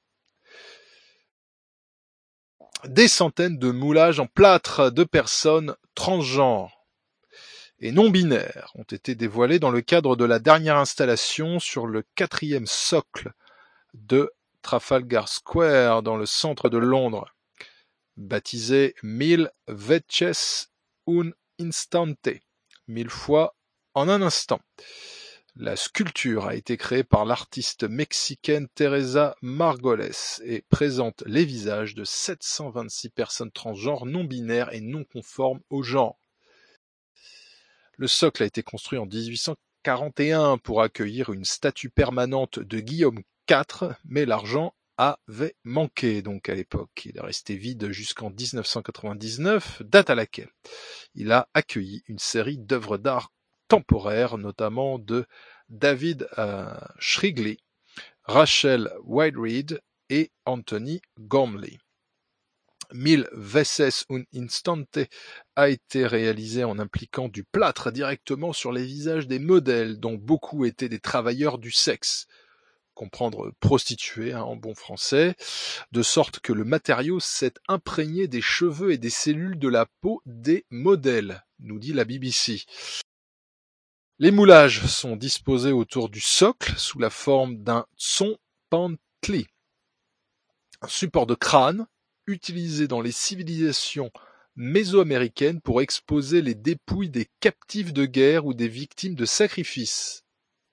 Speaker 11: Des centaines de moulages en plâtre de personnes transgenres et non-binaires ont été dévoilés dans le cadre de la dernière installation sur le 4e socle de Trafalgar Square dans le centre de Londres, baptisé 1000 veces un instante, 1000 fois en un instant. La sculpture a été créée par l'artiste mexicaine Teresa Margoles et présente les visages de 726 personnes transgenres non-binaires et non conformes au genre. Le socle a été construit en 1841 pour accueillir une statue permanente de Guillaume IV, mais l'argent avait manqué donc à l'époque. Il est resté vide jusqu'en 1999, date à laquelle il a accueilli une série d'œuvres d'art temporaires, notamment de David Shrigley, Rachel Whiteread et Anthony Gormley. 1000 veces un instante a été réalisé en impliquant du plâtre directement sur les visages des modèles, dont beaucoup étaient des travailleurs du sexe, comprendre prostituées en bon français, de sorte que le matériau s'est imprégné des cheveux et des cellules de la peau des modèles, nous dit la BBC. Les moulages sont disposés autour du socle sous la forme d'un tsompantli, un support de crâne utilisé dans les civilisations mésoaméricaines pour exposer les dépouilles des captifs de guerre ou des victimes de sacrifices.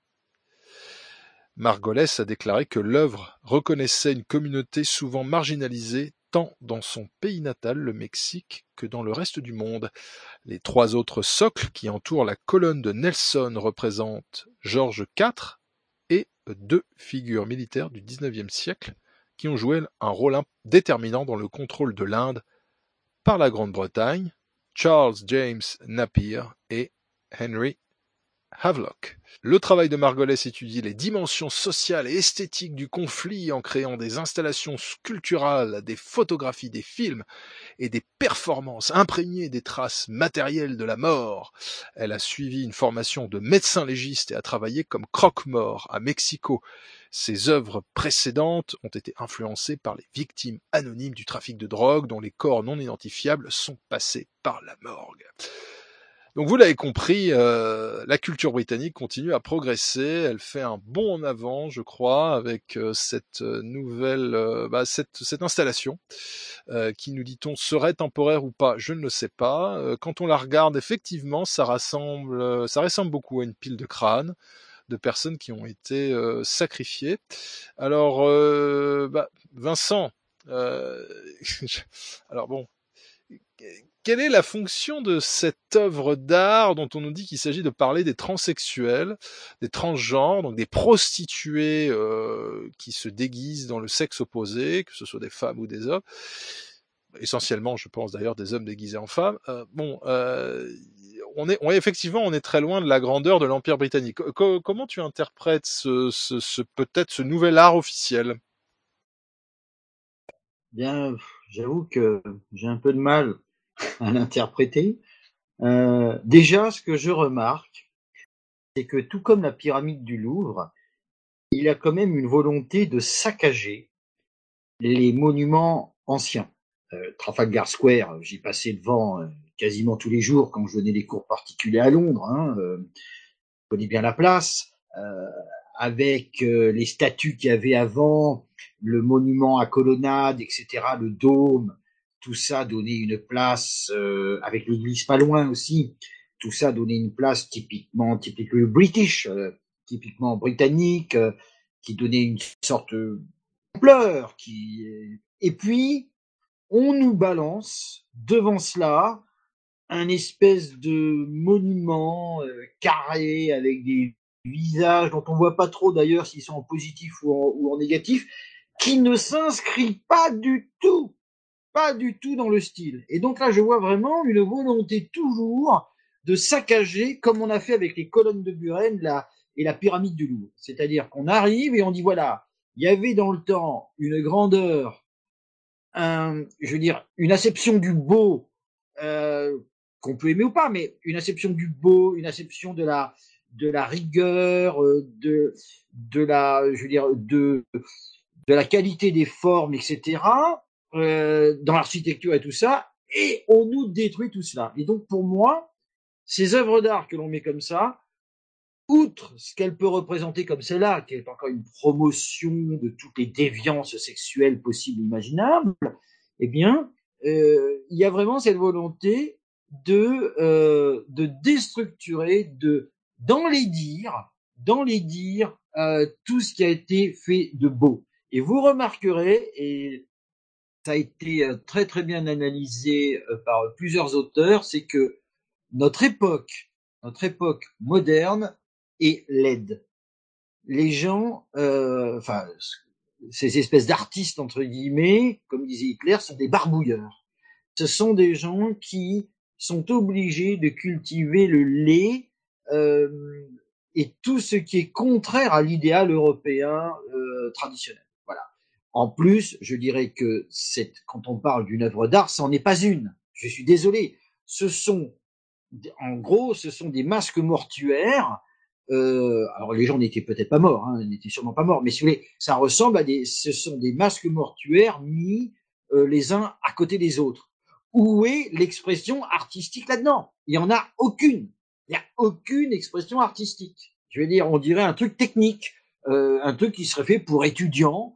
Speaker 11: Margoles a déclaré que l'œuvre reconnaissait une communauté souvent marginalisée tant dans son pays natal, le Mexique, que dans le reste du monde. Les 3 autres socles qui entourent la colonne de Nelson représentent George IV et 2 figures militaires du XIXe siècle qui ont joué un rôle déterminant dans le contrôle de l'Inde par la Grande-Bretagne, Charles James Napier et Henry Havelock. Le travail de Margoles étudie les dimensions sociales et esthétiques du conflit en créant des installations sculpturales, des photographies, des films et des performances imprégnées des traces matérielles de la mort. Elle a suivi une formation de médecin légiste et a travaillé comme croque-mort à Mexico. Ses œuvres précédentes ont été influencées par les victimes anonymes du trafic de drogue dont les corps non identifiables sont passés par la morgue. Donc vous l'avez compris, la culture britannique continue à progresser, elle fait un bond en avant, je crois, avec cette nouvelle, cette installation, qui, nous dit-on, serait temporaire ou pas, je ne le sais pas. Quand on la regarde, effectivement, ça ressemble beaucoup à une pile de crânes de personnes qui ont été sacrifiées. Alors, Vincent, alors bon, quelle est la fonction de cette œuvre d'art dont on nous dit qu'il s'agit de parler des transsexuels, des transgenres, donc des prostituées qui se déguisent dans le sexe opposé, que ce soit des femmes ou des hommes, essentiellement, je pense d'ailleurs, des hommes déguisés en femmes. Effectivement, on est très loin de la grandeur de l'Empire britannique. Comment tu interprètes peut-être ce nouvel art officiel ?
Speaker 14: Bien, j'avoue que j'ai un peu de mal à l'interpréter. Déjà, ce que je remarque, c'est que tout comme la pyramide du Louvre, il a quand même une volonté de saccager les monuments anciens. Trafalgar Square, j'y passais devant quasiment tous les jours quand je donnais des cours particuliers à Londres. Je connais bien la place. Avec les statues qu'il y avait avant, le monument à colonnade, etc., le dôme, tout ça donnait une place, avec l'église pas loin aussi, tout ça donnait une place typiquement british, typiquement britannique, qui donnait une sorte d'ampleur. Et puis, on nous balance devant cela un espèce de monument carré avec des visages dont on voit pas trop d'ailleurs s'ils sont en positif ou en négatif, qui ne s'inscrit pas du tout dans le style. Et donc là, je vois vraiment une volonté toujours de saccager, comme on a fait avec les colonnes de Buren, et la pyramide du Louvre. C'est-à-dire qu'on arrive et on dit voilà, il y avait dans le temps une grandeur, une acception du beau qu'on peut aimer ou pas, mais une acception du beau, une acception de la rigueur, de la qualité des formes, etc. Dans l'architecture et tout ça, et on nous détruit tout cela. Et donc pour moi, ces œuvres d'art que l'on met comme ça, outre ce qu'elle peut représenter comme celle-là, qui est encore une promotion de toutes les déviances sexuelles possibles et imaginables, eh bien, il y a vraiment cette volonté de déstructurer, dans les dires, tout ce qui a été fait de beau. Et vous remarquerez, et ça a été très très bien analysé par plusieurs auteurs, c'est que notre époque moderne est laide. Les gens, ces espèces d'artistes entre guillemets, comme disait Hitler, sont des barbouilleurs. Ce sont des gens qui sont obligés de cultiver le lait et tout ce qui est contraire à l'idéal européen traditionnel. Voilà. En plus, je dirais que quand on parle d'une œuvre d'art, ça n'en est pas une. Je suis désolé. En gros, ce sont des masques mortuaires. Alors les gens n'étaient peut-être pas morts, n'étaient sûrement pas morts, mais si vous voulez, ça ressemble ce sont des masques mortuaires mis les uns à côté des autres. Où est l'expression artistique là-dedans? Il y en a aucune. Il y a aucune expression artistique. Je veux dire, on dirait un truc technique, un truc qui serait fait pour étudiants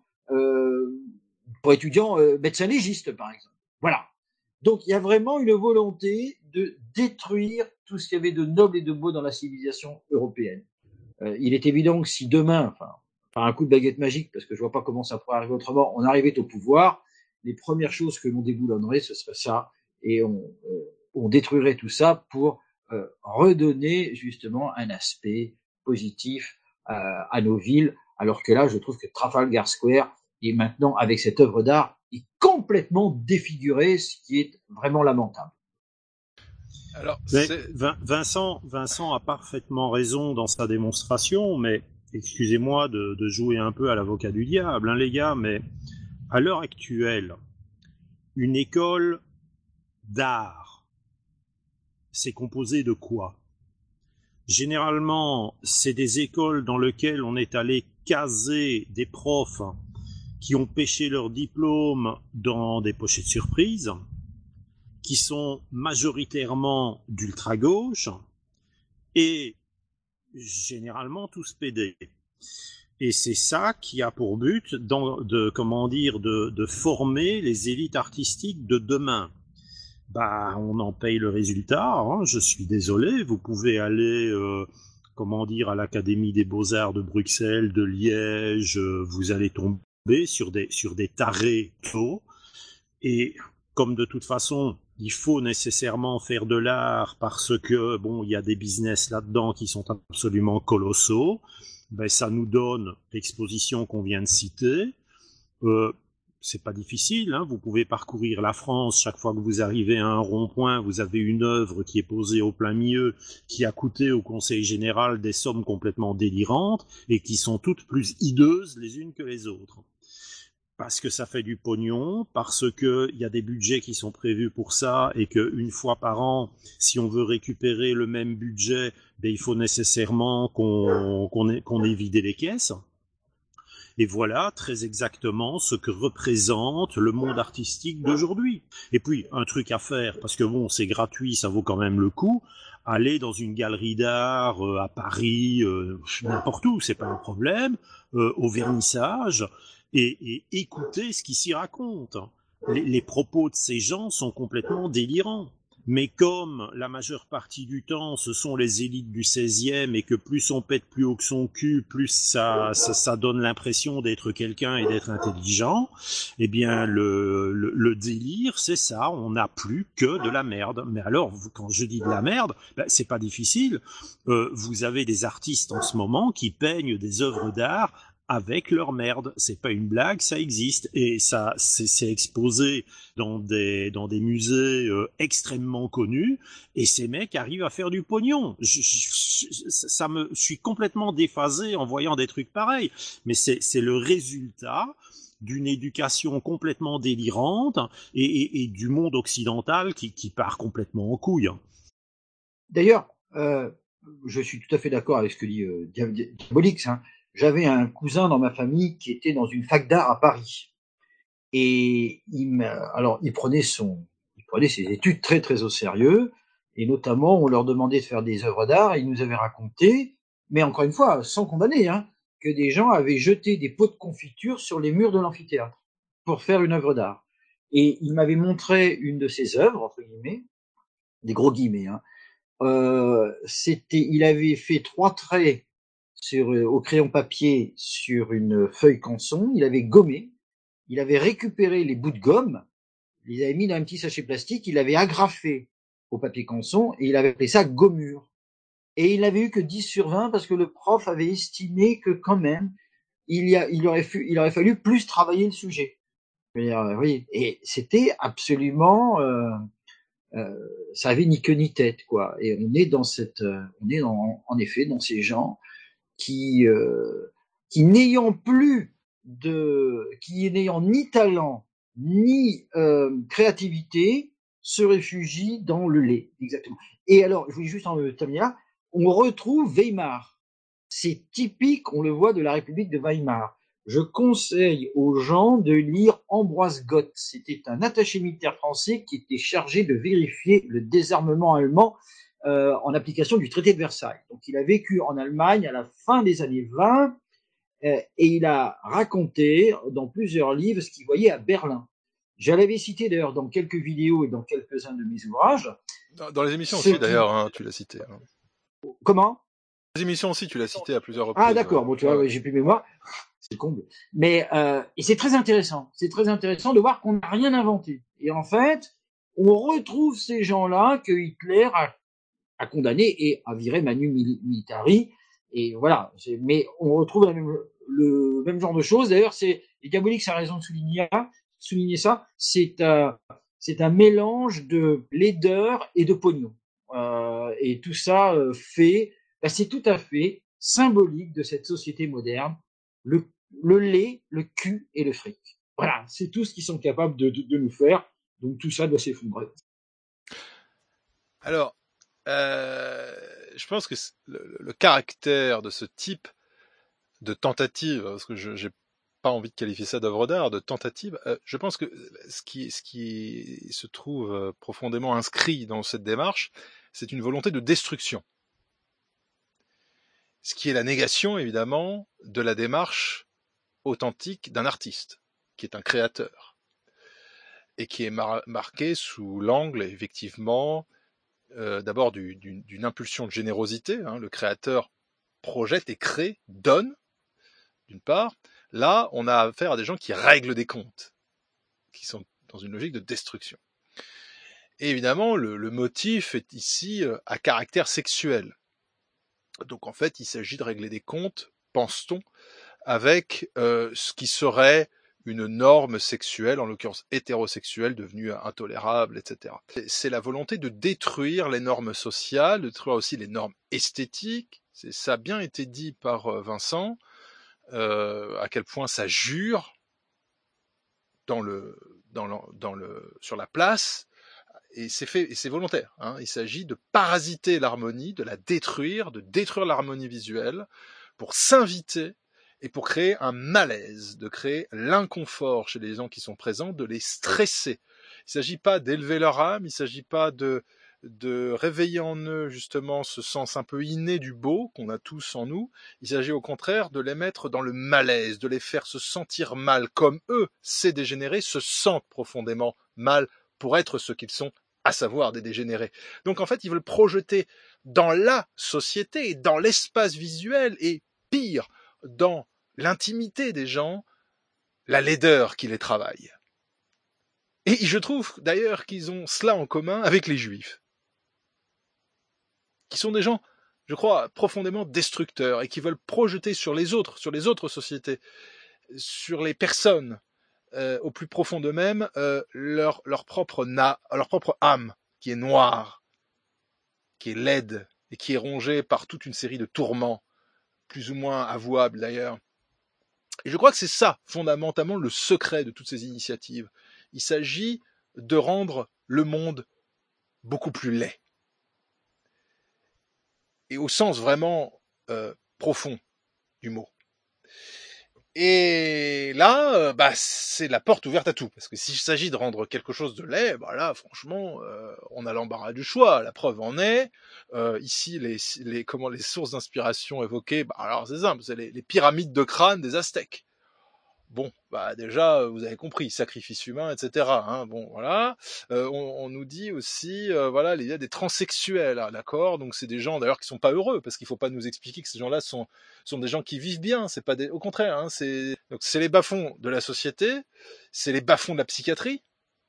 Speaker 14: médecins légistes par exemple. Voilà. Donc il y a vraiment une volonté de détruire tout ce qu'il y avait de noble et de beau dans la civilisation européenne. Il est évident que si demain, par un coup de baguette magique, parce que je vois pas comment ça pourrait arriver autrement, on arrivait au pouvoir, les premières choses que l'on déboulonnerait, ce serait ça, et on détruirait tout ça pour redonner justement un aspect positif à nos villes, alors que là, je trouve que Trafalgar Square est maintenant, avec cette œuvre d'art, est complètement défiguré, ce qui est vraiment lamentable.
Speaker 11: Alors,
Speaker 13: Vincent a parfaitement raison dans sa démonstration, mais excusez-moi de jouer un peu à l'avocat du diable, les gars, mais à l'heure actuelle, une école d'art, c'est composé de quoi? Généralement, c'est des écoles dans lesquelles on est allé caser des profs qui ont pêché leur diplôme dans des pochettes surprises, qui sont majoritairement d'ultra-gauche et généralement tous pédés. Et c'est ça qui a pour but de former les élites artistiques de demain. On en paye le résultat, je suis désolé, vous pouvez aller à l'Académie des Beaux-Arts de Bruxelles, de Liège, vous allez tomber sur des tarés tôt, et comme de toute façon, il faut nécessairement faire de l'art parce que, il y a des business là-dedans qui sont absolument colossaux, ça nous donne l'exposition qu'on vient de citer. C'est pas difficile, vous pouvez parcourir la France, chaque fois que vous arrivez à un rond-point, vous avez une œuvre qui est posée au plein milieu, qui a coûté au Conseil général des sommes complètement délirantes et qui sont toutes plus hideuses les unes que les autres. Parce que ça fait du pognon, parce que il y a des budgets qui sont prévus pour ça et qu'une fois par an, si on veut récupérer le même budget, il faut nécessairement qu'on ait vidé les caisses. Et voilà très exactement ce que représente le monde artistique d'aujourd'hui. Et puis, un truc à faire, parce que c'est gratuit, ça vaut quand même le coup, aller dans une galerie d'art à Paris, n'importe où, c'est pas un problème, au vernissage, et écouter ce qui s'y raconte. Les propos de ces gens sont complètement délirants. Mais comme la majeure partie du temps, ce sont les élites du 16e et que plus on pète plus haut que son cul, plus ça donne l'impression d'être quelqu'un et d'être intelligent, eh bien, le délire, c'est ça, on n'a plus que de la merde. Mais alors, quand je dis de la merde, c'est pas difficile. Vous avez des artistes en ce moment qui peignent des œuvres d'art avec leur merde. C'est pas une blague, ça existe et ça c'est exposé dans des musées extrêmement connus et ces mecs arrivent à faire du pognon. Je suis complètement déphasé en voyant des trucs pareils, mais c'est le résultat d'une éducation complètement délirante et du monde occidental qui part complètement en couille.
Speaker 14: D'ailleurs, je suis tout à fait d'accord avec ce que dit Diabolix. Hein. J'avais un cousin dans ma famille qui était dans une fac d'art à Paris. Et il prenait ses études très très au sérieux. Et notamment, on leur demandait de faire des œuvres d'art. Et il nous avait raconté, mais encore une fois, sans condamner, hein, que des gens avaient jeté des pots de confiture sur les murs de l'amphithéâtre pour faire une œuvre d'art. Et il m'avait montré une de ses œuvres, entre guillemets, des gros guillemets, hein. Il avait fait 3 traits au crayon papier sur une feuille canson, il avait gommé, il avait récupéré les bouts de gomme, il les avait mis dans un petit sachet plastique, il avait agrafé au papier canson et il avait appelé ça gommure. Et il n'avait eu que 10 sur 20 parce que le prof avait estimé que quand même, il aurait fallu plus travailler le sujet. Oui, et c'était absolument... ça avait ni queue ni tête, quoi. Et on est en effet dans ces gens qui n'ayant ni talent ni créativité se réfugient dans le lait, exactement. Et alors, je voulais juste en terminer là, on retrouve Weimar. C'est typique, on le voit, de la République de Weimar. Je conseille aux gens de lire Ambroise Gott. C'était un attaché militaire français qui était chargé de vérifier le désarmement allemand en application du traité de Versailles. Donc il a vécu en Allemagne à la fin des années 20 et il a raconté dans plusieurs livres ce qu'il voyait à Berlin. Je l'avais cité d'ailleurs dans quelques vidéos et dans quelques-uns de mes ouvrages.
Speaker 11: Dans les émissions aussi d'ailleurs, hein, tu l'as cité. Hein.
Speaker 14: Comment ?
Speaker 11: Dans les émissions aussi, tu l'as cité à plusieurs reprises.
Speaker 14: Ah d'accord, bon tu vois, j'ai plus de mémoire. C'est comble. Mais et c'est très intéressant. C'est très intéressant de voir qu'on n'a rien inventé. Et en fait, on retrouve ces gens-là que Hitler a condamnés et a viré Manu Militari. Et voilà. Mais on retrouve le même genre de choses. D'ailleurs, et Diabolix a raison de souligner ça. C'est un mélange de laideur et de pognon. Et tout ça c'est tout à fait symbolique de cette société moderne. Le lait, le cul et le fric. Voilà, c'est tout ce qu'ils sont capables de nous faire. Donc tout ça doit s'effondrer.
Speaker 11: Alors, je pense que le caractère de ce type de tentative, parce que j'ai pas envie de qualifier ça d'œuvre d'art, de tentative, je pense que ce qui se trouve profondément inscrit dans cette démarche, c'est une volonté de destruction. Ce qui est la négation, évidemment, de la démarche authentique d'un artiste, qui est un créateur, et qui est marqué sous l'angle, effectivement, d'abord d'une impulsion de générosité. Hein, le créateur projette et crée, donne, d'une part. Là, on a affaire à des gens qui règlent des comptes, qui sont dans une logique de destruction. Et évidemment, le motif est ici à caractère sexuel. Donc en fait, il s'agit de régler des comptes, pense-t-on, avec ce qui serait une norme sexuelle, en l'occurrence hétérosexuelle, devenue intolérable, etc. C'est la volonté de détruire les normes sociales, de détruire aussi les normes esthétiques. Ça a bien été dit par Vincent, à quel point ça jure sur la place, et c'est volontaire. Hein. Il s'agit de parasiter l'harmonie, de la détruire, de détruire l'harmonie visuelle, pour s'inviter et pour créer un malaise, de créer l'inconfort chez les gens qui sont présents, de les stresser. Il ne s'agit pas d'élever leur âme, il ne s'agit pas de réveiller en eux justement ce sens un peu inné du beau qu'on a tous en nous. Il s'agit au contraire de les mettre dans le malaise, de les faire se sentir mal, comme eux, ces dégénérés, se sentent profondément mal pour être ce qu'ils sont, à savoir des dégénérés. Donc en fait, ils veulent projeter dans la société, dans l'espace visuel, et pire, dans l'intimité des gens, la laideur qui les travaille. Et je trouve d'ailleurs qu'ils ont cela en commun avec les Juifs, qui sont des gens je crois, profondément destructeurs et qui veulent projeter sur les autres sociétés, sur les personnes, au plus profond d'eux-mêmes, leur propre âme, qui est noire, qui est laide et qui est rongée par toute une série de tourments, plus ou moins avouables d'ailleurs. Et je crois que c'est ça, fondamentalement, le secret de toutes ces initiatives. Il s'agit de rendre le monde beaucoup plus laid. Et au sens vraiment profond du mot. Et là, c'est la porte ouverte à tout. Parce que s'il s'agit de rendre quelque chose de laid, là, franchement, on a l'embarras du choix. La preuve en est, ici, les sources d'inspiration évoquées, alors c'est simple, c'est les pyramides de crâne des Aztèques. Bon, déjà, vous avez compris, sacrifice humain, etc. Bon, voilà. On nous dit aussi, l'idée des transsexuels, d'accord. Donc c'est des gens d'ailleurs qui sont pas heureux, parce qu'il faut pas nous expliquer que ces gens-là sont des gens qui vivent bien. C'est pas au contraire. C'est les bas-fonds de la société, c'est les bas-fonds de la psychiatrie,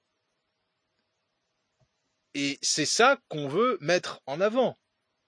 Speaker 11: et c'est ça qu'on veut mettre en avant.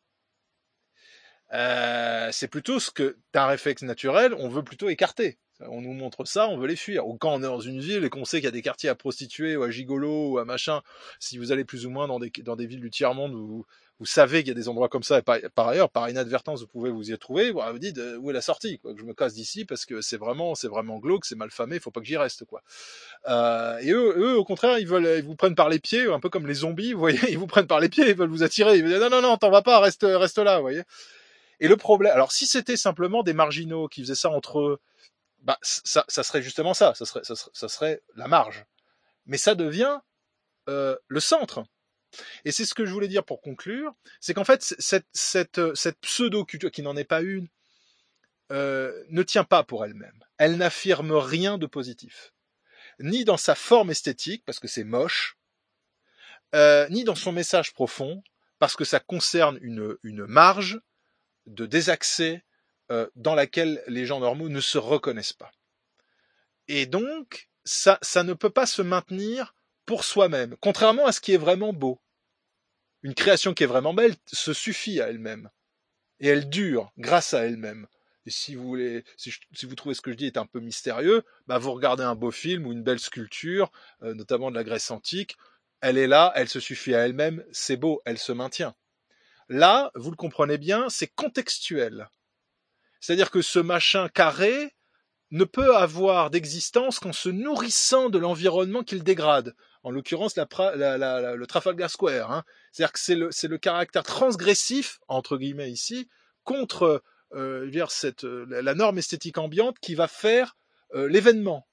Speaker 11: C'est plutôt ce que, d'un réflexe naturel, on veut plutôt écarter. On nous montre ça, on veut les fuir. Ou quand on est dans une ville et qu'on sait qu'il y a des quartiers à prostituées ou à gigolos ou à machin, si vous allez plus ou moins dans des villes du tiers-monde où vous savez qu'il y a des endroits comme ça, et par ailleurs, par inadvertance, vous pouvez vous y retrouver, vous dites où est la sortie, quoi, que je me casse d'ici parce que c'est vraiment glauque, c'est mal famé, faut pas que j'y reste, quoi. Et eux, au contraire, ils vous prennent par les pieds, un peu comme les zombies, vous voyez, ils vous prennent par les pieds, ils veulent vous attirer, ils vous disent non, t'en vas pas, reste là, vous voyez. Et le problème, alors si c'était simplement des marginaux qui faisaient ça entre eux, ça serait justement ça serait la marge. Mais ça devient le centre. Et c'est ce que je voulais dire pour conclure, c'est qu'en fait, cette pseudo-culture, qui n'en est pas une, ne tient pas pour elle-même. Elle n'affirme rien de positif. Ni dans sa forme esthétique, parce que c'est moche, ni dans son message profond, parce que ça concerne une marge de désaccès dans laquelle les gens normaux ne se reconnaissent pas. Et donc, ça ne peut pas se maintenir pour soi-même, contrairement à ce qui est vraiment beau. Une création qui est vraiment belle se suffit à elle-même. Et elle dure grâce à elle-même. Et si vous trouvez ce que je dis est un peu mystérieux, vous regardez un beau film ou une belle sculpture, notamment de la Grèce antique, elle est là, elle se suffit à elle-même, c'est beau, elle se maintient. Là, vous le comprenez bien, c'est contextuel. C'est-à-dire que ce machin carré ne peut avoir d'existence qu'en se nourrissant de l'environnement qu'il dégrade. En l'occurrence, le Trafalgar Square. C'est-à-dire que c'est le caractère transgressif, entre guillemets ici, contre la norme esthétique ambiante qui va faire l'événement.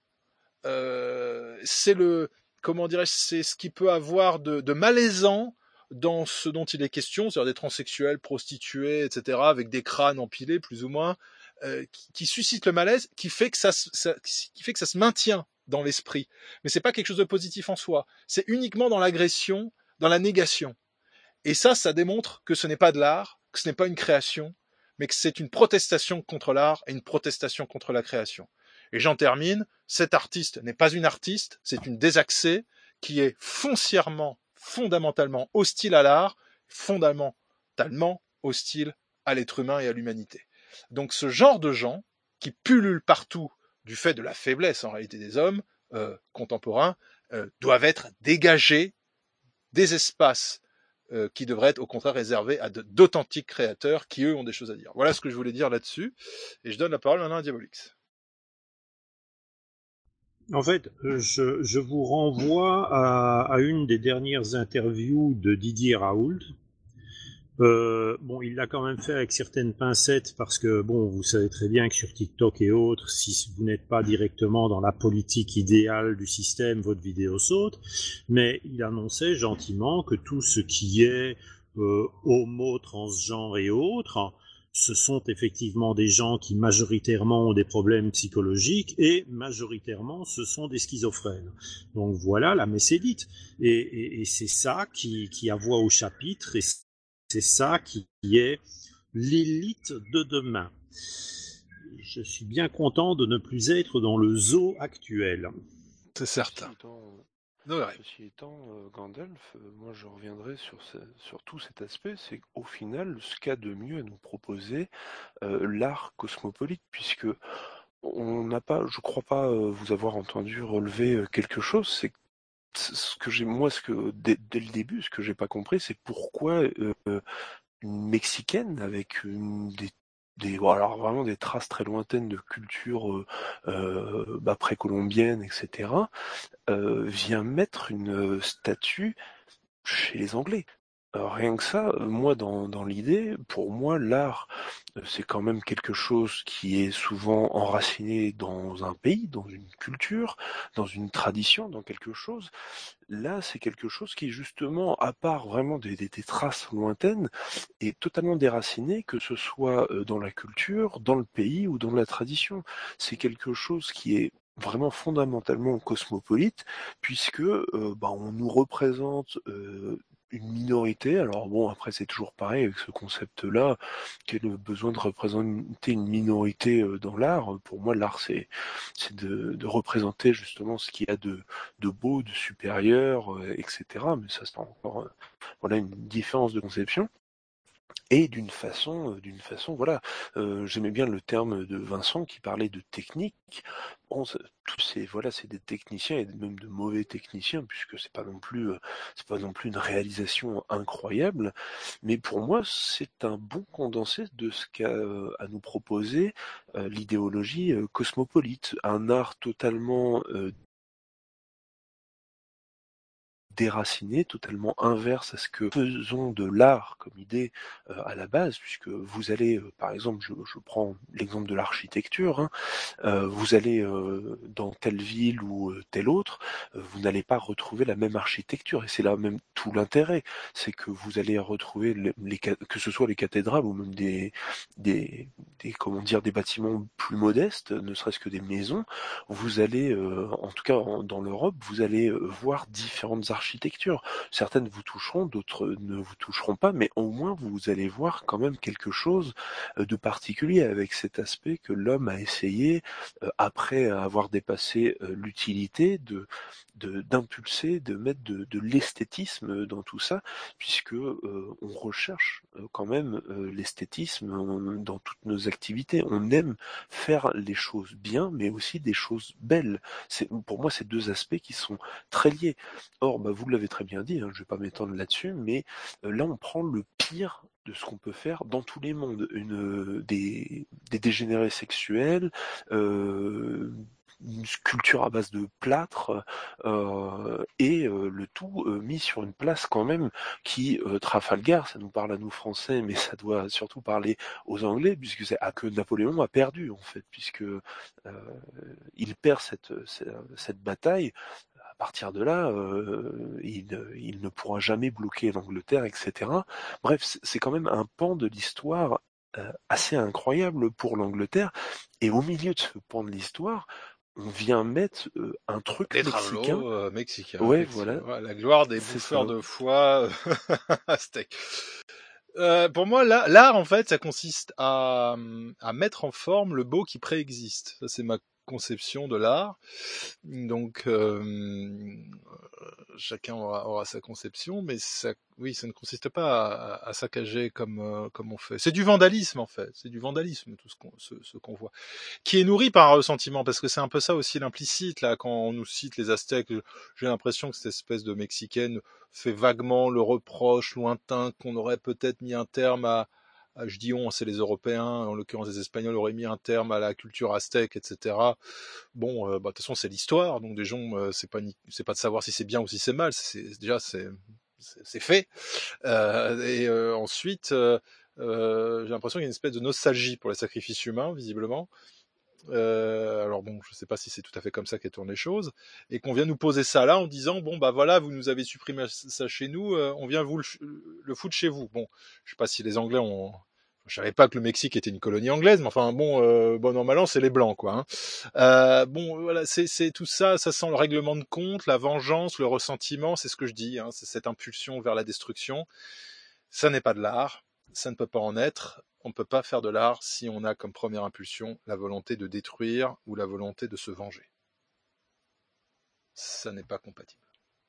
Speaker 11: C'est ce qui peut avoir de malaisant dans ce dont il est question, c'est-à-dire des transsexuels, prostituées, etc., avec des crânes empilés, plus ou moins, qui suscite le malaise, qui fait que ça se maintient dans l'esprit. Mais c'est pas quelque chose de positif en soi. C'est uniquement dans l'agression, dans la négation. Et ça démontre que ce n'est pas de l'art, que ce n'est pas une création, mais que c'est une protestation contre l'art et une protestation contre la création. Et j'en termine, cet artiste n'est pas une artiste, c'est une désaxée qui est fondamentalement hostile à l'art, fondamentalement hostile à l'être humain et à l'humanité. Donc ce genre de gens qui pullulent partout du fait de la faiblesse en réalité des hommes contemporains doivent être dégagés des espaces qui devraient être au contraire réservés à d'authentiques créateurs qui eux ont des choses à dire. Voilà ce que je voulais dire là-dessus, et je donne la parole maintenant à Diabolix.
Speaker 13: En fait, je vous renvoie à une des dernières interviews de Didier Raoult. Il l'a quand même fait avec certaines pincettes parce que, vous savez très bien que sur TikTok et autres, si vous n'êtes pas directement dans la politique idéale du système, votre vidéo saute. Mais il annonçait gentiment que tout ce qui est homo, transgenre et autres, ce sont effectivement des gens qui majoritairement ont des problèmes psychologiques et majoritairement ce sont des schizophrènes. Donc voilà, la messe est dite. Et c'est ça qui a voix au chapitre et c'est ça qui est l'élite de demain. Je suis bien content de ne plus être dans le zoo actuel.
Speaker 11: C'est certain. Ouais.
Speaker 12: Ceci étant, Gandalf, moi je reviendrai sur tout cet aspect, c'est qu'au final, ce qu'a de mieux à nous proposer l'art cosmopolite, puisque on n'a pas, je crois pas vous avoir entendu relever quelque chose, c'est ce que j'ai, moi, dès le début, ce que j'ai pas compris, c'est pourquoi une Mexicaine avec alors vraiment des traces très lointaines de culture précolombienne, etc., vient mettre une statue chez les Anglais. Rien que ça, moi dans l'idée, pour moi l'art, c'est quand même quelque chose qui est souvent enraciné dans un pays, dans une culture, dans une tradition, dans quelque chose. Là, c'est quelque chose qui justement, à part vraiment des traces lointaines, est totalement déraciné, que ce soit dans la culture, dans le pays ou dans la tradition. C'est quelque chose qui est vraiment fondamentalement cosmopolite, puisque on nous représente une minorité. Alors bon, après c'est toujours pareil avec ce concept-là, quel besoin de représenter une minorité dans l'art. Pour moi, l'art c'est de représenter justement ce qu'il y a de beau, de supérieur, etc. Mais ça c'est encore voilà une différence de conception. Et d'une façon, voilà, j'aimais bien le terme de Vincent qui parlait de technique. Bon, tous ces, voilà, c'est des techniciens et même de mauvais techniciens puisque c'est pas non plus une réalisation incroyable. Mais pour moi, c'est un bon condensé de ce qu'a à nous proposer l'idéologie cosmopolite, un art totalement déraciné, totalement inverse à ce que faisons de l'art comme idée à la base, puisque vous allez, par exemple, je prends l'exemple de l'architecture, hein, vous allez dans telle ville ou telle autre, vous n'allez pas retrouver la même architecture, et c'est là même tout l'intérêt, c'est que vous allez retrouver que ce soit les cathédrales ou même comment dire, des bâtiments plus modestes, ne serait-ce que des maisons, vous allez, en tout cas dans l'Europe, vous allez voir différentes architectures. Certaines vous toucheront, d'autres ne vous toucheront pas, mais au moins vous allez voir quand même quelque chose de particulier avec cet aspect que l'homme a essayé, après avoir dépassé l'utilité, d'impulser, de mettre de l'esthétisme dans tout ça, puisque on recherche quand même l'esthétisme dans toutes nos activités. On aime faire les choses bien, mais aussi des choses belles. Pour moi, c'est deux aspects qui sont très liés. Or, vous l'avez très bien dit, hein, je ne vais pas m'étendre là-dessus, mais là, on prend le pire de ce qu'on peut faire dans tous les mondes. Des dégénérés sexuels, une sculpture à base de plâtre, et le tout mis sur une place quand même qui, Trafalgar, ça nous parle à nous français, mais ça doit surtout parler aux Anglais, puisque c'est que Napoléon a perdu en fait, puisque il perd cette bataille. À partir de là, il ne pourra jamais bloquer l'Angleterre, etc. Bref, c'est quand même un pan de l'histoire assez incroyable pour l'Angleterre. Et au milieu de ce pan de l'histoire, on vient mettre un truc
Speaker 11: Des
Speaker 12: mexicain.
Speaker 11: travelots mexicains.
Speaker 12: Ouais, voilà.
Speaker 11: La gloire des
Speaker 12: C'est
Speaker 11: bouffeurs
Speaker 12: ça.
Speaker 11: de foie aztèques. Pour moi, l'art, en fait, ça consiste à mettre en forme le beau qui préexiste. Ça, c'est ma conception de l'art. Donc, chacun aura sa conception, mais ça ne consiste pas à saccager comme on fait. C'est du vandalisme, en fait. C'est du vandalisme, tout ce qu'on voit. Qui est nourri par un ressentiment, parce que c'est un peu ça aussi l'implicite, là, quand on nous cite les Aztèques. J'ai l'impression que cette espèce de Mexicaine fait vaguement le reproche lointain qu'on aurait peut-être mis un terme je dis on, c'est les Européens, en l'occurrence les Espagnols auraient mis un terme à la culture aztèque, etc. Bon, de toute façon c'est l'histoire, donc des gens, c'est pas de savoir si c'est bien ou si c'est mal, c'est fait. Ensuite, j'ai l'impression qu'il y a une espèce de nostalgie pour les sacrifices humains, visiblement. Alors bon, je sais pas si c'est tout à fait comme ça qu'est tournent les choses, et qu'on vient nous poser ça là en disant bon voilà, vous nous avez supprimé ça chez nous, on vient vous le foutre chez vous. Bon, je sais pas si les Anglais ont, je savais pas que le Mexique était une colonie anglaise, mais enfin bon an mal an c'est les blancs quoi. Hein. Bon voilà, c'est tout ça, ça sent le règlement de compte, la vengeance, le ressentiment, c'est ce que je dis, hein, c'est cette impulsion vers la destruction. Ça n'est pas de l'art, ça ne peut pas en être. On ne peut pas faire de l'art si on a comme première impulsion la volonté de détruire ou la volonté de se venger. Ça n'est pas compatible.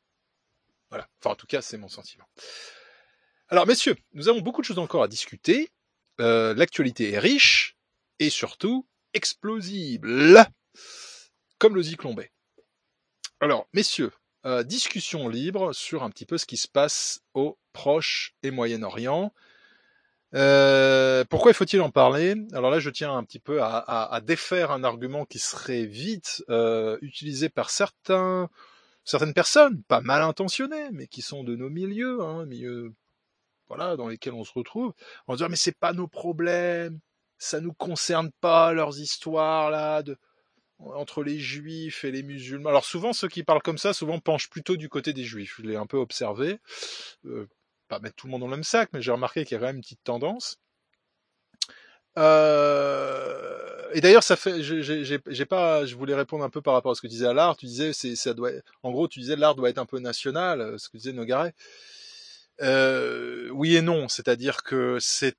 Speaker 11: Voilà. Enfin, en tout cas, c'est mon sentiment. Alors, messieurs, nous avons beaucoup de choses encore à discuter. L'actualité est riche et surtout explosible, comme le dit Clombet. Alors, messieurs, discussion libre sur un petit peu ce qui se passe au Proche et Moyen-Orient. Pourquoi faut-il en parler? Alors là, je tiens un petit peu à défaire un argument qui serait vite utilisé par certaines personnes, pas mal intentionnées, mais qui sont de nos milieux, milieux voilà, dans lesquels on se retrouve, en disant mais c'est pas nos problèmes, ça nous concerne pas leurs histoires là entre les juifs et les musulmans. Alors souvent ceux qui parlent comme ça, souvent penchent plutôt du côté des juifs. Je l'ai un peu observé, pas mettre tout le monde dans le même sac, mais j'ai remarqué qu'il y a quand même une petite tendance. Et d'ailleurs, ça fait, je voulais répondre un peu par rapport à ce que disait Allard. Tu disais, en gros, tu disais l'art doit être un peu national, ce que disait Nogaret. Oui et non, c'est-à-dire que c'est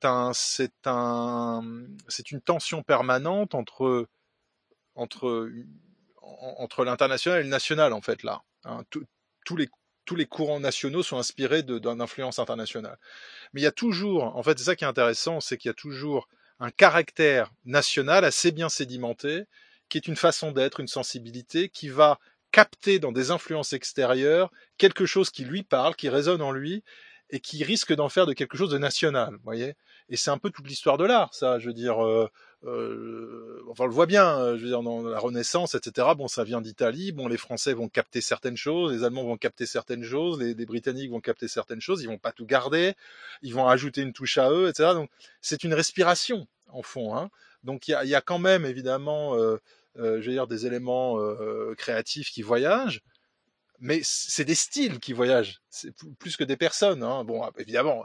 Speaker 11: une tension permanente entre l'international et le national en fait là. Tous les courants nationaux sont inspirés d'une influence internationale. Mais il y a toujours, en fait, c'est ça qui est intéressant, c'est qu'il y a toujours un caractère national assez bien sédimenté, qui est une façon d'être, une sensibilité, qui va capter dans des influences extérieures quelque chose qui lui parle, qui résonne en lui, et qui risque d'en faire de quelque chose de national, vous voyez. Et c'est un peu toute l'histoire de l'art, ça, je veux dire, enfin, on le voit bien, je veux dire, dans la Renaissance, etc., bon, ça vient d'Italie, bon, les Français vont capter certaines choses, les Allemands vont capter certaines choses, les Britanniques vont capter certaines choses, ils vont pas tout garder, ils vont ajouter une touche à eux, etc., donc, c'est une respiration, en fond, hein. Donc, il y a quand même, évidemment, je veux dire, des éléments créatifs qui voyagent, mais c'est des styles qui voyagent, c'est plus que des personnes, hein. Bon, évidemment,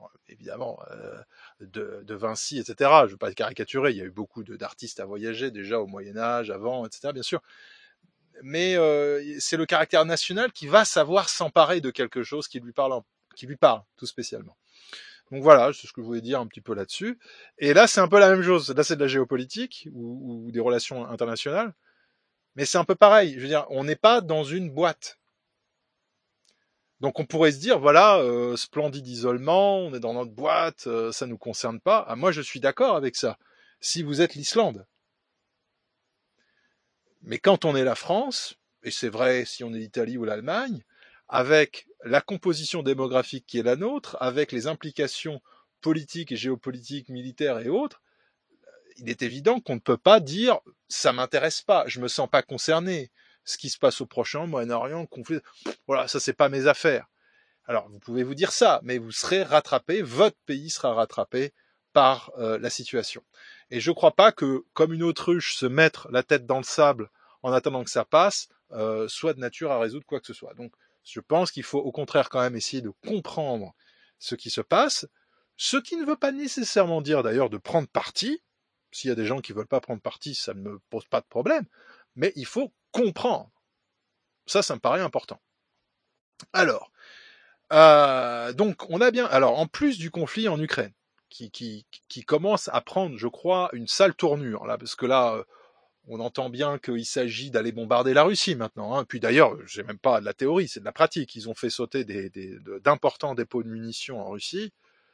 Speaker 11: de Vinci, etc. Je veux pas caricaturer, il y a eu beaucoup d'artistes à voyager déjà au Moyen-Âge, avant, etc. Bien sûr. Mais c'est le caractère national qui va savoir s'emparer de quelque chose qui lui parle tout spécialement. Donc voilà, c'est ce que je voulais dire un petit peu là-dessus. Et là, c'est un peu la même chose. Là, c'est de la géopolitique ou des relations internationales. Mais c'est un peu pareil. Je veux dire, on n'est pas dans une boîte. Donc on pourrait se dire, voilà, splendide isolement, on est dans notre boîte, ça nous concerne pas. Ah, moi, je suis d'accord avec ça. Si vous êtes l'Islande. Mais quand on est la France, et c'est vrai si on est l'Italie ou l'Allemagne, avec la composition démographique qui est la nôtre, avec les implications politiques et géopolitiques, militaires et autres, il est évident qu'on ne peut pas dire ça m'intéresse pas, je me sens pas concerné. Ce qui se passe au Proche-Orient, Moyen-Orient, conflit, voilà, ça c'est pas mes affaires. Alors vous pouvez vous dire ça, mais vous serez rattrapé, votre pays sera rattrapé par la situation. Et je crois pas que, comme une autruche, se mettre la tête dans le sable en attendant que ça passe, soit de nature à résoudre quoi que ce soit. Donc je pense qu'il faut au contraire quand même essayer de comprendre ce qui se passe, ce qui ne veut pas nécessairement dire d'ailleurs de prendre parti. S'il y a des gens qui veulent pas prendre parti, ça ne me pose pas de problème, mais il faut comprendre. Ça me paraît important. Alors, donc on a bien, alors en plus du conflit en Ukraine, qui commence à prendre, je crois, une sale tournure là, parce que là, on entend bien qu'il s'agit d'aller bombarder la Russie maintenant. Hein. Puis d'ailleurs, j'ai même pas de la théorie, c'est de la pratique. Ils ont fait sauter d'importants dépôts de munitions en Russie.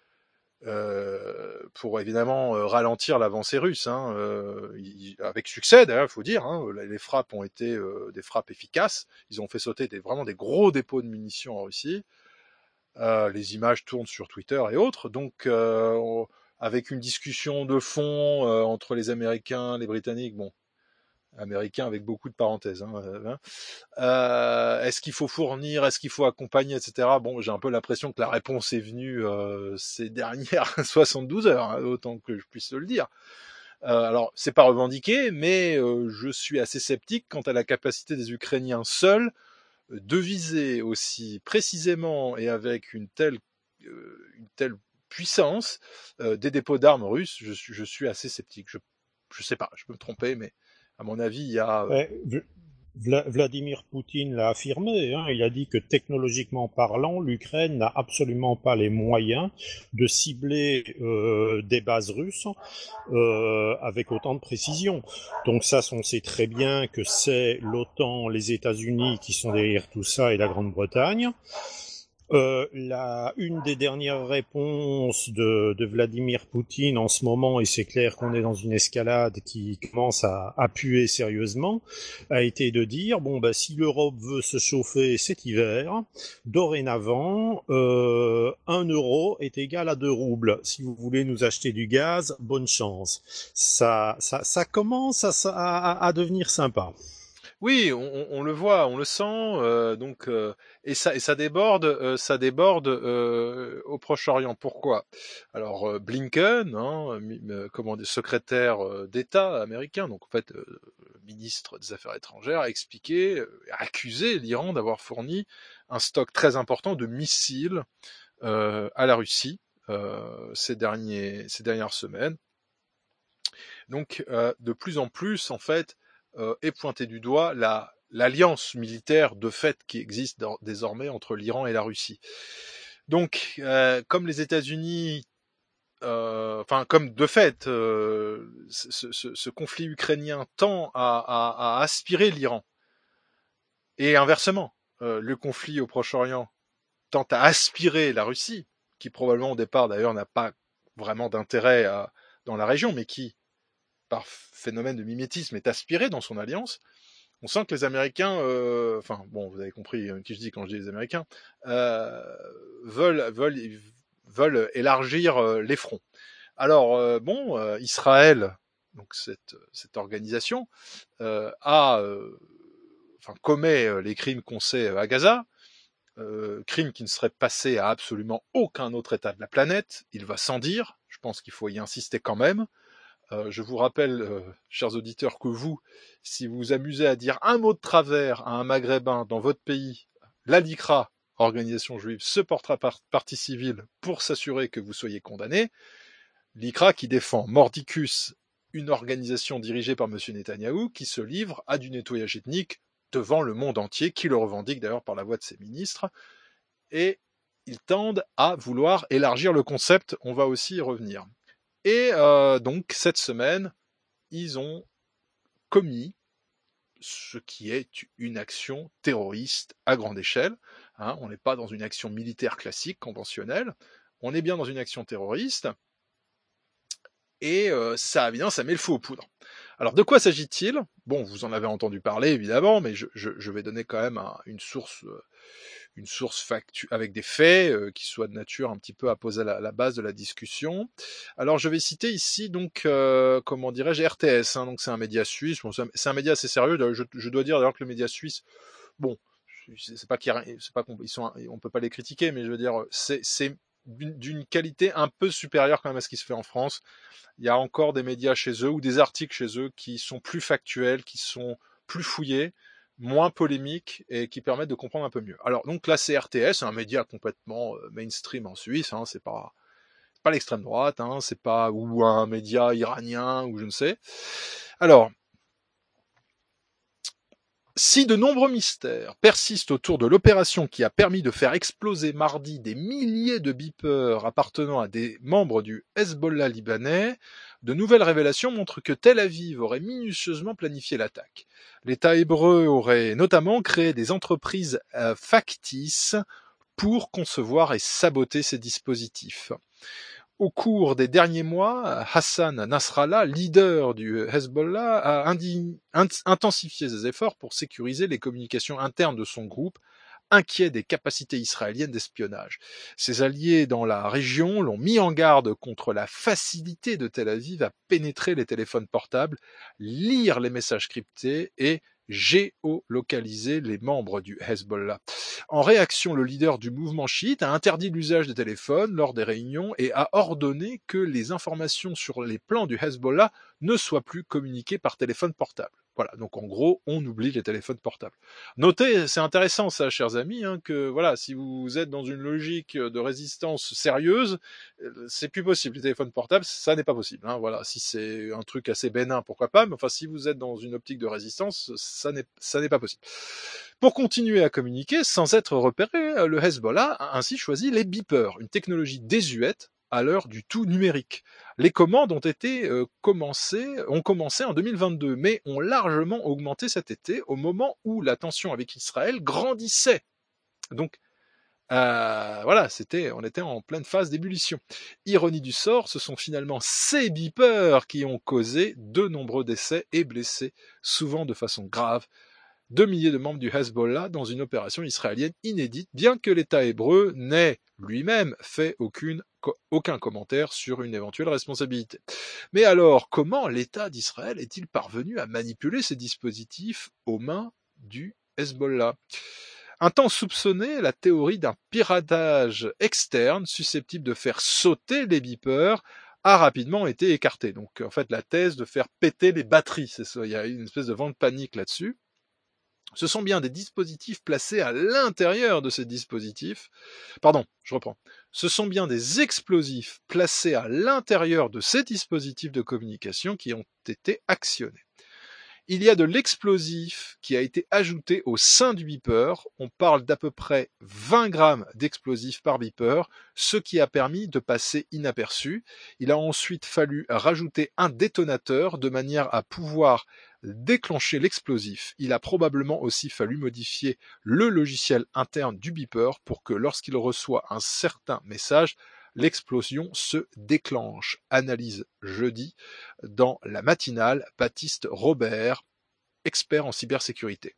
Speaker 11: Pour évidemment ralentir l'avancée russe, hein, avec succès d'ailleurs, il faut dire. Hein, les frappes ont été des frappes efficaces. Ils ont fait sauter vraiment des gros dépôts de munitions en Russie. Les images tournent sur Twitter et autres. Donc, avec une discussion de fond entre les Américains, les Britanniques, bon, Américains avec beaucoup de parenthèses. Est-ce qu'il faut fournir, est-ce qu'il faut accompagner, etc. Bon, j'ai un peu l'impression que la réponse est venue ces dernières 72 heures, hein, autant que je puisse le dire. Alors, c'est pas revendiqué, mais je suis assez sceptique quant à la capacité des Ukrainiens seuls de viser aussi précisément et avec une telle puissance des dépôts d'armes russes. Je suis assez sceptique. Je sais pas, je peux me tromper, mais à mon avis, il y a...
Speaker 13: Vladimir Poutine l'a affirmé, hein, il a dit que technologiquement parlant, l'Ukraine n'a absolument pas les moyens de cibler des bases russes avec autant de précision. Donc ça, on sait très bien que c'est l'OTAN, les États-Unis qui sont derrière tout ça et la Grande-Bretagne. Une des dernières réponses de Vladimir Poutine en ce moment, et c'est clair qu'on est dans une escalade qui commence à puer sérieusement, a été de dire, si l'Europe veut se chauffer cet hiver, dorénavant, 1 euro est égal à 2 roubles. Si vous voulez nous acheter du gaz, bonne chance. Ça commence à devenir sympa.
Speaker 11: Oui, on le voit, on le sent, et ça déborde au Proche-Orient. Pourquoi? Alors Blinken, secrétaire d'État américain, donc en fait ministre des Affaires étrangères, a expliqué, a accusé l'Iran d'avoir fourni un stock très important de missiles à la Russie ces dernières semaines. Donc de plus en plus, en fait, est pointé du doigt l'alliance militaire de fait qui existe désormais entre l'Iran et la Russie. Donc, comme les États-Unis, comme de fait, ce conflit ukrainien tend à aspirer l'Iran, et inversement, le conflit au Proche-Orient tend à aspirer la Russie, qui probablement au départ d'ailleurs n'a pas vraiment d'intérêt dans la région, mais qui, par phénomène de mimétisme, est aspiré dans son alliance. On sent que les Américains, vous avez compris qui je dis quand je dis les Américains, veulent élargir les fronts. Alors Israël, donc cette organisation, commet les crimes qu'on sait à Gaza, crimes qui ne seraient passés à absolument aucun autre État de la planète. Il va sans dire. Je pense qu'il faut y insister quand même. Je vous rappelle, chers auditeurs, que vous, si vous vous amusez à dire un mot de travers à un Maghrébin dans votre pays, la LICRA, organisation juive, se portera partie civile pour s'assurer que vous soyez condamné. LICRA qui défend mordicus, une organisation dirigée par M. Netanyahou, qui se livre à du nettoyage ethnique devant le monde entier, qui le revendique d'ailleurs par la voix de ses ministres. Et ils tendent à vouloir élargir le concept, on va aussi y revenir. Et donc, cette semaine, ils ont commis ce qui est une action terroriste à grande échelle. On n'est pas dans une action militaire classique, conventionnelle. On est bien dans une action terroriste. Et ça met le feu aux poudres. Alors, de quoi s'agit-il? Bon, vous en avez entendu parler, évidemment, mais je vais donner quand même une source avec des faits qui soient de nature un petit peu à poser la base de la discussion. Alors je vais citer ici donc RTS, donc c'est un média suisse. Bon, c'est un média assez sérieux. Je dois dire d'ailleurs que le média suisse, bon, on peut pas les critiquer, mais je veux dire c'est d'une qualité un peu supérieure quand même à ce qui se fait en France. Il y a encore des médias chez eux ou des articles chez eux qui sont plus factuels, qui sont plus fouillés, moins polémiques et qui permettent de comprendre un peu mieux. Alors donc là c'est RTS, un média complètement mainstream en Suisse, c'est pas l'extrême droite, c'est pas ou un média iranien ou je ne sais. Alors si de nombreux mystères persistent autour de l'opération qui a permis de faire exploser mardi des milliers de beepers appartenant à des membres du Hezbollah libanais, de nouvelles révélations montrent que Tel Aviv aurait minutieusement planifié l'attaque. L'État hébreu aurait notamment créé des entreprises factices pour concevoir et saboter ces dispositifs. Au cours des derniers mois, Hassan Nasrallah, leader du Hezbollah, a intensifié ses efforts pour sécuriser les communications internes de son groupe, inquiet des capacités israéliennes d'espionnage. Ses alliés dans la région l'ont mis en garde contre la facilité de Tel Aviv à pénétrer les téléphones portables, lire les messages cryptés et géolocaliser les membres du Hezbollah. En réaction, le leader du mouvement chiite a interdit l'usage des téléphones lors des réunions et a ordonné que les informations sur les plans du Hezbollah ne soient plus communiquées par téléphone portable. Voilà, donc en gros, on oublie les téléphones portables. Notez, c'est intéressant ça, chers amis, que voilà, si vous êtes dans une logique de résistance sérieuse, c'est plus possible. Les téléphones portables, ça n'est pas possible. Voilà, si c'est un truc assez bénin, pourquoi pas, mais enfin, si vous êtes dans une optique de résistance, ça n'est pas possible. Pour continuer à communiquer sans être repéré, le Hezbollah a ainsi choisi les beepers, une technologie désuète à l'heure du tout numérique. Les commandes ont commencé en 2022, mais ont largement augmenté cet été au moment où la tension avec Israël grandissait. Donc, voilà, on était en pleine phase d'ébullition. Ironie du sort, ce sont finalement ces beepers qui ont causé de nombreux décès et blessés, souvent de façon grave, de milliers de membres du Hezbollah dans une opération israélienne inédite, bien que l'État hébreu n'ait lui-même fait aucun commentaire sur une éventuelle responsabilité. Mais alors, comment l'État d'Israël est-il parvenu à manipuler ces dispositifs aux mains du Hezbollah ? Un temps soupçonné, la théorie d'un piratage externe susceptible de faire sauter les beepers a rapidement été écartée. Donc, en fait, la thèse de faire péter les batteries, c'est ça. Il y a eu une espèce de vent de panique là-dessus. Ce sont bien des dispositifs placés à l'intérieur de ces dispositifs. Pardon, je reprends. Ce sont bien des explosifs placés à l'intérieur de ces dispositifs de communication qui ont été actionnés. Il y a de l'explosif qui a été ajouté au sein du beeper. On parle d'à peu près 20 grammes d'explosifs par beeper, ce qui a permis de passer inaperçu. Il a ensuite fallu rajouter un détonateur de manière à pouvoir déclencher l'explosif. Il a probablement aussi fallu modifier le logiciel interne du beeper pour que lorsqu'il reçoit un certain message, l'explosion se déclenche. Analyse jeudi dans la matinale, Baptiste Robert, expert en cybersécurité.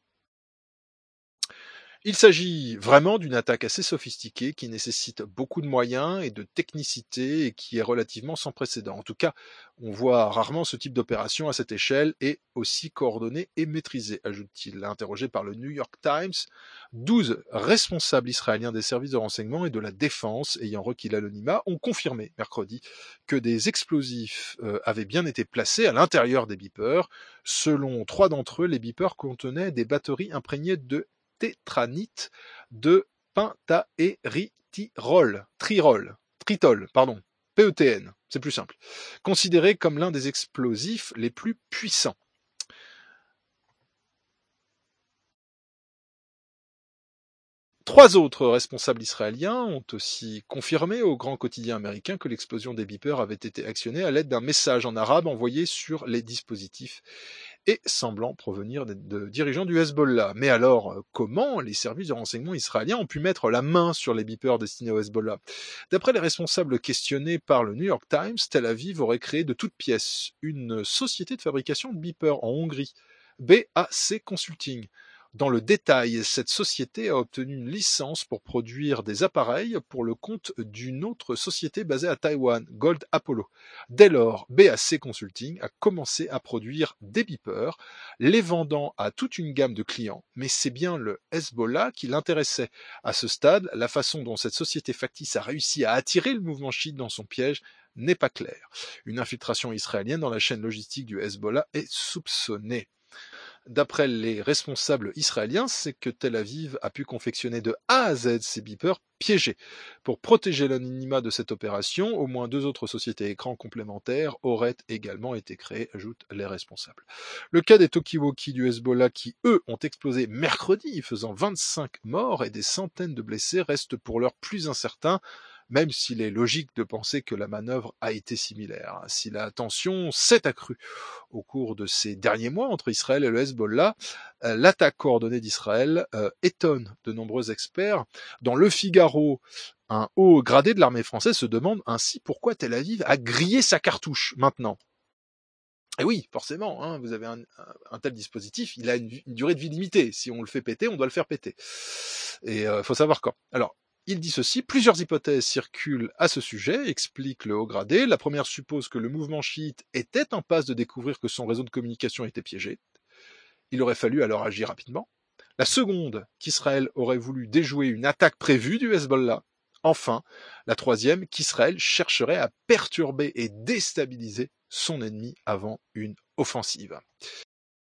Speaker 11: Il s'agit vraiment d'une attaque assez sophistiquée qui nécessite beaucoup de moyens et de technicité et qui est relativement sans précédent. En tout cas, on voit rarement ce type d'opération à cette échelle et aussi coordonnée et maîtrisée, ajoute-t-il. Interrogé par le New York Times, 12 responsables israéliens des services de renseignement et de la défense ayant requis l'anonymat ont confirmé mercredi que des explosifs avaient bien été placés à l'intérieur des beepers. Selon 3 d'entre eux, les beepers contenaient des batteries imprégnées de tétranite de pentaérythritol, PETN, c'est plus simple, considéré comme l'un des explosifs les plus puissants. Trois autres responsables israéliens ont aussi confirmé au grand quotidien américain que l'explosion des beepers avait été actionnée à l'aide d'un message en arabe envoyé sur les dispositifs et semblant provenir de dirigeants du Hezbollah. Mais alors, comment les services de renseignement israéliens ont pu mettre la main sur les beepers destinés au Hezbollah ? D'après les responsables questionnés par le New York Times, Tel Aviv aurait créé de toutes pièces une société de fabrication de beepers en Hongrie, BAC Consulting. Dans le détail, cette société a obtenu une licence pour produire des appareils pour le compte d'une autre société basée à Taïwan, Gold Apollo. Dès lors, BAC Consulting a commencé à produire des beepers, les vendant à toute une gamme de clients, mais c'est bien le Hezbollah qui l'intéressait. À ce stade, la façon dont cette société factice a réussi à attirer le mouvement chiite dans son piège n'est pas claire. Une infiltration israélienne dans la chaîne logistique du Hezbollah est soupçonnée. D'après les responsables israéliens, c'est que Tel Aviv a pu confectionner de A à Z ces beepers piégés. Pour protéger l'anonymat de cette opération, au moins 2 autres sociétés écrans complémentaires auraient également été créées, ajoutent les responsables. Le cas des talkie-walkie du Hezbollah qui, eux, ont explosé mercredi, faisant 25 morts et des centaines de blessés, reste pour l'heure plus incertain, même s'il est logique de penser que la manœuvre a été similaire. Si la tension s'est accrue au cours de ces derniers mois entre Israël et le Hezbollah, l'attaque coordonnée d'Israël étonne de nombreux experts. Dans Le Figaro, un haut gradé de l'armée française se demande ainsi pourquoi Tel Aviv a grillé sa cartouche maintenant. Et oui, forcément, vous avez un tel dispositif, il a une durée de vie limitée. Si on le fait péter, on doit le faire péter. Et faut savoir quand. Alors, il dit ceci, plusieurs hypothèses circulent à ce sujet, explique le haut gradé. La première suppose que le mouvement chiite était en passe de découvrir que son réseau de communication était piégé. Il aurait fallu alors agir rapidement. La seconde, qu'Israël aurait voulu déjouer une attaque prévue du Hezbollah. Enfin, la troisième, qu'Israël chercherait à perturber et déstabiliser son ennemi avant une offensive.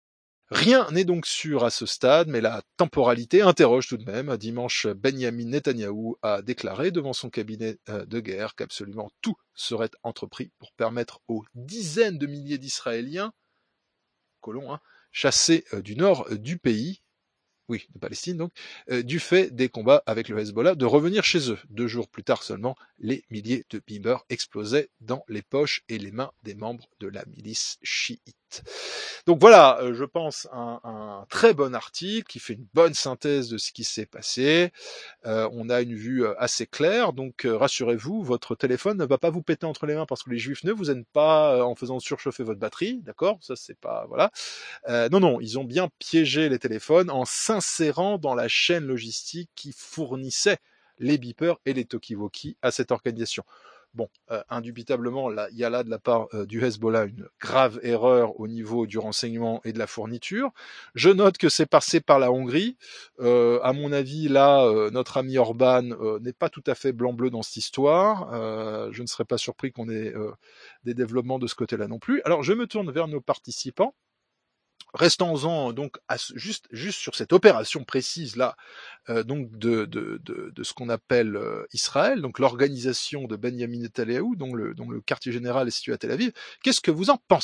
Speaker 11: Rien n'est donc sûr à ce stade, mais la temporalité interroge tout de même. Dimanche, Benjamin Netanyahou a déclaré devant son cabinet de guerre qu'absolument tout serait entrepris pour permettre aux dizaines de milliers d'Israéliens, colons, chassés du nord du pays, oui, de Palestine donc, du fait des combats avec le Hezbollah, de revenir chez eux. 2 jours plus tard seulement, les milliers de bibers explosaient dans les poches et les mains des membres de la milice chiite. Donc voilà, je pense un très bon article qui fait une bonne synthèse de ce qui s'est passé. On a une vue assez claire, donc rassurez-vous, votre téléphone ne va pas vous péter entre les mains parce que les Juifs ne vous aiment pas en faisant surchauffer votre batterie, d'accord ? Ça c'est pas voilà. Non, ils ont bien piégé les téléphones en s'insérant dans la chaîne logistique qui fournissait les beepers et les talkie-walkie à cette organisation. Bon, indubitablement, il y a là de la part du Hezbollah une grave erreur au niveau du renseignement et de la fourniture. Je note que c'est passé par la Hongrie. À mon avis, là, notre ami Orban n'est pas tout à fait blanc-bleu dans cette histoire. Je ne serais pas surpris qu'on ait des développements de ce côté-là non plus. Alors, je me tourne vers nos participants. Restons-en donc juste sur cette opération précise là, donc de ce qu'on appelle Israël, donc l'organisation de Benjamin Netanyahou, dont le quartier général est situé à Tel Aviv. Qu'est-ce que vous en pensez ?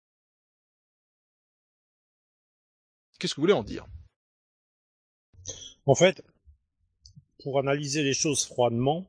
Speaker 11: Qu'est-ce que vous voulez en dire ?
Speaker 13: En fait, pour analyser les choses froidement,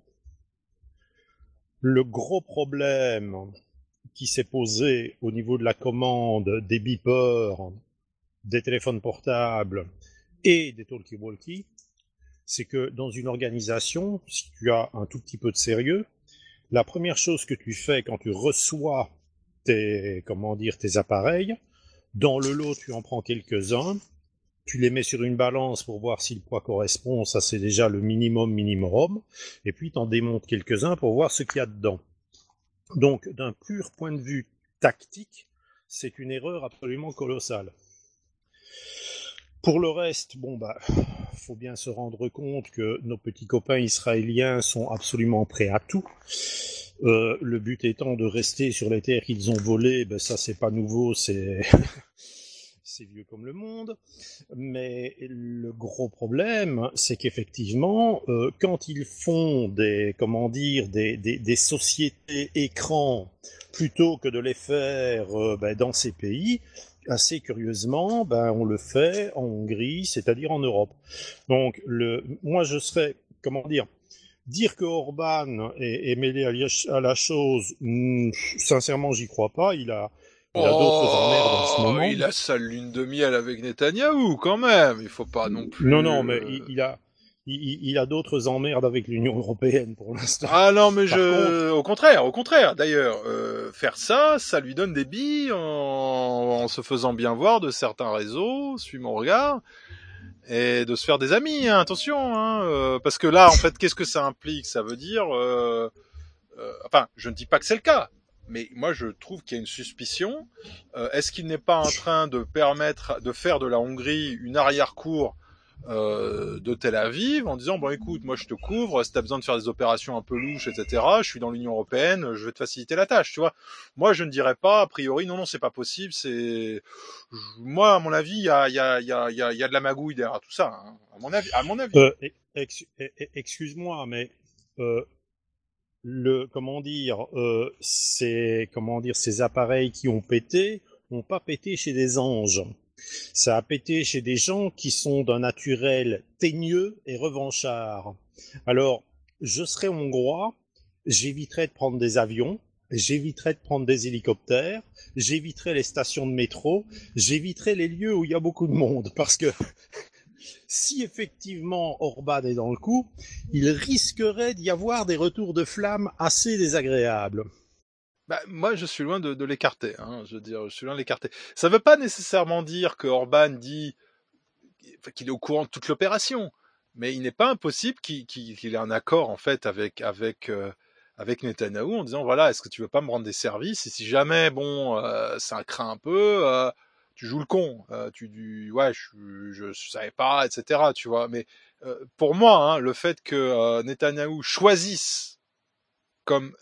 Speaker 13: le gros problème qui s'est posé au niveau de la commande des beepers, des téléphones portables et des talkie-walkie, c'est que dans une organisation, si tu as un tout petit peu de sérieux, la première chose que tu fais quand tu reçois tes appareils, dans le lot tu en prends quelques-uns, tu les mets sur une balance pour voir si le poids correspond, ça c'est déjà le minimum, et puis tu en démontes quelques-uns pour voir ce qu'il y a dedans. Donc, d'un pur point de vue tactique, c'est une erreur absolument colossale. Pour le reste, faut bien se rendre compte que nos petits copains israéliens sont absolument prêts à tout. Le but étant de rester sur les terres qu'ils ont volées, ça c'est pas nouveau, c'est vieux comme le monde. Mais le gros problème, c'est qu'effectivement, quand ils font des sociétés écrans, plutôt que de les faire dans ces pays, assez curieusement, on le fait en Hongrie, c'est-à-dire en Europe. Donc, moi je serais, dire que Orban est mêlé à la chose, sincèrement j'y crois pas, il a d'autres emmerdes en ce moment.
Speaker 11: Il a sa lune de miel avec Netanyahou, quand même. Il faut pas non plus...
Speaker 13: Non, mais il a d'autres emmerdes avec l'Union européenne pour l'instant.
Speaker 11: Ah non, mais au contraire. D'ailleurs, faire ça lui donne des billes en se faisant bien voir de certains réseaux, suis mon regard, et de se faire des amis, attention, parce que là, en fait, qu'est-ce que ça implique ? Ça veut dire... je ne dis pas que c'est le cas, mais moi je trouve qu'il y a une suspicion. Est-ce qu'il n'est pas en train de permettre de faire de la Hongrie une arrière-cour de Tel Aviv en disant écoute, moi je te couvre, si t'as besoin de faire des opérations un peu louches, etc., je suis dans l'Union européenne, je vais te faciliter la tâche, tu vois. Moi je ne dirais pas a priori non, c'est pas possible, moi à mon avis il y a de la magouille derrière tout ça, à mon avis.
Speaker 13: Excuse-moi, mais ces appareils qui ont pété n'ont pas pété chez des anges. Ça a pété chez des gens qui sont d'un naturel teigneux et revanchard. Alors, je serais hongrois, j'éviterais de prendre des avions, j'éviterais de prendre des hélicoptères, j'éviterais les stations de métro, j'éviterais les lieux où il y a beaucoup de monde, parce que si effectivement Orban est dans le coup, il risquerait d'y avoir des retours de flamme assez désagréables.
Speaker 11: Moi, je suis loin de l'écarter. Je suis loin de l'écarter. Ça ne veut pas nécessairement dire que Orban dit qu'il est au courant de toute l'opération, mais il n'est pas impossible qu'il ait un accord en fait avec Netanyahou en disant voilà, est-ce que tu veux pas me rendre des services, et si jamais ça craint un peu, tu joues le con, je savais pas, etc. Tu vois. Mais pour moi, le fait que Netanyahou choisisse comme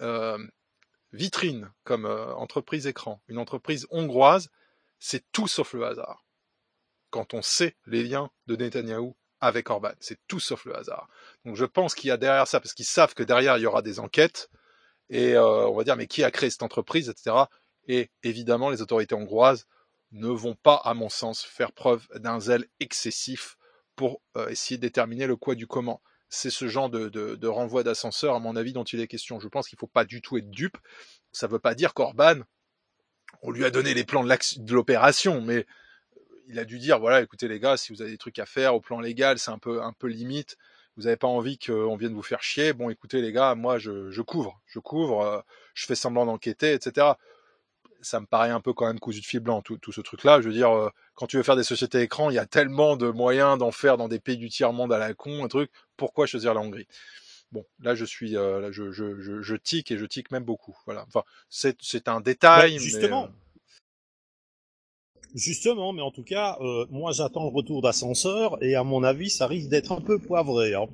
Speaker 11: vitrine, comme entreprise écran, une entreprise hongroise, c'est tout sauf le hasard. quand on sait les liens de Netanyahou avec Orban. C'est tout sauf le hasard. Donc je pense qu'il y a derrière ça, parce qu'ils savent que derrière il y aura des enquêtes, et on va dire mais qui a créé cette entreprise, etc. Et évidemment les autorités hongroises ne vont pas, à mon sens, faire preuve d'un zèle excessif pour essayer de déterminer le quoi du comment. C'est ce genre de renvoi d'ascenseur, à mon avis, dont il est question. Je pense qu'il ne faut pas du tout être dupe. Ça ne veut pas dire qu'Orban, on lui a donné les plans de l'opération, mais il a dû dire, voilà, écoutez les gars, si vous avez des trucs à faire au plan légal, c'est un peu limite, vous n'avez pas envie qu'on vienne vous faire chier, bon écoutez les gars, moi je couvre, je fais semblant d'enquêter, etc. Ça me paraît un peu quand même cousu de fil blanc, tout ce truc-là. Je veux dire, quand tu veux faire des sociétés écrans, il y a tellement de moyens d'en faire dans des pays du tiers-monde à la con, un truc, pourquoi choisir la Hongrie ? Bon, là je suis, là je tique, et je tique même beaucoup. Voilà. Enfin, c'est un détail,
Speaker 13: ben, justement. Mais... Justement, mais en tout cas, moi j'attends le retour d'ascenseur, et à mon avis, ça risque d'être un peu poivré. Hein.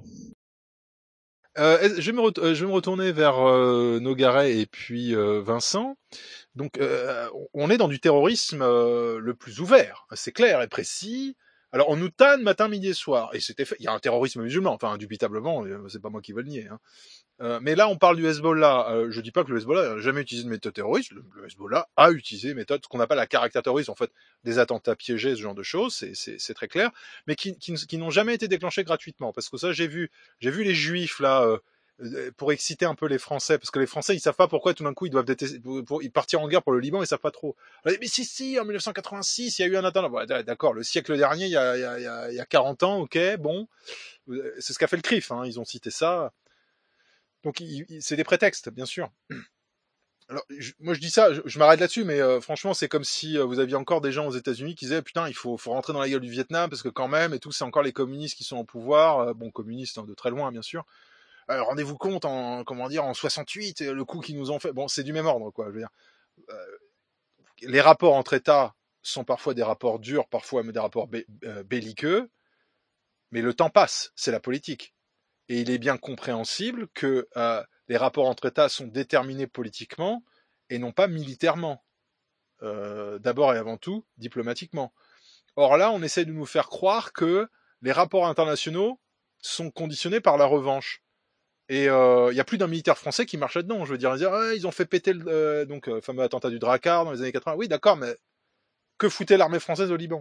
Speaker 11: Je vais me retourner vers Nogaret et puis Vincent. Donc, on est dans du terrorisme le plus ouvert, c'est clair et précis. Alors, on nous tanne matin, midi et soir, et c'était fait. Il y a un terrorisme musulman, enfin, indubitablement, c'est pas moi qui veux le nier. Hein. Mais là, on parle du Hezbollah. Je dis pas que le Hezbollah n'a jamais utilisé de méthode terroriste. Le Hezbollah a utilisé une méthode, ce qu'on appelle la caractère terroriste, en fait, des attentats piégés, ce genre de choses, c'est très clair, mais qui n'ont jamais été déclenchés gratuitement. Parce que ça, j'ai vu les Juifs là. Pour exciter un peu les Français, parce que les Français ils savent pas pourquoi tout d'un coup ils doivent ils partir en guerre pour le Liban, ils savent pas trop. Mais si, en 1986 il y a eu un attentat. Bon, d'accord, le siècle dernier il y a 40 ans, ok, bon, c'est ce qu'a fait le CRIF, hein, ils ont cité ça. Donc c'est des prétextes, bien sûr. Alors moi je dis ça, je m'arrête là-dessus, mais franchement c'est comme si vous aviez encore des gens aux États-Unis qui disaient putain il faut rentrer dans la gueule du Vietnam parce que quand même et tout, c'est encore les communistes qui sont au pouvoir, bon communistes de très loin bien sûr. Rendez-vous compte en 68, le coup qu'ils nous ont fait. Bon, c'est du même ordre, quoi. Je veux dire, les rapports entre États sont parfois des rapports durs, parfois même des rapports belliqueux, mais le temps passe, c'est la politique. Et il est bien compréhensible que les rapports entre États sont déterminés politiquement et non pas militairement. D'abord et avant tout, diplomatiquement. Or là, on essaie de nous faire croire que les rapports internationaux sont conditionnés par la revanche. Et il y a plus d'un militaire français qui marche là-dedans. Je veux dire, ils ont fait péter le fameux attentat du Drakkar dans les années 80. Oui, d'accord, mais que foutait l'armée française au Liban ?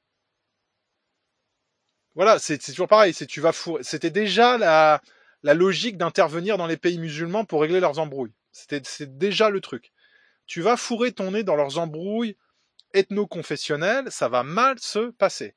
Speaker 11: Voilà, c'est toujours pareil. Tu vas fourrer. C'était déjà la logique d'intervenir dans les pays musulmans pour régler leurs embrouilles. C'est déjà le truc. Tu vas fourrer ton nez dans leurs embrouilles ethno-confessionnelles, ça va mal se passer.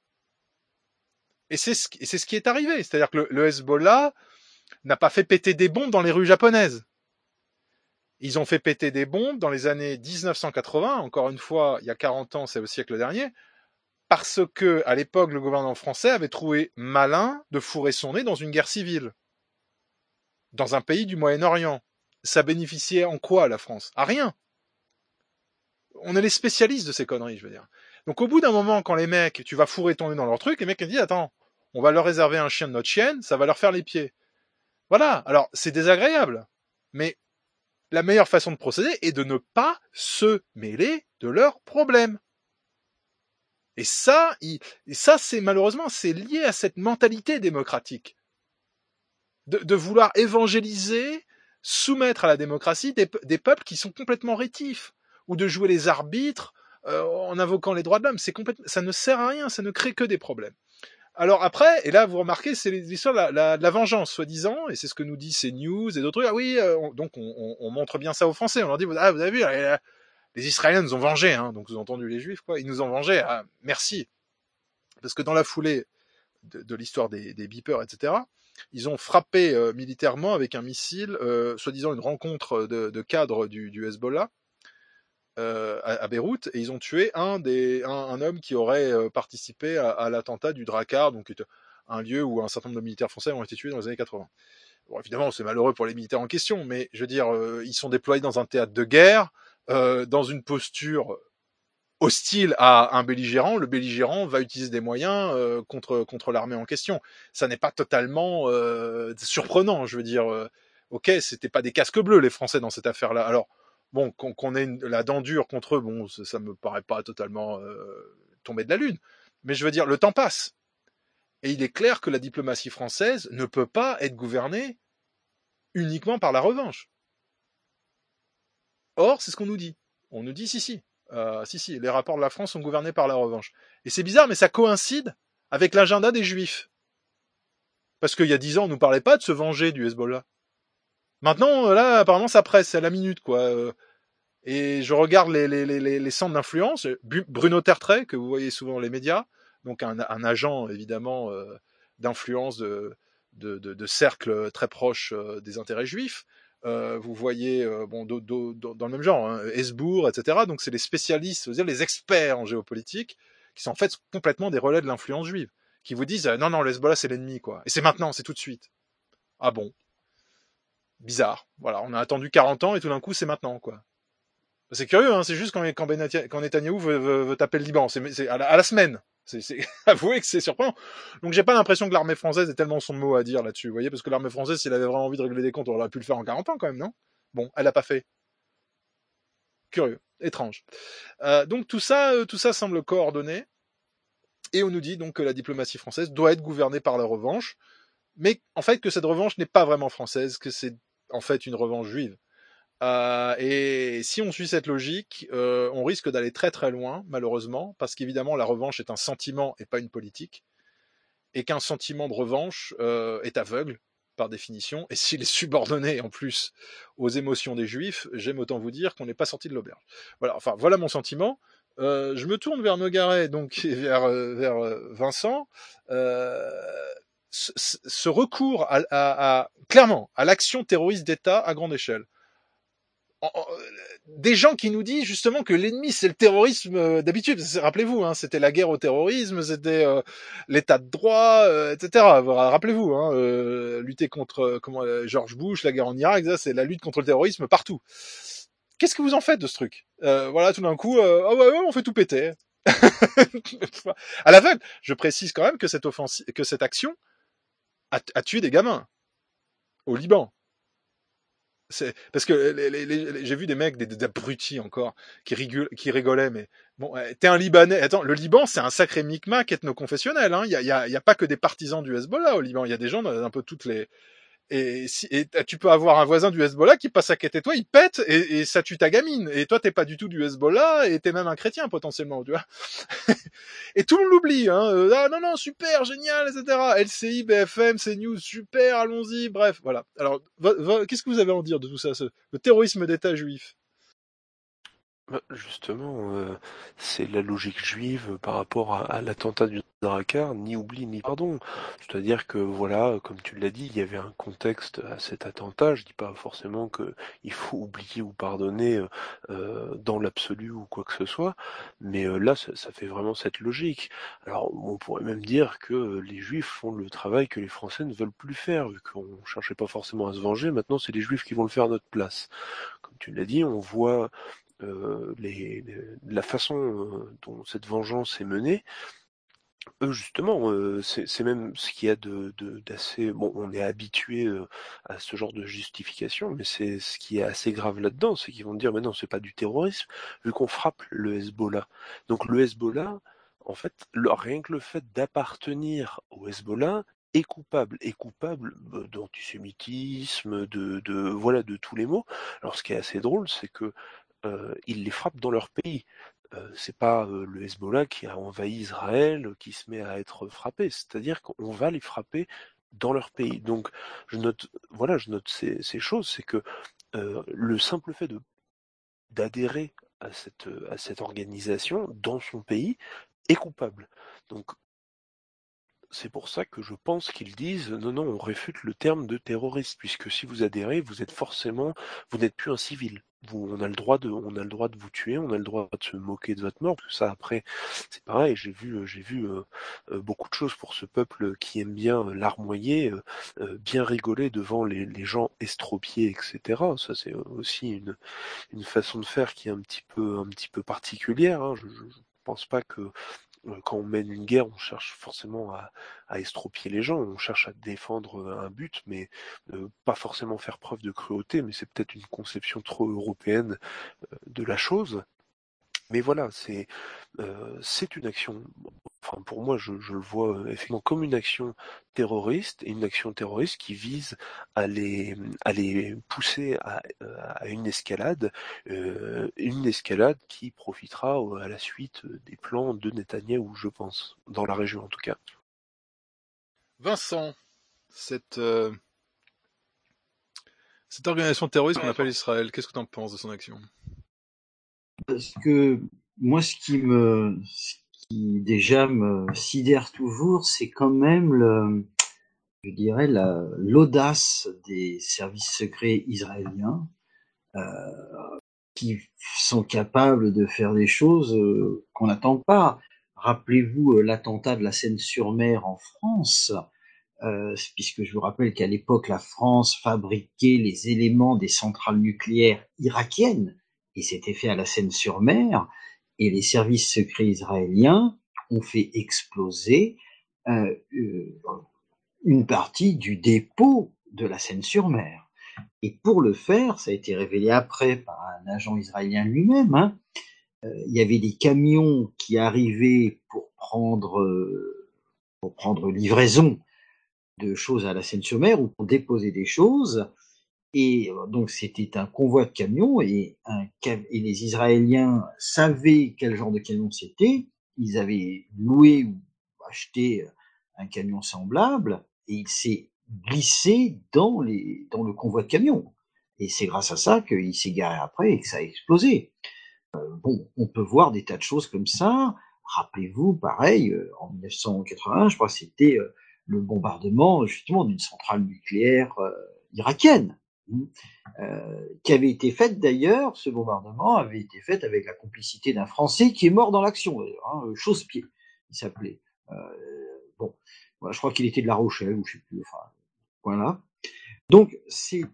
Speaker 11: Et c'est ce qui est arrivé. C'est-à-dire que le Hezbollah n'a pas fait péter des bombes dans les rues japonaises. Ils ont fait péter des bombes dans les années 1980, encore une fois, il y a 40 ans, c'est au siècle dernier, parce que, à l'époque, le gouvernement français avait trouvé malin de fourrer son nez dans une guerre civile. Dans un pays du Moyen-Orient. Ça bénéficiait en quoi, la France ? À rien. On est les spécialistes de ces conneries, je veux dire. Donc, au bout d'un moment, quand les mecs, tu vas fourrer ton nez dans leur truc, les mecs ils disent, attends, on va leur réserver un chien de notre chienne, ça va leur faire les pieds. Voilà, alors c'est désagréable, mais la meilleure façon de procéder est de ne pas se mêler de leurs problèmes. Et ça, c'est malheureusement, c'est lié à cette mentalité démocratique. De vouloir évangéliser, soumettre à la démocratie des peuples qui sont complètement rétifs, ou de jouer les arbitres en invoquant les droits de l'homme. Ça ne sert à rien, ça ne crée que des problèmes. Alors après, et là vous remarquez, c'est l'histoire de la vengeance, soi-disant, et c'est ce que nous dit CNews et d'autres trucs. Ah oui, donc on montre bien ça aux Français. On leur dit, vous avez vu, les Israéliens nous ont vengés, hein, donc vous avez entendu les Juifs, quoi. Ils nous ont vengés. Ah, merci, parce que dans la foulée de l'histoire des beepers, etc., ils ont frappé militairement avec un missile, soi-disant une rencontre de cadres du Hezbollah. À Beyrouth, et ils ont tué un homme qui aurait participé à l'attentat du Drakkar, donc un lieu où un certain nombre de militaires français ont été tués dans les années 80. Bon, évidemment, c'est malheureux pour les militaires en question, mais je veux dire, ils sont déployés dans un théâtre de guerre, dans une posture hostile à un belligérant. Le belligérant va utiliser des moyens contre l'armée en question. Ça n'est pas totalement surprenant, je veux dire. Ok, c'était pas des casques bleus les Français dans cette affaire-là. Alors bon, qu'on ait la dent dure contre eux, bon, ça me paraît pas totalement tombé de la lune. Mais je veux dire, le temps passe. Et il est clair que la diplomatie française ne peut pas être gouvernée uniquement par la revanche. Or, c'est ce qu'on nous dit. On nous dit si, les rapports de la France sont gouvernés par la revanche. Et c'est bizarre, mais ça coïncide avec l'agenda des Juifs. Parce qu'il y a 10 ans, on nous parlait pas de se venger du Hezbollah. Maintenant, là, apparemment, ça presse, c'est à la minute, quoi. Et je regarde les centres d'influence. Bruno Tertrais, que vous voyez souvent dans les médias, donc un agent, évidemment, d'influence de cercles très proches des intérêts juifs. Vous voyez, dans le même genre, hein, Hesbourg, etc. Donc c'est les spécialistes, c'est-à-dire les experts en géopolitique, qui sont en fait complètement des relais de l'influence juive, qui vous disent non, le Hezbollah c'est l'ennemi, quoi. Et c'est maintenant, c'est tout de suite. Ah bon. Bizarre. Voilà, on a attendu 40 ans et tout d'un coup c'est maintenant, quoi. C'est curieux, hein, c'est juste quand Netanyahou veut taper le Liban, c'est à la semaine. C'est avouez que c'est surprenant. Donc j'ai pas l'impression que l'armée française ait tellement son mot à dire là-dessus, vous voyez, parce que l'armée française, s'il avait vraiment envie de régler des comptes, on aurait pu le faire en 40 ans quand même, non? Bon, elle a pas fait. Curieux, étrange. Donc tout ça semble coordonné, et on nous dit donc que la diplomatie française doit être gouvernée par la revanche, mais en fait que cette revanche n'est pas vraiment française, que c'est en fait une revanche juive. Et si on suit cette logique, on risque d'aller très très loin, malheureusement, parce qu'évidemment la revanche est un sentiment et pas une politique, et qu'un sentiment de revanche est aveugle par définition, et s'il est subordonné en plus aux émotions des Juifs, j'aime autant vous dire qu'on n'est pas sorti de l'auberge. Voilà, enfin voilà mon sentiment. Je me tourne vers Nogaret, donc vers Vincent. Ce recours clairement à l'action terroriste d'État à grande échelle. Des gens qui nous disent justement que l'ennemi c'est le terrorisme d'habitude. Rappelez-vous, hein, c'était la guerre au terrorisme, c'était l'état de droit, etc. Rappelez-vous, hein, lutter contre George Bush, la guerre en Irak, ça, c'est la lutte contre le terrorisme partout. Qu'est-ce que vous en faites de ce truc? Voilà, tout d'un coup, on fait tout péter. À l'aveugle. Je précise quand même que cette action a tué des gamins au Liban. Parce que j'ai vu des mecs, des abrutis encore, qui rigolaient, mais bon, t'es un Libanais. Attends, le Liban, c'est un sacré micmac ethno-confessionnel, hein. Il y a pas que des partisans du Hezbollah au Liban. Il y a des gens d'un peu toutes les. Et tu peux avoir un voisin du Hezbollah qui passe à côté de toi, il pète et ça tue ta gamine. Et toi, t'es pas du tout du Hezbollah et t'es même un chrétien potentiellement, tu vois. Et tout le monde l'oublie, hein. Ah non, super, génial, etc. LCI, BFM, CNews, super, allons-y, bref, voilà. Alors, qu'est-ce que vous avez à en dire de tout ça, le terrorisme d'État juif?
Speaker 12: Justement, c'est la logique juive par rapport à l'attentat du Drakkar, ni oubli ni pardon. C'est-à-dire que voilà, comme tu l'as dit, il y avait un contexte à cet attentat. Je dis pas forcément que il faut oublier ou pardonner dans l'absolu ou quoi que ce soit, mais là, ça fait vraiment cette logique. Alors, on pourrait même dire que les Juifs font le travail que les Français ne veulent plus faire, vu qu'on cherchait pas forcément à se venger. Maintenant, c'est les Juifs qui vont le faire à notre place. Comme tu l'as dit, on voit la façon dont cette vengeance est menée. Justement, c'est même ce qu'il y a d'assez... Bon, on est habitué à ce genre de justification, mais c'est ce qui est assez grave là-dedans, c'est qu'ils vont dire, mais non, c'est pas du terrorisme, vu qu'on frappe le Hezbollah. Donc le Hezbollah, en fait, rien que le fait d'appartenir au Hezbollah est coupable d'antisémitisme, voilà, de tous les maux. Alors ce qui est assez drôle, c'est que ils les frappent dans leur pays. C'est pas le Hezbollah qui a envahi Israël qui se met à être frappé. C'est-à-dire qu'on va les frapper dans leur pays. Donc je note ces choses, c'est que le simple fait d'adhérer à cette organisation dans son pays est coupable. Donc c'est pour ça que je pense qu'ils disent non, on réfute le terme de terroriste, puisque si vous adhérez, vous n'êtes plus un civil. On a le droit de vous tuer, on a le droit de se moquer de votre mort, parce que ça après, c'est pareil, j'ai vu beaucoup de choses pour ce peuple qui aime bien larmoyer, bien rigoler devant les gens estropiés, etc. Ça c'est aussi une façon de faire qui est un petit peu particulière, hein. Je pense pas que quand on mène une guerre, on cherche forcément à estropier les gens, on cherche à défendre un but, mais pas forcément faire preuve de cruauté, mais c'est peut-être une conception trop européenne de la chose. Mais voilà, c'est une action, enfin pour moi je le vois effectivement comme une action terroriste, et une action terroriste qui vise à les pousser à une escalade qui profitera à la suite des plans de Netanyahou, je pense, dans la région en tout cas.
Speaker 11: Vincent, cette organisation terroriste qu'on appelle Israël, qu'est-ce que tu en penses de son action?
Speaker 14: Parce que moi, ce qui déjà me sidère toujours, c'est quand même je dirais l'audace des services secrets israéliens qui sont capables de faire des choses qu'on n'attend pas. Rappelez-vous l'attentat de la Seine-sur-Mer en France, puisque je vous rappelle qu'à l'époque, la France fabriquait les éléments des centrales nucléaires irakiennes, et c'était fait à la Seine-sur-Mer, et les services secrets israéliens ont fait exploser une partie du dépôt de la Seine-sur-Mer. Et pour le faire, ça a été révélé après par un agent israélien lui-même, il y avait des camions qui arrivaient pour prendre livraison de choses à la Seine-sur-Mer ou pour déposer des choses. Et donc c'était un convoi de camions et les Israéliens savaient quel genre de camion c'était. Ils avaient loué ou acheté un camion semblable et il s'est glissé dans le convoi de camions. Et c'est grâce à ça qu'il s'est garé après et que ça a explosé. Bon, on peut voir des tas de choses comme ça. Rappelez-vous, pareil, en 1981, je crois que c'était le bombardement justement d'une centrale nucléaire irakienne, qui avait été faite d'ailleurs, ce bombardement avait été fait avec la complicité d'un Français qui est mort dans l'action, d'ailleurs, Chausse-Pied, il s'appelait. Bon, voilà, je crois qu'il était de La Rochelle, ou je sais plus, enfin, voilà. Donc, c'est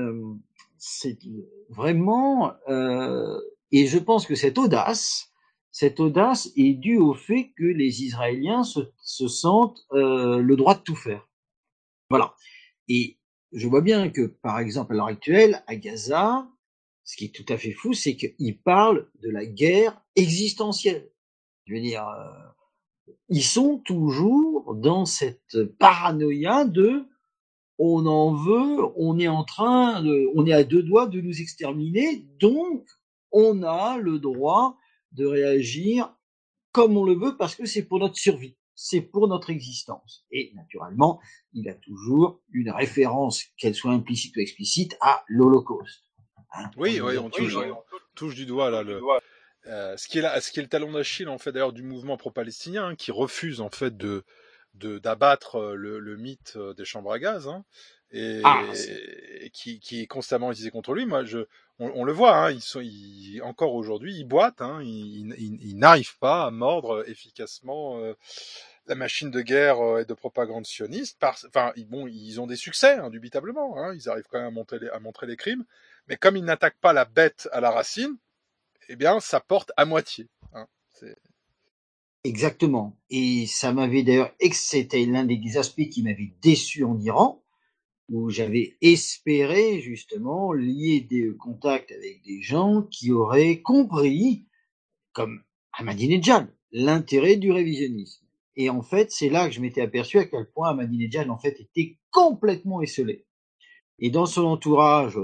Speaker 14: vraiment, et je pense que cette audace est due au fait que les Israéliens se sentent le droit de tout faire. Voilà. Et je vois bien que, par exemple, à l'heure actuelle, à Gaza, ce qui est tout à fait fou, c'est qu'ils parlent de la guerre existentielle. Je veux dire, ils sont toujours dans cette paranoïa de on en veut, on est à deux doigts de nous exterminer, donc on a le droit de réagir comme on le veut parce que c'est pour notre survie, c'est pour notre existence. Et naturellement, il a toujours une référence, qu'elle soit implicite ou explicite, à l'Holocauste.
Speaker 11: Hein, oui, on touche du doigt là ce qui est le talon d'Achille en fait d'ailleurs du mouvement pro-palestinien, hein, qui refuse en fait d'abattre le mythe des chambres à gaz, hein, et qui est constamment utilisé contre lui. Moi, on le voit, hein, encore aujourd'hui, ils boitent, hein, ils n'arrivent pas à mordre efficacement la machine de guerre et de propagande sioniste. Ils ont des succès, indubitablement, hein, ils arrivent quand même à montrer les crimes, mais comme ils n'attaquent pas la bête à la racine, eh bien, ça porte à moitié. Hein.
Speaker 14: Exactement. Et ça m'avait d'ailleurs, c'était l'un des aspects qui m'avait déçu en Iran, où j'avais espéré justement lier des contacts avec des gens qui auraient compris, comme Ahmadinejad, l'intérêt du révisionnisme. Et en fait, c'est là que je m'étais aperçu à quel point Ahmadinejad en fait était complètement esseulé. Et dans son entourage,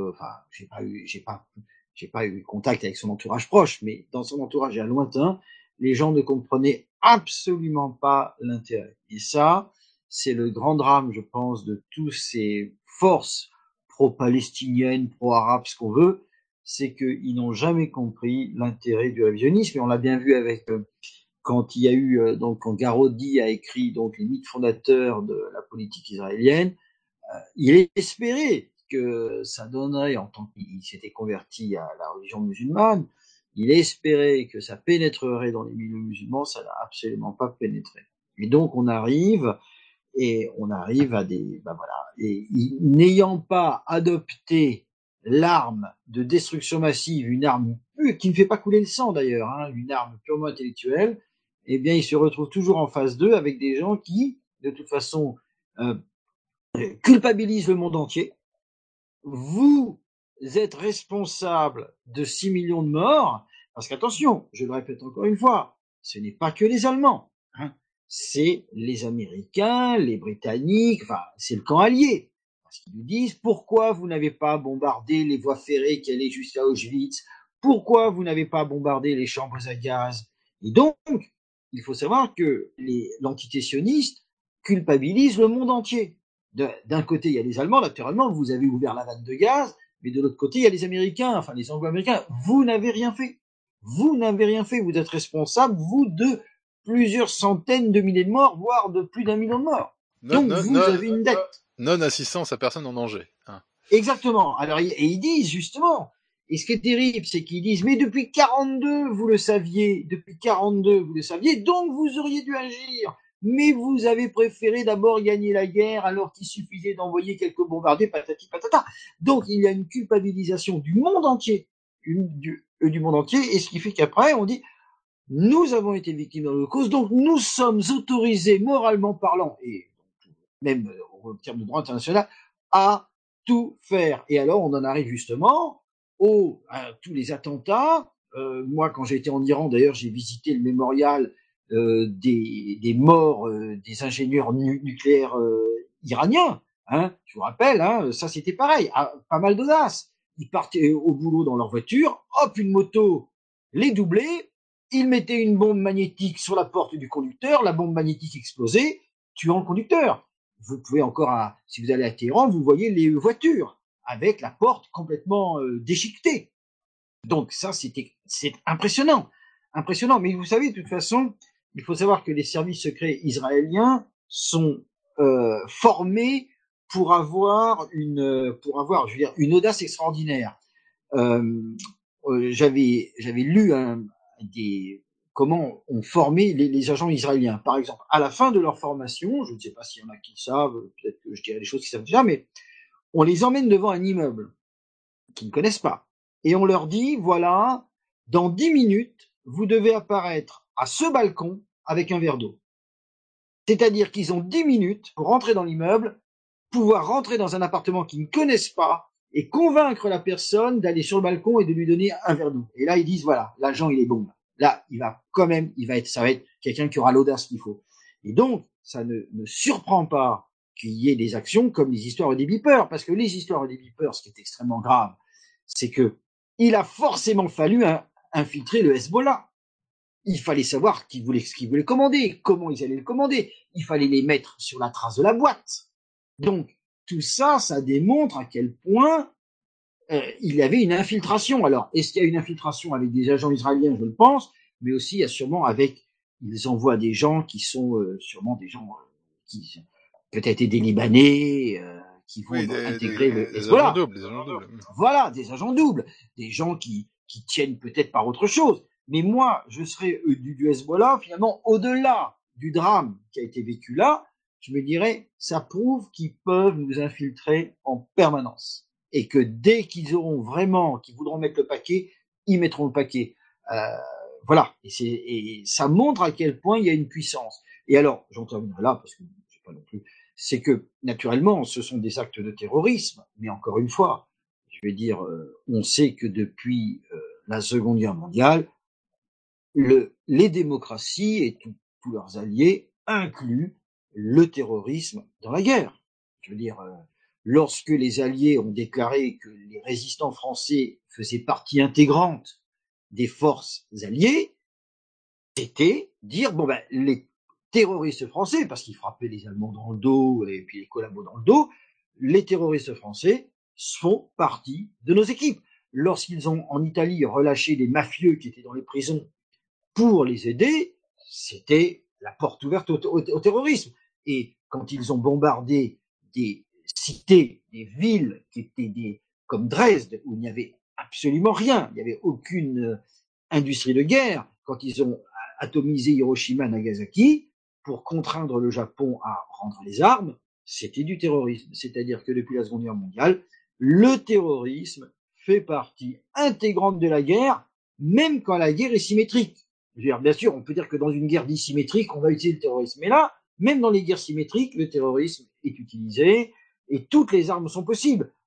Speaker 14: j'ai pas eu contact avec son entourage proche, mais dans son entourage à lointain, les gens ne comprenaient absolument pas l'intérêt. Et ça, c'est le grand drame, je pense, de tous ces forces pro-palestiniennes, pro-arabes, ce qu'on veut, c'est qu'ils n'ont jamais compris l'intérêt du révisionnisme. Et on l'a bien vu avec quand il y a eu quand Garodi a écrit donc les mythes fondateurs de la politique israélienne. Il espérait que ça donnerait, en tant qu'il s'était converti à la religion musulmane, il espérait que ça pénétrerait dans les milieux musulmans, ça n'a absolument pas pénétré. Et donc on arrive à des, et n'ayant pas adopté l'arme de destruction massive, une arme qui ne fait pas couler le sang d'ailleurs, hein, une arme purement intellectuelle, eh bien il se retrouve toujours en face d'eux avec des gens qui, de toute façon, culpabilisent le monde entier. Vous êtes responsable de 6 millions de morts, Parce qu'attention, je le répète encore une fois, ce n'est pas que les Allemands, hein. C'est les Américains, les Britanniques, enfin, c'est le camp allié. Parce qu'ils nous disent, pourquoi vous n'avez pas bombardé les voies ferrées qui allaient jusqu'à Auschwitz? Pourquoi vous n'avez pas bombardé les chambres à gaz? Et donc, il faut savoir que l'entité sioniste culpabilise le monde entier. D'un côté, il y a les Allemands, naturellement, vous avez ouvert la vanne de gaz, mais de l'autre côté, il y a les Américains, enfin les Anglo-Américains. Vous n'avez rien fait. Vous n'avez rien fait. Vous êtes responsable, vous, de plusieurs centaines de milliers de morts, voire de plus d'1 million de morts. Donc, vous avez une dette.
Speaker 11: Non-assistance à personne en danger. Hein.
Speaker 14: Exactement. Alors, et ils disent, justement, et ce qui est terrible, c'est qu'ils disent, mais depuis 42, vous le saviez, donc vous auriez dû agir. Mais vous avez préféré d'abord gagner la guerre alors qu'il suffisait d'envoyer quelques bombardiers, patati patata. Donc il y a une culpabilisation du monde entier, du monde entier, et ce qui fait qu'après on dit nous avons été victimes de l'Holocauste, donc nous sommes autorisés moralement parlant, et même en termes de droit international, à tout faire. Et alors on en arrive justement à tous les attentats. Moi quand j'ai été en Iran, d'ailleurs j'ai visité le mémorial des morts des ingénieurs nucléaires iraniens, hein, je vous rappelle, hein, ça c'était pareil, pas mal d'audace. Ils partaient au boulot dans leur voiture, hop, une moto les doublait, ils mettaient une bombe magnétique sur la porte du conducteur, la bombe magnétique explosait, tuant le conducteur. Vous pouvez encore, si vous allez à Téhéran, vous voyez les voitures avec la porte complètement déchiquetée. Donc ça, c'est impressionnant. Mais vous savez, de toute façon, il faut savoir que les services secrets israéliens sont formés pour avoir je veux dire, une audace extraordinaire. J'avais lu comment on formait les agents israéliens. Par exemple, à la fin de leur formation, je ne sais pas s'il y en a qui savent, peut-être que je dirais des choses qu'ils savent déjà, mais on les emmène devant un immeuble qu'ils ne connaissent pas. Et on leur dit, voilà, dans 10 minutes, vous devez apparaître à ce balcon avec un verre d'eau. C'est-à-dire qu'ils ont 10 minutes pour rentrer dans l'immeuble, pouvoir rentrer dans un appartement qu'ils ne connaissent pas et convaincre la personne d'aller sur le balcon et de lui donner un verre d'eau. Et là, ils disent, voilà, l'agent, il est bon. Là, ça va être quelqu'un qui aura l'audace qu'il faut. Et donc, ça ne surprend pas qu'il y ait des actions comme les histoires des beepers, parce que les histoires des beepers, ce qui est extrêmement grave, c'est que il a forcément fallu infiltrer le Hezbollah. Il fallait savoir ce qu'ils voulaient commander, comment ils allaient le commander. Il fallait les mettre sur la trace de la boîte. Donc, tout ça, ça démontre à quel point il y avait une infiltration. Alors, est-ce qu'il y a une infiltration avec des agents israéliens? Je le pense, mais aussi, il y a sûrement ils envoient des gens qui sont sûrement des gens qui peut-être des Libanais, qui vont intégrer le Hezbollah.
Speaker 11: Des agents doubles.
Speaker 14: Voilà, des agents doubles, des gens qui tiennent peut-être par autre chose. Mais moi, je serais du Hezbollah, finalement, au-delà du drame qui a été vécu là, je me dirais, ça prouve qu'ils peuvent nous infiltrer en permanence. Et que dès qu'ils voudront mettre le paquet, ils mettront le paquet. Voilà. Et ça montre à quel point il y a une puissance. Et alors, j'en terminerai là, parce que je sais pas non plus, c'est que, naturellement, ce sont des actes de terrorisme, mais encore une fois, je vais dire, on sait que depuis la Seconde Guerre mondiale, les démocraties et tous leurs alliés incluent le terrorisme dans la guerre. Je veux dire, lorsque les alliés ont déclaré que les résistants français faisaient partie intégrante des forces alliées, c'était dire, les terroristes français, parce qu'ils frappaient les Allemands dans le dos et puis les collabos dans le dos, les terroristes français font partie de nos équipes. Lorsqu'ils ont, en Italie, relâché des mafieux qui étaient dans les prisons pour les aider, c'était la porte ouverte au terrorisme. Et quand ils ont bombardé des cités, des villes qui étaient comme Dresde, où il n'y avait absolument rien, il n'y avait aucune industrie de guerre, quand ils ont atomisé Hiroshima, Nagasaki, pour contraindre le Japon à rendre les armes, c'était du terrorisme. C'est-à-dire que depuis la Seconde Guerre mondiale, le terrorisme fait partie intégrante de la guerre, même quand la guerre est symétrique. Bien sûr, on peut dire que dans une guerre dissymétrique, on va utiliser le terrorisme. Mais là, même dans les guerres symétriques, le terrorisme est utilisé et toutes les armes sont possibles.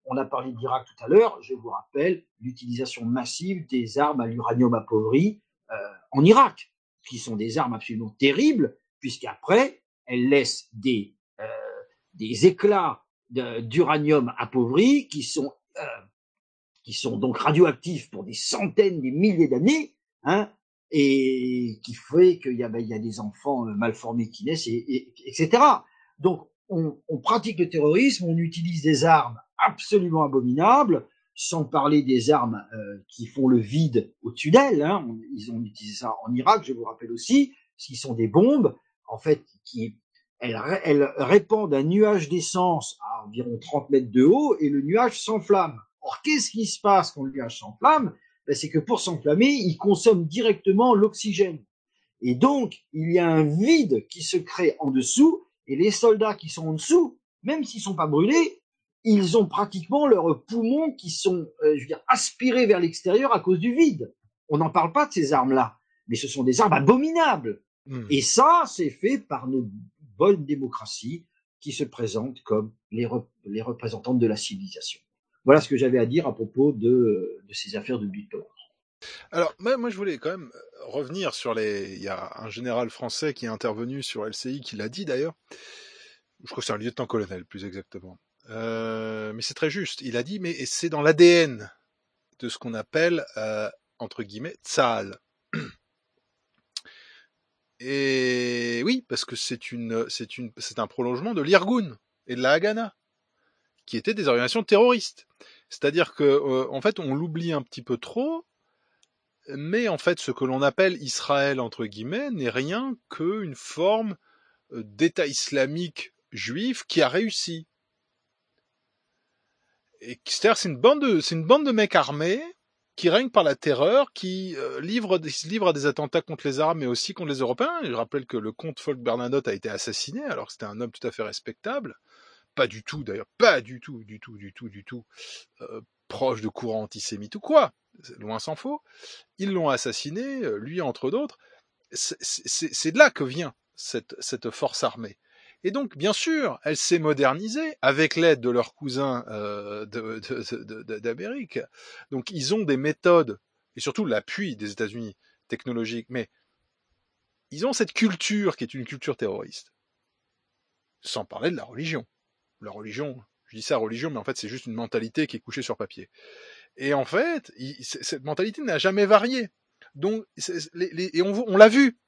Speaker 14: On a parlé d'Irak tout à l'heure. Je vous rappelle l'utilisation massive des armes à l'uranium appauvri en Irak, qui sont des armes absolument terribles, puisqu'après, elles laissent des éclats d'uranium appauvri qui sont donc radioactifs pour des centaines, des milliers d'années, hein, et qui fait qu'il y a des enfants mal formés qui naissent, etc. Donc, on pratique le terrorisme, on utilise des armes absolument abominables, sans parler des armes qui font le vide au-dessus d'elles. Hein. Ils ont utilisé ça en Irak, je vous rappelle aussi, ce qui sont des bombes, en fait, elles répandent un nuage d'essence à environ 30 mètres de haut et le nuage s'enflamme. Or, qu'est-ce qui se passe quand le nuage s'enflamme? C'est que pour s'enflammer, il consomme directement l'oxygène. Et donc, il y a un vide qui se crée en dessous, et les soldats qui sont en dessous, même s'ils ne sont pas brûlés, ils ont pratiquement leurs poumons qui sont aspirés vers l'extérieur à cause du vide. On n'en parle pas de ces armes-là, mais ce sont des armes abominables. Et ça, c'est fait par nos bonnes démocraties qui se présentent comme les représentantes de la civilisation. Voilà ce que j'avais à dire à propos de ces affaires de bipolaire.
Speaker 11: Alors, moi, je voulais quand même revenir sur il y a un général français qui est intervenu sur LCI, qui l'a dit d'ailleurs. Je crois que c'est un lieutenant-colonel, plus exactement. Mais c'est très juste. Il a dit, mais c'est dans l'ADN de ce qu'on appelle, entre guillemets, Tsahal. Et oui, parce que c'est un prolongement de l'Irgun et de la Haganah, qui étaient des organisations terroristes. C'est-à-dire que, en fait, on l'oublie un petit peu trop, mais en fait, ce que l'on appelle Israël, entre guillemets, n'est rien qu'une forme d'État islamique juif qui a réussi. Et c'est-à-dire, c'est une bande de mecs armés qui règnent par la terreur, qui se livrent à des attentats contre les Arabes, mais aussi contre les Européens. Et je rappelle que le comte Folc Bernadotte a été assassiné, alors que c'était un homme tout à fait respectable. Pas du tout, d'ailleurs, pas du tout, proche de courant antisémite ou quoi. Loin s'en faut. Ils l'ont assassiné, lui entre d'autres. C'est de là que vient cette force armée. Et donc, bien sûr, elle s'est modernisée avec l'aide de leurs cousins d'Amérique. Donc, ils ont des méthodes, et surtout l'appui des États-Unis technologiques, mais ils ont cette culture qui est une culture terroriste. Sans parler de la religion. La religion, je dis ça religion, mais en fait, c'est juste une mentalité qui est couchée sur papier. Et en fait, cette mentalité n'a jamais varié. Donc, et on l'a vu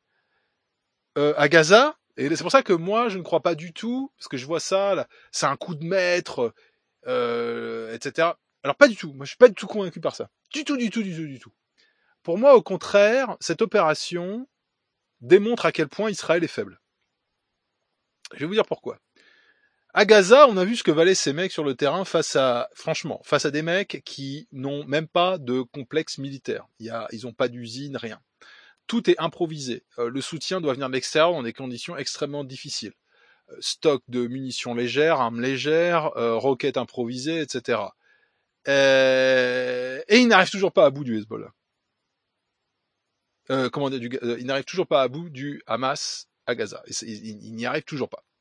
Speaker 11: à Gaza. Et c'est pour ça que moi, je ne crois pas du tout, parce que je vois ça, là, c'est un coup de maître, etc. Alors pas du tout. Moi, je suis pas du tout convaincu par ça. Du tout. Pour moi, au contraire, cette opération démontre à quel point Israël est faible. Je vais vous dire pourquoi. À Gaza, on a vu ce que valaient ces mecs sur le terrain face à des mecs qui n'ont même pas de complexe militaire. Ils n'ont pas d'usine, rien. Tout est improvisé. Le soutien doit venir de l'extérieur dans des conditions extrêmement difficiles. Stock de munitions légères, armes légères, roquettes improvisées, etc. Et ils n'arrivent toujours pas à bout du Hezbollah. Ils n'arrivent toujours pas à bout du Hamas à Gaza. Ils n'y arrivent toujours pas.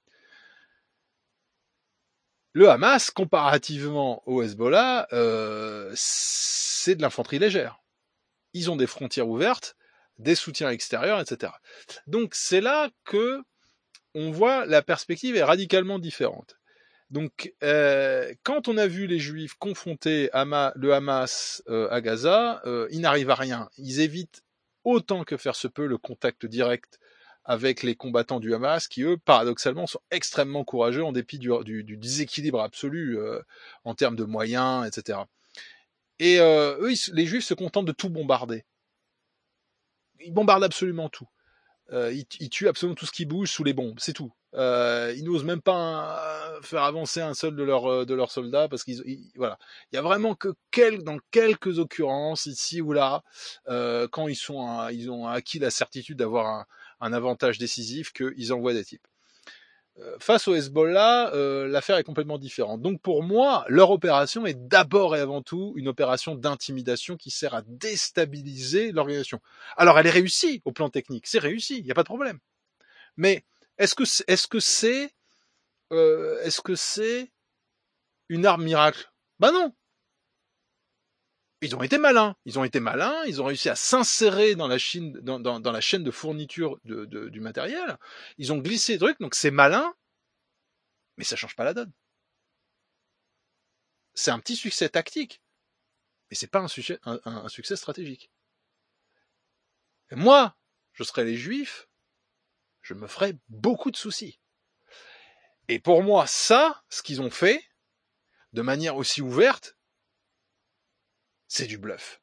Speaker 11: Le Hamas, comparativement au Hezbollah, c'est de l'infanterie légère. Ils ont des frontières ouvertes, des soutiens extérieurs, etc. Donc c'est là que on voit la perspective est radicalement différente. Donc quand on a vu les Juifs confronter le Hamas à Gaza, ils n'arrivent à rien. Ils évitent autant que faire se peut le contact direct avec les combattants du Hamas, qui eux, paradoxalement, sont extrêmement courageux en dépit du déséquilibre absolu en termes de moyens, etc. Et eux, les Juifs se contentent de tout bombarder. Ils bombardent absolument tout. Ils tuent absolument tout ce qui bouge sous les bombes, c'est tout. Ils n'osent même pas faire avancer un seul de leurs soldats parce voilà. Il y a vraiment que dans quelques occurrences ici ou là, quand ils ont acquis la certitude d'avoir un avantage décisif, qu'ils envoient des types. Face au Hezbollah, l'affaire est complètement différente. Donc pour moi, leur opération est d'abord et avant tout une opération d'intimidation qui sert à déstabiliser l'organisation. Alors elle est réussie au plan technique, c'est réussi, il n'y a pas de problème. Mais est-ce que c'est une arme miracle? Bah non. Ils ont été malins. Ils ont réussi à s'insérer dans la chaîne, dans la chaîne de fourniture du matériel. Ils ont glissé des trucs, donc c'est malin, mais ça change pas la donne. C'est un petit succès tactique, mais c'est pas un succès stratégique. Et moi, je serais les Juifs, je me ferais beaucoup de soucis. Et pour moi, ça, ce qu'ils ont fait, de manière aussi ouverte, c'est du bluff.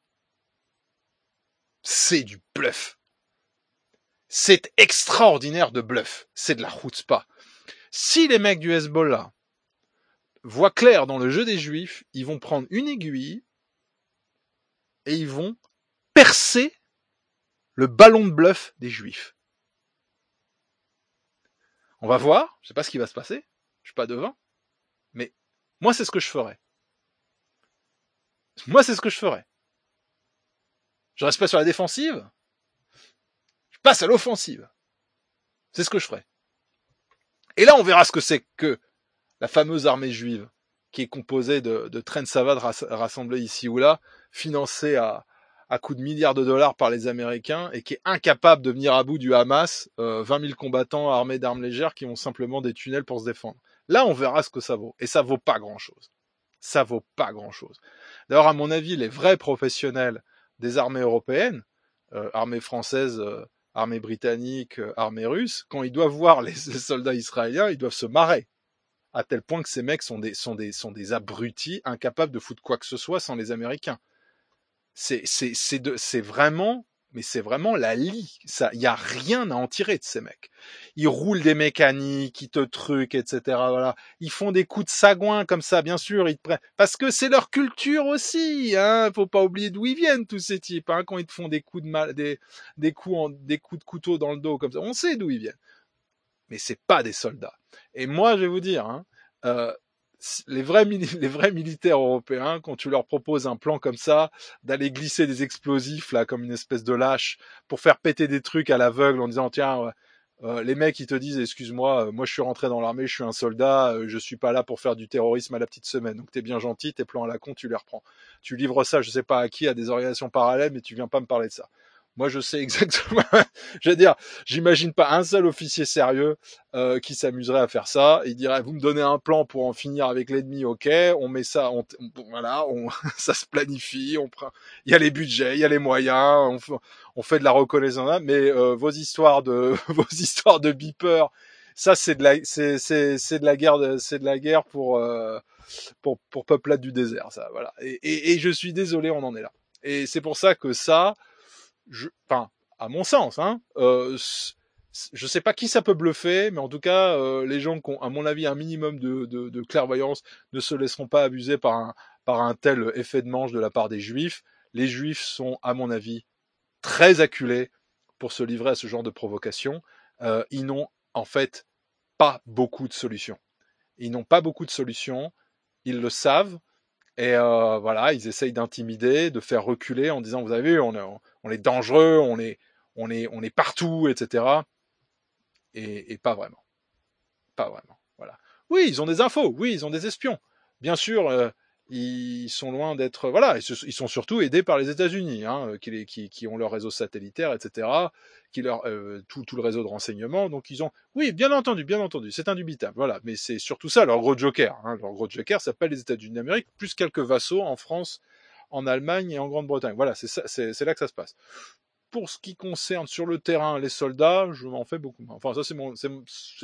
Speaker 11: C'est du bluff. C'est extraordinaire de bluff. C'est de la chutzpah. Si les mecs du Hezbollah voient clair dans le jeu des Juifs, ils vont prendre une aiguille et ils vont percer le ballon de bluff des Juifs. On va voir, je sais pas ce qui va se passer, je suis pas devin, mais moi c'est ce que je ferais. Je reste pas sur la défensive, je passe à l'offensive. C'est ce que je ferais. Et là on verra ce que c'est que la fameuse armée juive, qui est composée de traînes savates rassemblées ici ou là, financées à coups de milliards de dollars par les Américains, et qui est incapable de venir à bout du Hamas, 20 000 combattants armés d'armes légères qui ont simplement des tunnels pour se défendre. Là, on verra ce que ça vaut. Et ça vaut pas grand-chose. Ça vaut pas grand-chose. D'ailleurs, à mon avis, les vrais professionnels des armées européennes, armée française, armée britannique, armée russe, quand ils doivent voir les soldats israéliens, ils doivent se marrer. À tel point que ces mecs sont des abrutis, incapables de foutre quoi que ce soit sans les Américains. C'est vraiment la lie. Ça, y a rien à en tirer de ces mecs. Ils roulent des mécaniques, ils te truquent, etc. Voilà. Ils font des coups de sagouin comme ça, bien sûr. Ils te prennent, parce que c'est leur culture aussi. Hein. Faut pas oublier d'où ils viennent tous ces types. Hein. Quand ils te font des coups des coups de couteau dans le dos comme ça, on sait d'où ils viennent. Mais c'est pas des soldats. Et moi, je vais vous dire, hein, les vrais militaires européens, quand tu leur proposes un plan comme ça, d'aller glisser des explosifs là comme une espèce de lâche pour faire péter des trucs à l'aveugle en disant tiens, les mecs ils te disent excuse-moi, moi je suis rentré dans l'armée, je suis un soldat, je suis pas là pour faire du terrorisme à la petite semaine. Donc t'es bien gentil, tes plans à la con, tu les reprends. Tu livres ça, je sais pas à qui, à des organisations parallèles, mais tu viens pas me parler de ça. Moi, je sais exactement. Je veux dire, j'imagine pas un seul officier sérieux qui s'amuserait à faire ça. Il dirait, vous me donnez un plan pour en finir avec l'ennemi, ok. On met ça, voilà, ça se planifie. Il y a les budgets, il y a les moyens. On fait de la reconnaissance. Mais vos histoires de beepers, ça c'est de la guerre pour peuplade du désert, ça. Voilà. Et je suis désolé, on en est là. Et c'est pour ça que ça. À mon sens, hein, je sais pas qui ça peut bluffer, mais en tout cas, les gens qui ont, à mon avis, un minimum de clairvoyance ne se laisseront pas abuser par un tel effet de manche de la part des Juifs. Les Juifs sont, à mon avis, très acculés pour se livrer à ce genre de provocation. Ils n'ont, en fait, pas beaucoup de solutions. Ils le savent. Et voilà, ils essayent d'intimider, de faire reculer en disant, vous avez vu, on est dangereux, on est partout, etc. Et pas vraiment. Voilà. Oui, ils ont des infos, oui, ils ont des espions. Bien sûr, ils sont loin d'être, voilà, ils sont surtout aidés par les États-Unis, hein, qui ont leur réseau satellitaire, etc., qui leur tout le réseau de renseignement. Donc ils ont, oui, bien entendu, c'est indubitable, voilà. Mais c'est surtout ça leur gros joker. Hein. Leur gros joker s'appelle les États-Unis d'Amérique, plus quelques vassaux en France, en Allemagne et en Grande-Bretagne. Voilà, c'est ça, c'est là que ça se passe. Pour ce qui concerne sur le terrain les soldats, je m'en fais beaucoup moins. Enfin, ça c'est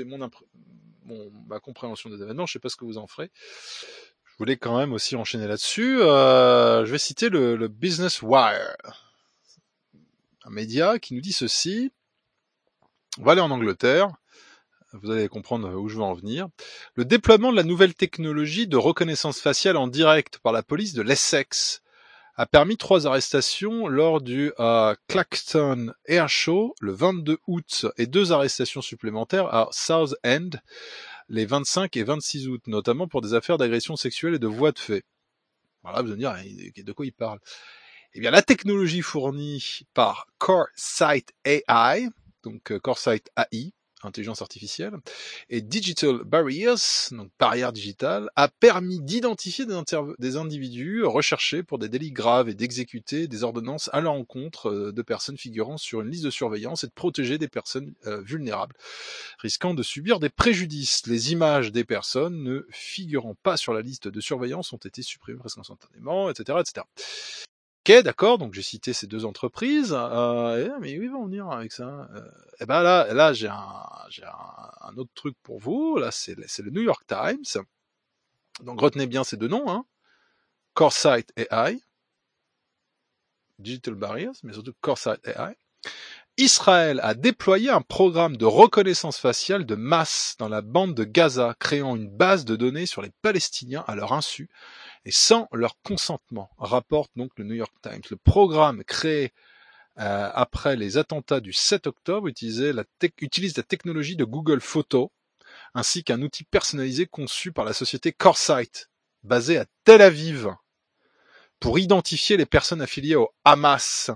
Speaker 11: ma compréhension des événements. Je sais pas ce que vous en ferez. Je voulais quand même aussi enchaîner là-dessus. Je vais citer le Business Wire, un média qui nous dit ceci. On va aller en Angleterre. Vous allez comprendre où je veux en venir. Le déploiement de la nouvelle technologie de reconnaissance faciale en direct par la police de l'Essex a permis 3 arrestations lors du Clacton Air Show le 22 août et 2 arrestations supplémentaires à Southend les 25 et 26 août, notamment pour des affaires d'agression sexuelle et de voies de fait. Voilà, vous allez me dire, de quoi il parle? Eh bien, la technologie fournie par CoreSight AI, donc CoreSight AI, intelligence artificielle, et Digital Barriers, donc barrière digitale, a permis d'identifier des individus recherchés pour des délits graves et d'exécuter des ordonnances à l'encontre de personnes figurant sur une liste de surveillance et de protéger des personnes vulnérables, risquant de subir des préjudices. Les images des personnes ne figurant pas sur la liste de surveillance ont été supprimées presque instantanément, etc., etc. Ok, d'accord, donc j'ai cité ces deux entreprises, mais où ils vont en venir avec ça Et ben là j'ai un autre truc pour vous, là c'est le New York Times, donc retenez bien ces deux noms, hein. CoreSight AI, Digital Barriers, mais surtout CoreSight AI. Israël a déployé un programme de reconnaissance faciale de masse dans la bande de Gaza, créant une base de données sur les Palestiniens à leur insu, et sans leur consentement, rapporte donc le New York Times. Le programme créé après les attentats du 7 octobre utilise la technologie de Google Photos, ainsi qu'un outil personnalisé conçu par la société CoreSight, basée à Tel Aviv, pour identifier les personnes affiliées au Hamas.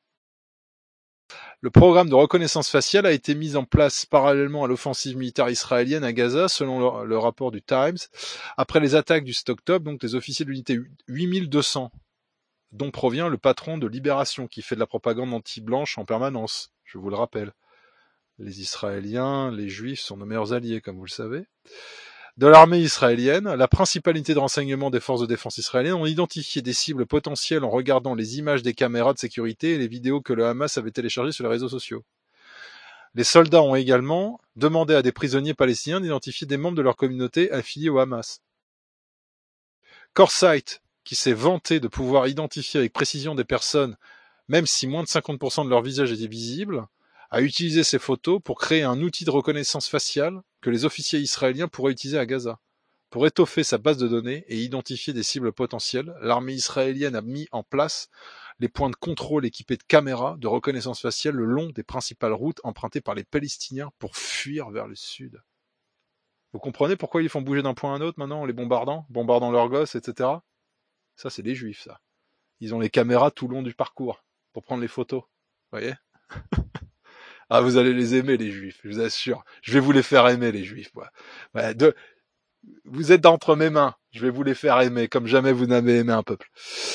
Speaker 11: Le programme de reconnaissance faciale a été mis en place parallèlement à l'offensive militaire israélienne à Gaza, selon le rapport du Times. Après les attaques du 7 octobre, donc les officiers de l'unité 8200, dont provient le patron de Libération, qui fait de la propagande anti-blanche en permanence, je vous le rappelle. Les Israéliens, les Juifs sont nos meilleurs alliés, comme vous le savez. De l'armée israélienne, la principalité de renseignement des forces de défense israéliennes ont identifié des cibles potentielles en regardant les images des caméras de sécurité et les vidéos que le Hamas avait téléchargées sur les réseaux sociaux. Les soldats ont également demandé à des prisonniers palestiniens d'identifier des membres de leur communauté affiliés au Hamas. CoreSight, qui s'est vanté de pouvoir identifier avec précision des personnes, même si moins de 50% de leur visage était visible, a utilisé ces photos pour créer un outil de reconnaissance faciale que les officiers israéliens pourraient utiliser à Gaza. Pour étoffer sa base de données et identifier des cibles potentielles, l'armée israélienne a mis en place les points de contrôle équipés de caméras de reconnaissance faciale le long des principales routes empruntées par les Palestiniens pour fuir vers le sud. Vous comprenez pourquoi ils font bouger d'un point à un autre maintenant en les bombardant leurs gosses, etc. Ça, c'est des Juifs, ça. Ils ont les caméras tout le long du parcours pour prendre les photos. Vous voyez ? Ah, vous allez les aimer, les Juifs, je vous assure. Je vais vous les faire aimer, les Juifs. Ouais, vous êtes d'entre mes mains. Je vais vous les faire aimer, comme jamais vous n'avez aimé un peuple.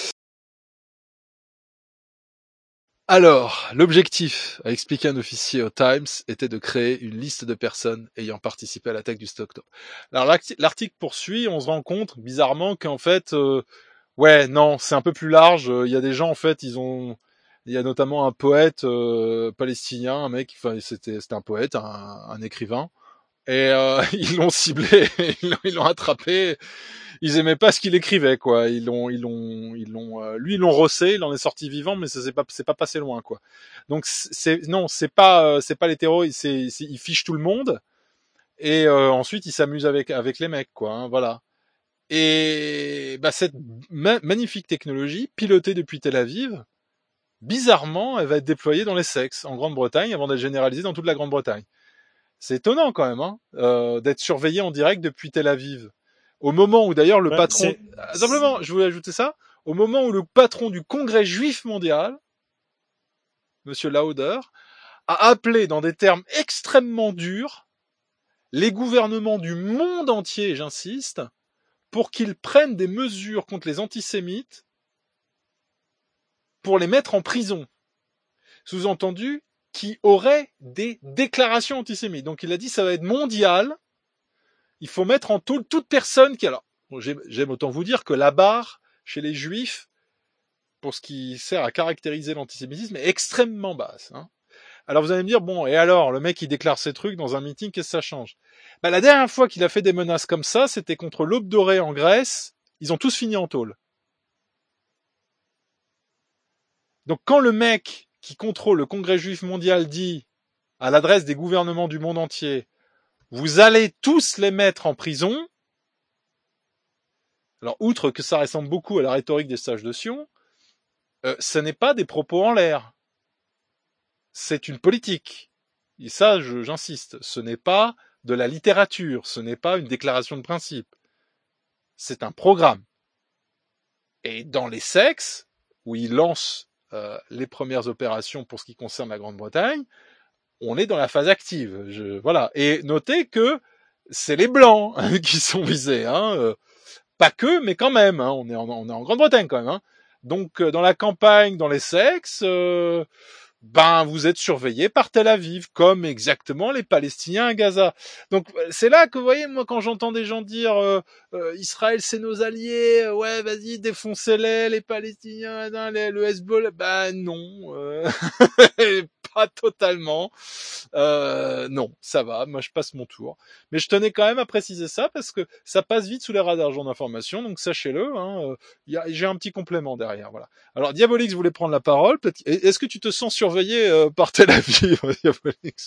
Speaker 11: Alors, l'objectif, a expliqué un officier au Times, était de créer une liste de personnes ayant participé à l'attaque du 7 octobre. Alors, l'article poursuit, on se rend compte, bizarrement, qu'en fait, ouais, non, c'est un peu plus large. Il y a des gens, en fait, il y a notamment un poète palestinien, un mec, enfin c'était un poète, un écrivain, et ils l'ont ciblé, ils l'ont attrapé. Ils aimaient pas ce qu'il écrivait, quoi. Lui, ils l'ont rossé, il en est sorti vivant, mais c'est pas passé loin, quoi. Donc c'est pas les terreaux, ils fichent tout le monde, et ensuite ils s'amusent avec les mecs, quoi. Hein, voilà. Et cette magnifique technologie, pilotée depuis Tel Aviv, bizarrement, elle va être déployée dans l'Essex, en Grande-Bretagne, avant d'être généralisée dans toute la Grande-Bretagne. C'est étonnant quand même, hein, d'être surveillé en direct depuis Tel Aviv. Au moment où d'ailleurs le patron... Simplement, je voulais ajouter ça, au moment où le patron du Congrès juif mondial, Monsieur Lauder, a appelé dans des termes extrêmement durs les gouvernements du monde entier, j'insiste, pour qu'ils prennent des mesures contre les antisémites pour les mettre en prison. Sous-entendu, qui auraient des déclarations antisémites. Donc il a dit ça va être mondial. Il faut mettre en taule toute personne qui... Alors, j'aime autant vous dire que la barre chez les juifs, pour ce qui sert à caractériser l'antisémitisme, est extrêmement basse. Hein. Alors vous allez me dire, bon, et alors, le mec il déclare ces trucs dans un meeting, qu'est-ce que ça change ? La dernière fois qu'il a fait des menaces comme ça, c'était contre l'Aube dorée en Grèce. Ils ont tous fini en tôle. Donc quand le mec qui contrôle le Congrès juif mondial dit, à l'adresse des gouvernements du monde entier, vous allez tous les mettre en prison. Alors, outre que ça ressemble beaucoup à la rhétorique des sages de Sion, ce n'est pas des propos en l'air. C'est une politique. Et ça, j'insiste, ce n'est pas de la littérature, ce n'est pas une déclaration de principe. C'est un programme. Et dans les sexes, où il lance les premières opérations pour ce qui concerne la Grande-Bretagne, on est dans la phase active. Voilà. Et notez que c'est les Blancs qui sont visés. Pas que, mais quand même. On est en Grande-Bretagne quand même. Donc, dans la campagne, dans les sexes... vous êtes surveillés par Tel Aviv, comme exactement les Palestiniens à Gaza. Donc c'est là que, vous voyez, moi quand j'entends des gens dire Israël c'est nos alliés, ouais vas-y défoncez-les, les Palestiniens, le Hezbollah, non, pas totalement. Non, ça va, moi je passe mon tour. Mais je tenais quand même à préciser ça parce que ça passe vite sous les radars genre d'information, donc sachez-le. J'ai un petit complément derrière, voilà. Alors Diabolix voulait prendre la parole. Est-ce que tu te sens surveillé par Tel Aviv, Diabolix?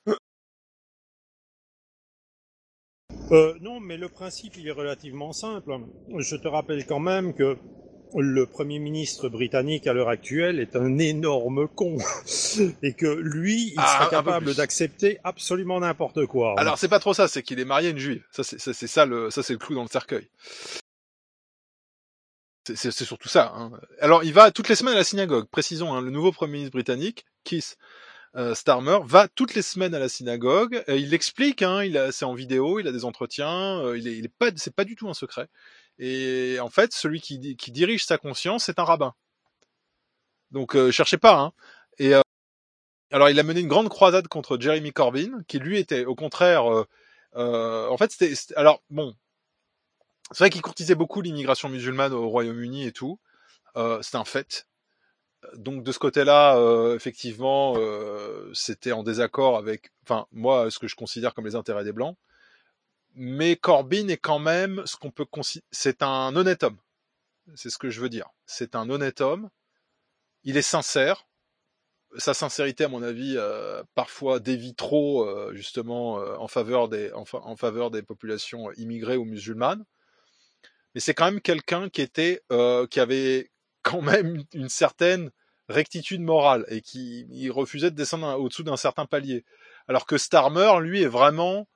Speaker 13: Non, mais le principe, il est relativement simple. Je te rappelle quand même que le Premier ministre britannique à l'heure actuelle est un énorme con et que lui, il serait capable d'accepter absolument n'importe quoi.
Speaker 11: Alors c'est pas trop ça, c'est qu'il est marié à une juive. Ça c'est le clou dans le cercueil. C'est surtout ça. Alors il va toutes les semaines à la synagogue. Précisons, le nouveau Premier ministre britannique, Keith Starmer, va toutes les semaines à la synagogue. Il explique, c'est en vidéo, il a des entretiens. C'est pas du tout un secret. Et en fait, celui qui dirige sa conscience, c'est un rabbin. Donc cherchez pas. Et alors il a mené une grande croisade contre Jeremy Corbyn, qui lui était au contraire. En fait, alors bon. C'est vrai qu'il courtisait beaucoup l'immigration musulmane au Royaume-Uni et tout. C'était un fait. Donc de ce côté-là, effectivement, c'était en désaccord avec, moi, ce que je considère comme les intérêts des Blancs. Mais Corbyn est quand même ce qu'on peut considérer. C'est un honnête homme. C'est ce que je veux dire. C'est un honnête homme. Il est sincère. Sa sincérité, à mon avis, parfois dévie trop, justement, en faveur des populations immigrées ou musulmanes. Mais c'est quand même quelqu'un qui avait quand même une certaine rectitude morale et il refusait de descendre au-dessous d'un certain palier. Alors que Starmer, lui, est vraiment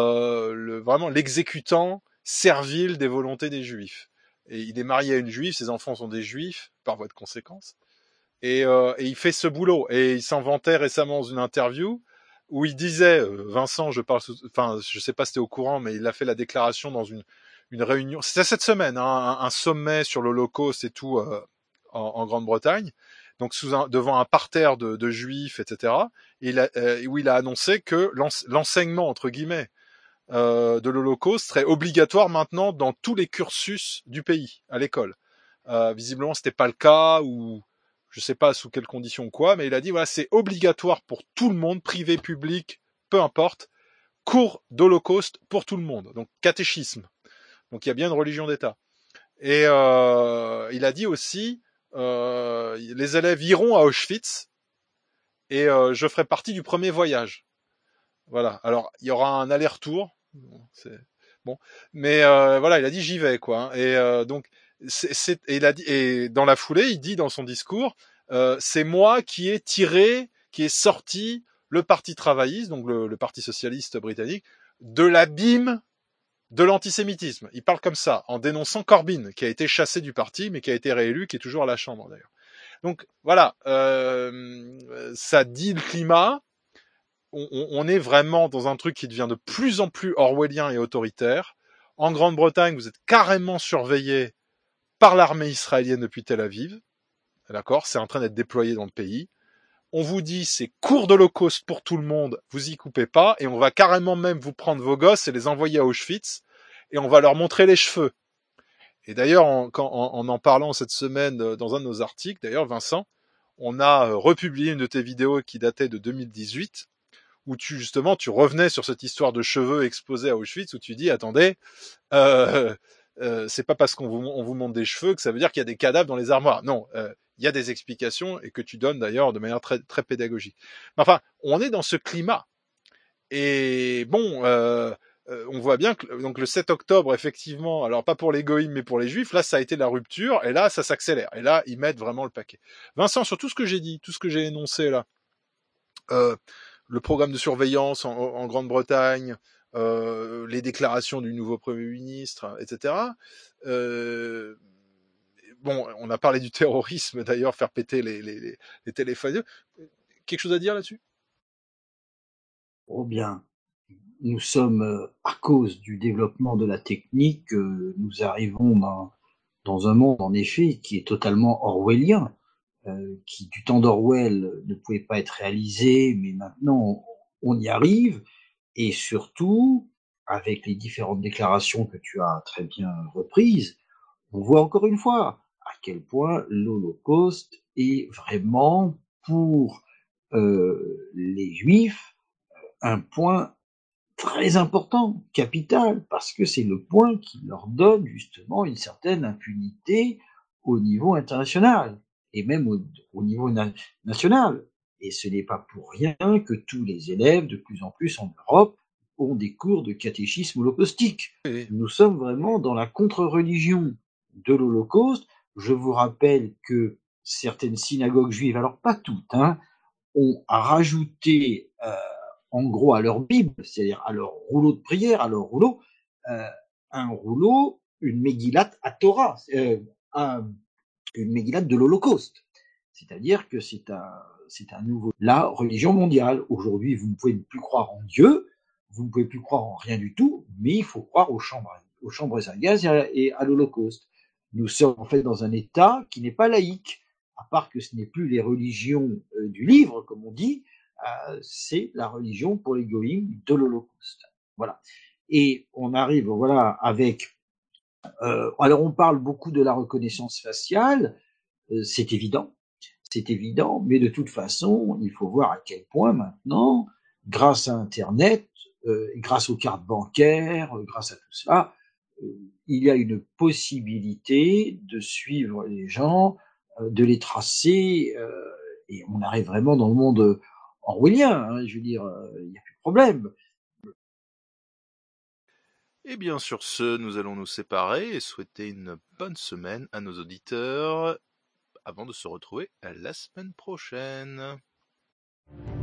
Speaker 11: l'exécutant servile des volontés des Juifs. Et il est marié à une Juive, ses enfants sont des Juifs, par voie de conséquence. Et il fait ce boulot. Et il s'en vantait récemment dans une interview où il disait, Vincent, je sais pas si t'es au courant, mais il a fait la déclaration dans une réunion, c'était cette semaine, un sommet sur l'Holocauste et tout en Grande-Bretagne, donc devant un parterre de juifs, etc. Où il a annoncé que l'enseignement entre guillemets de l'Holocauste serait obligatoire maintenant dans tous les cursus du pays à l'école. Visiblement, c'était pas le cas ou je sais pas sous quelles conditions ou quoi, mais il a dit voilà, c'est obligatoire pour tout le monde, privé, public, peu importe, cours d'Holocauste pour tout le monde. Donc catéchisme. Donc il y a bien une religion d'État. Et il a dit aussi, les élèves iront à Auschwitz et je ferai partie du premier voyage. Voilà. Alors il y aura un aller-retour. Bon, mais voilà, il a dit j'y vais quoi. Et donc et il a dit, et dans la foulée, il dit dans son discours, c'est moi qui ai sorti le Parti travailliste, donc le Parti socialiste britannique, de l'abîme de l'antisémitisme. Il parle comme ça, en dénonçant Corbyn, qui a été chassé du parti, mais qui a été réélu, qui est toujours à la Chambre d'ailleurs. Donc voilà, ça dit le climat. On est vraiment dans un truc qui devient de plus en plus orwellien et autoritaire. En Grande-Bretagne, vous êtes carrément surveillé par l'armée israélienne depuis Tel Aviv. D'accord, c'est en train d'être déployé dans le pays. On vous dit c'est cours d'Holocauste pour tout le monde, vous y coupez pas, et on va carrément même vous prendre vos gosses et les envoyer à Auschwitz, et on va leur montrer les cheveux. Et d'ailleurs, en parlant cette semaine dans un de nos articles, d'ailleurs Vincent, on a republié une de tes vidéos qui datait de 2018, où tu revenais sur cette histoire de cheveux exposés à Auschwitz, où tu dis attendez, c'est pas parce qu'on vous montre des cheveux que ça veut dire qu'il y a des cadavres dans les armoires. Non, il y a des explications et que tu donnes d'ailleurs de manière très, très pédagogique. Mais enfin, on est dans ce climat. Et bon, on voit bien que donc le 7 octobre, effectivement, alors pas pour les goïms mais pour les juifs, là ça a été la rupture et là ça s'accélère. Et là, ils mettent vraiment le paquet. Vincent, sur tout ce que j'ai dit, tout ce que j'ai énoncé là, le programme de surveillance en Grande-Bretagne, les déclarations du nouveau Premier ministre, etc. Bon, on a parlé du terrorisme d'ailleurs, faire péter les téléphones. Quelque chose à dire là-dessus ?
Speaker 14: Oh bien, nous sommes, à cause du développement de la technique, nous arrivons dans un monde, en effet, qui est totalement orwellien, qui, du temps d'Orwell, ne pouvait pas être réalisé, mais maintenant, on y arrive. Et surtout, avec les différentes déclarations que tu as très bien reprises, on voit encore une fois à quel point l'Holocauste est vraiment pour les Juifs un point très important, capital, parce que c'est le point qui leur donne justement une certaine impunité au niveau international et même au niveau national. Et ce n'est pas pour rien que tous les élèves, de plus en plus en Europe, ont des cours de catéchisme holocaustique.
Speaker 11: Oui.
Speaker 14: Nous sommes vraiment dans la contre-religion de l'Holocauste. Je vous rappelle que certaines synagogues juives, alors pas toutes, ont rajouté en gros à leur Bible, c'est-à-dire à leur rouleau de prière, à leur rouleau, un rouleau, une Megillat à Torah, une Megillat de l'Holocauste. C'est-à-dire que c'est un nouveau, la religion mondiale. Aujourd'hui, vous ne pouvez plus croire en Dieu, vous ne pouvez plus croire en rien du tout, mais il faut croire aux chambres à gaz et à l'Holocauste. Nous sommes en fait dans un État qui n'est pas laïque, à part que ce n'est plus les religions du livre, comme on dit, c'est la religion pour les goïms de l'Holocauste. Voilà. Et on arrive, voilà, avec. Alors on parle beaucoup de la reconnaissance faciale, c'est évident, mais de toute façon, il faut voir à quel point maintenant, grâce à Internet, grâce aux cartes bancaires, grâce à tout cela, il y a une possibilité de suivre les gens, de les tracer, et on arrive vraiment dans le monde orwellien, je veux dire, il n'y a plus de problème.
Speaker 11: Et bien sur ce, nous allons nous séparer et souhaiter une bonne semaine à nos auditeurs avant de se retrouver la semaine prochaine.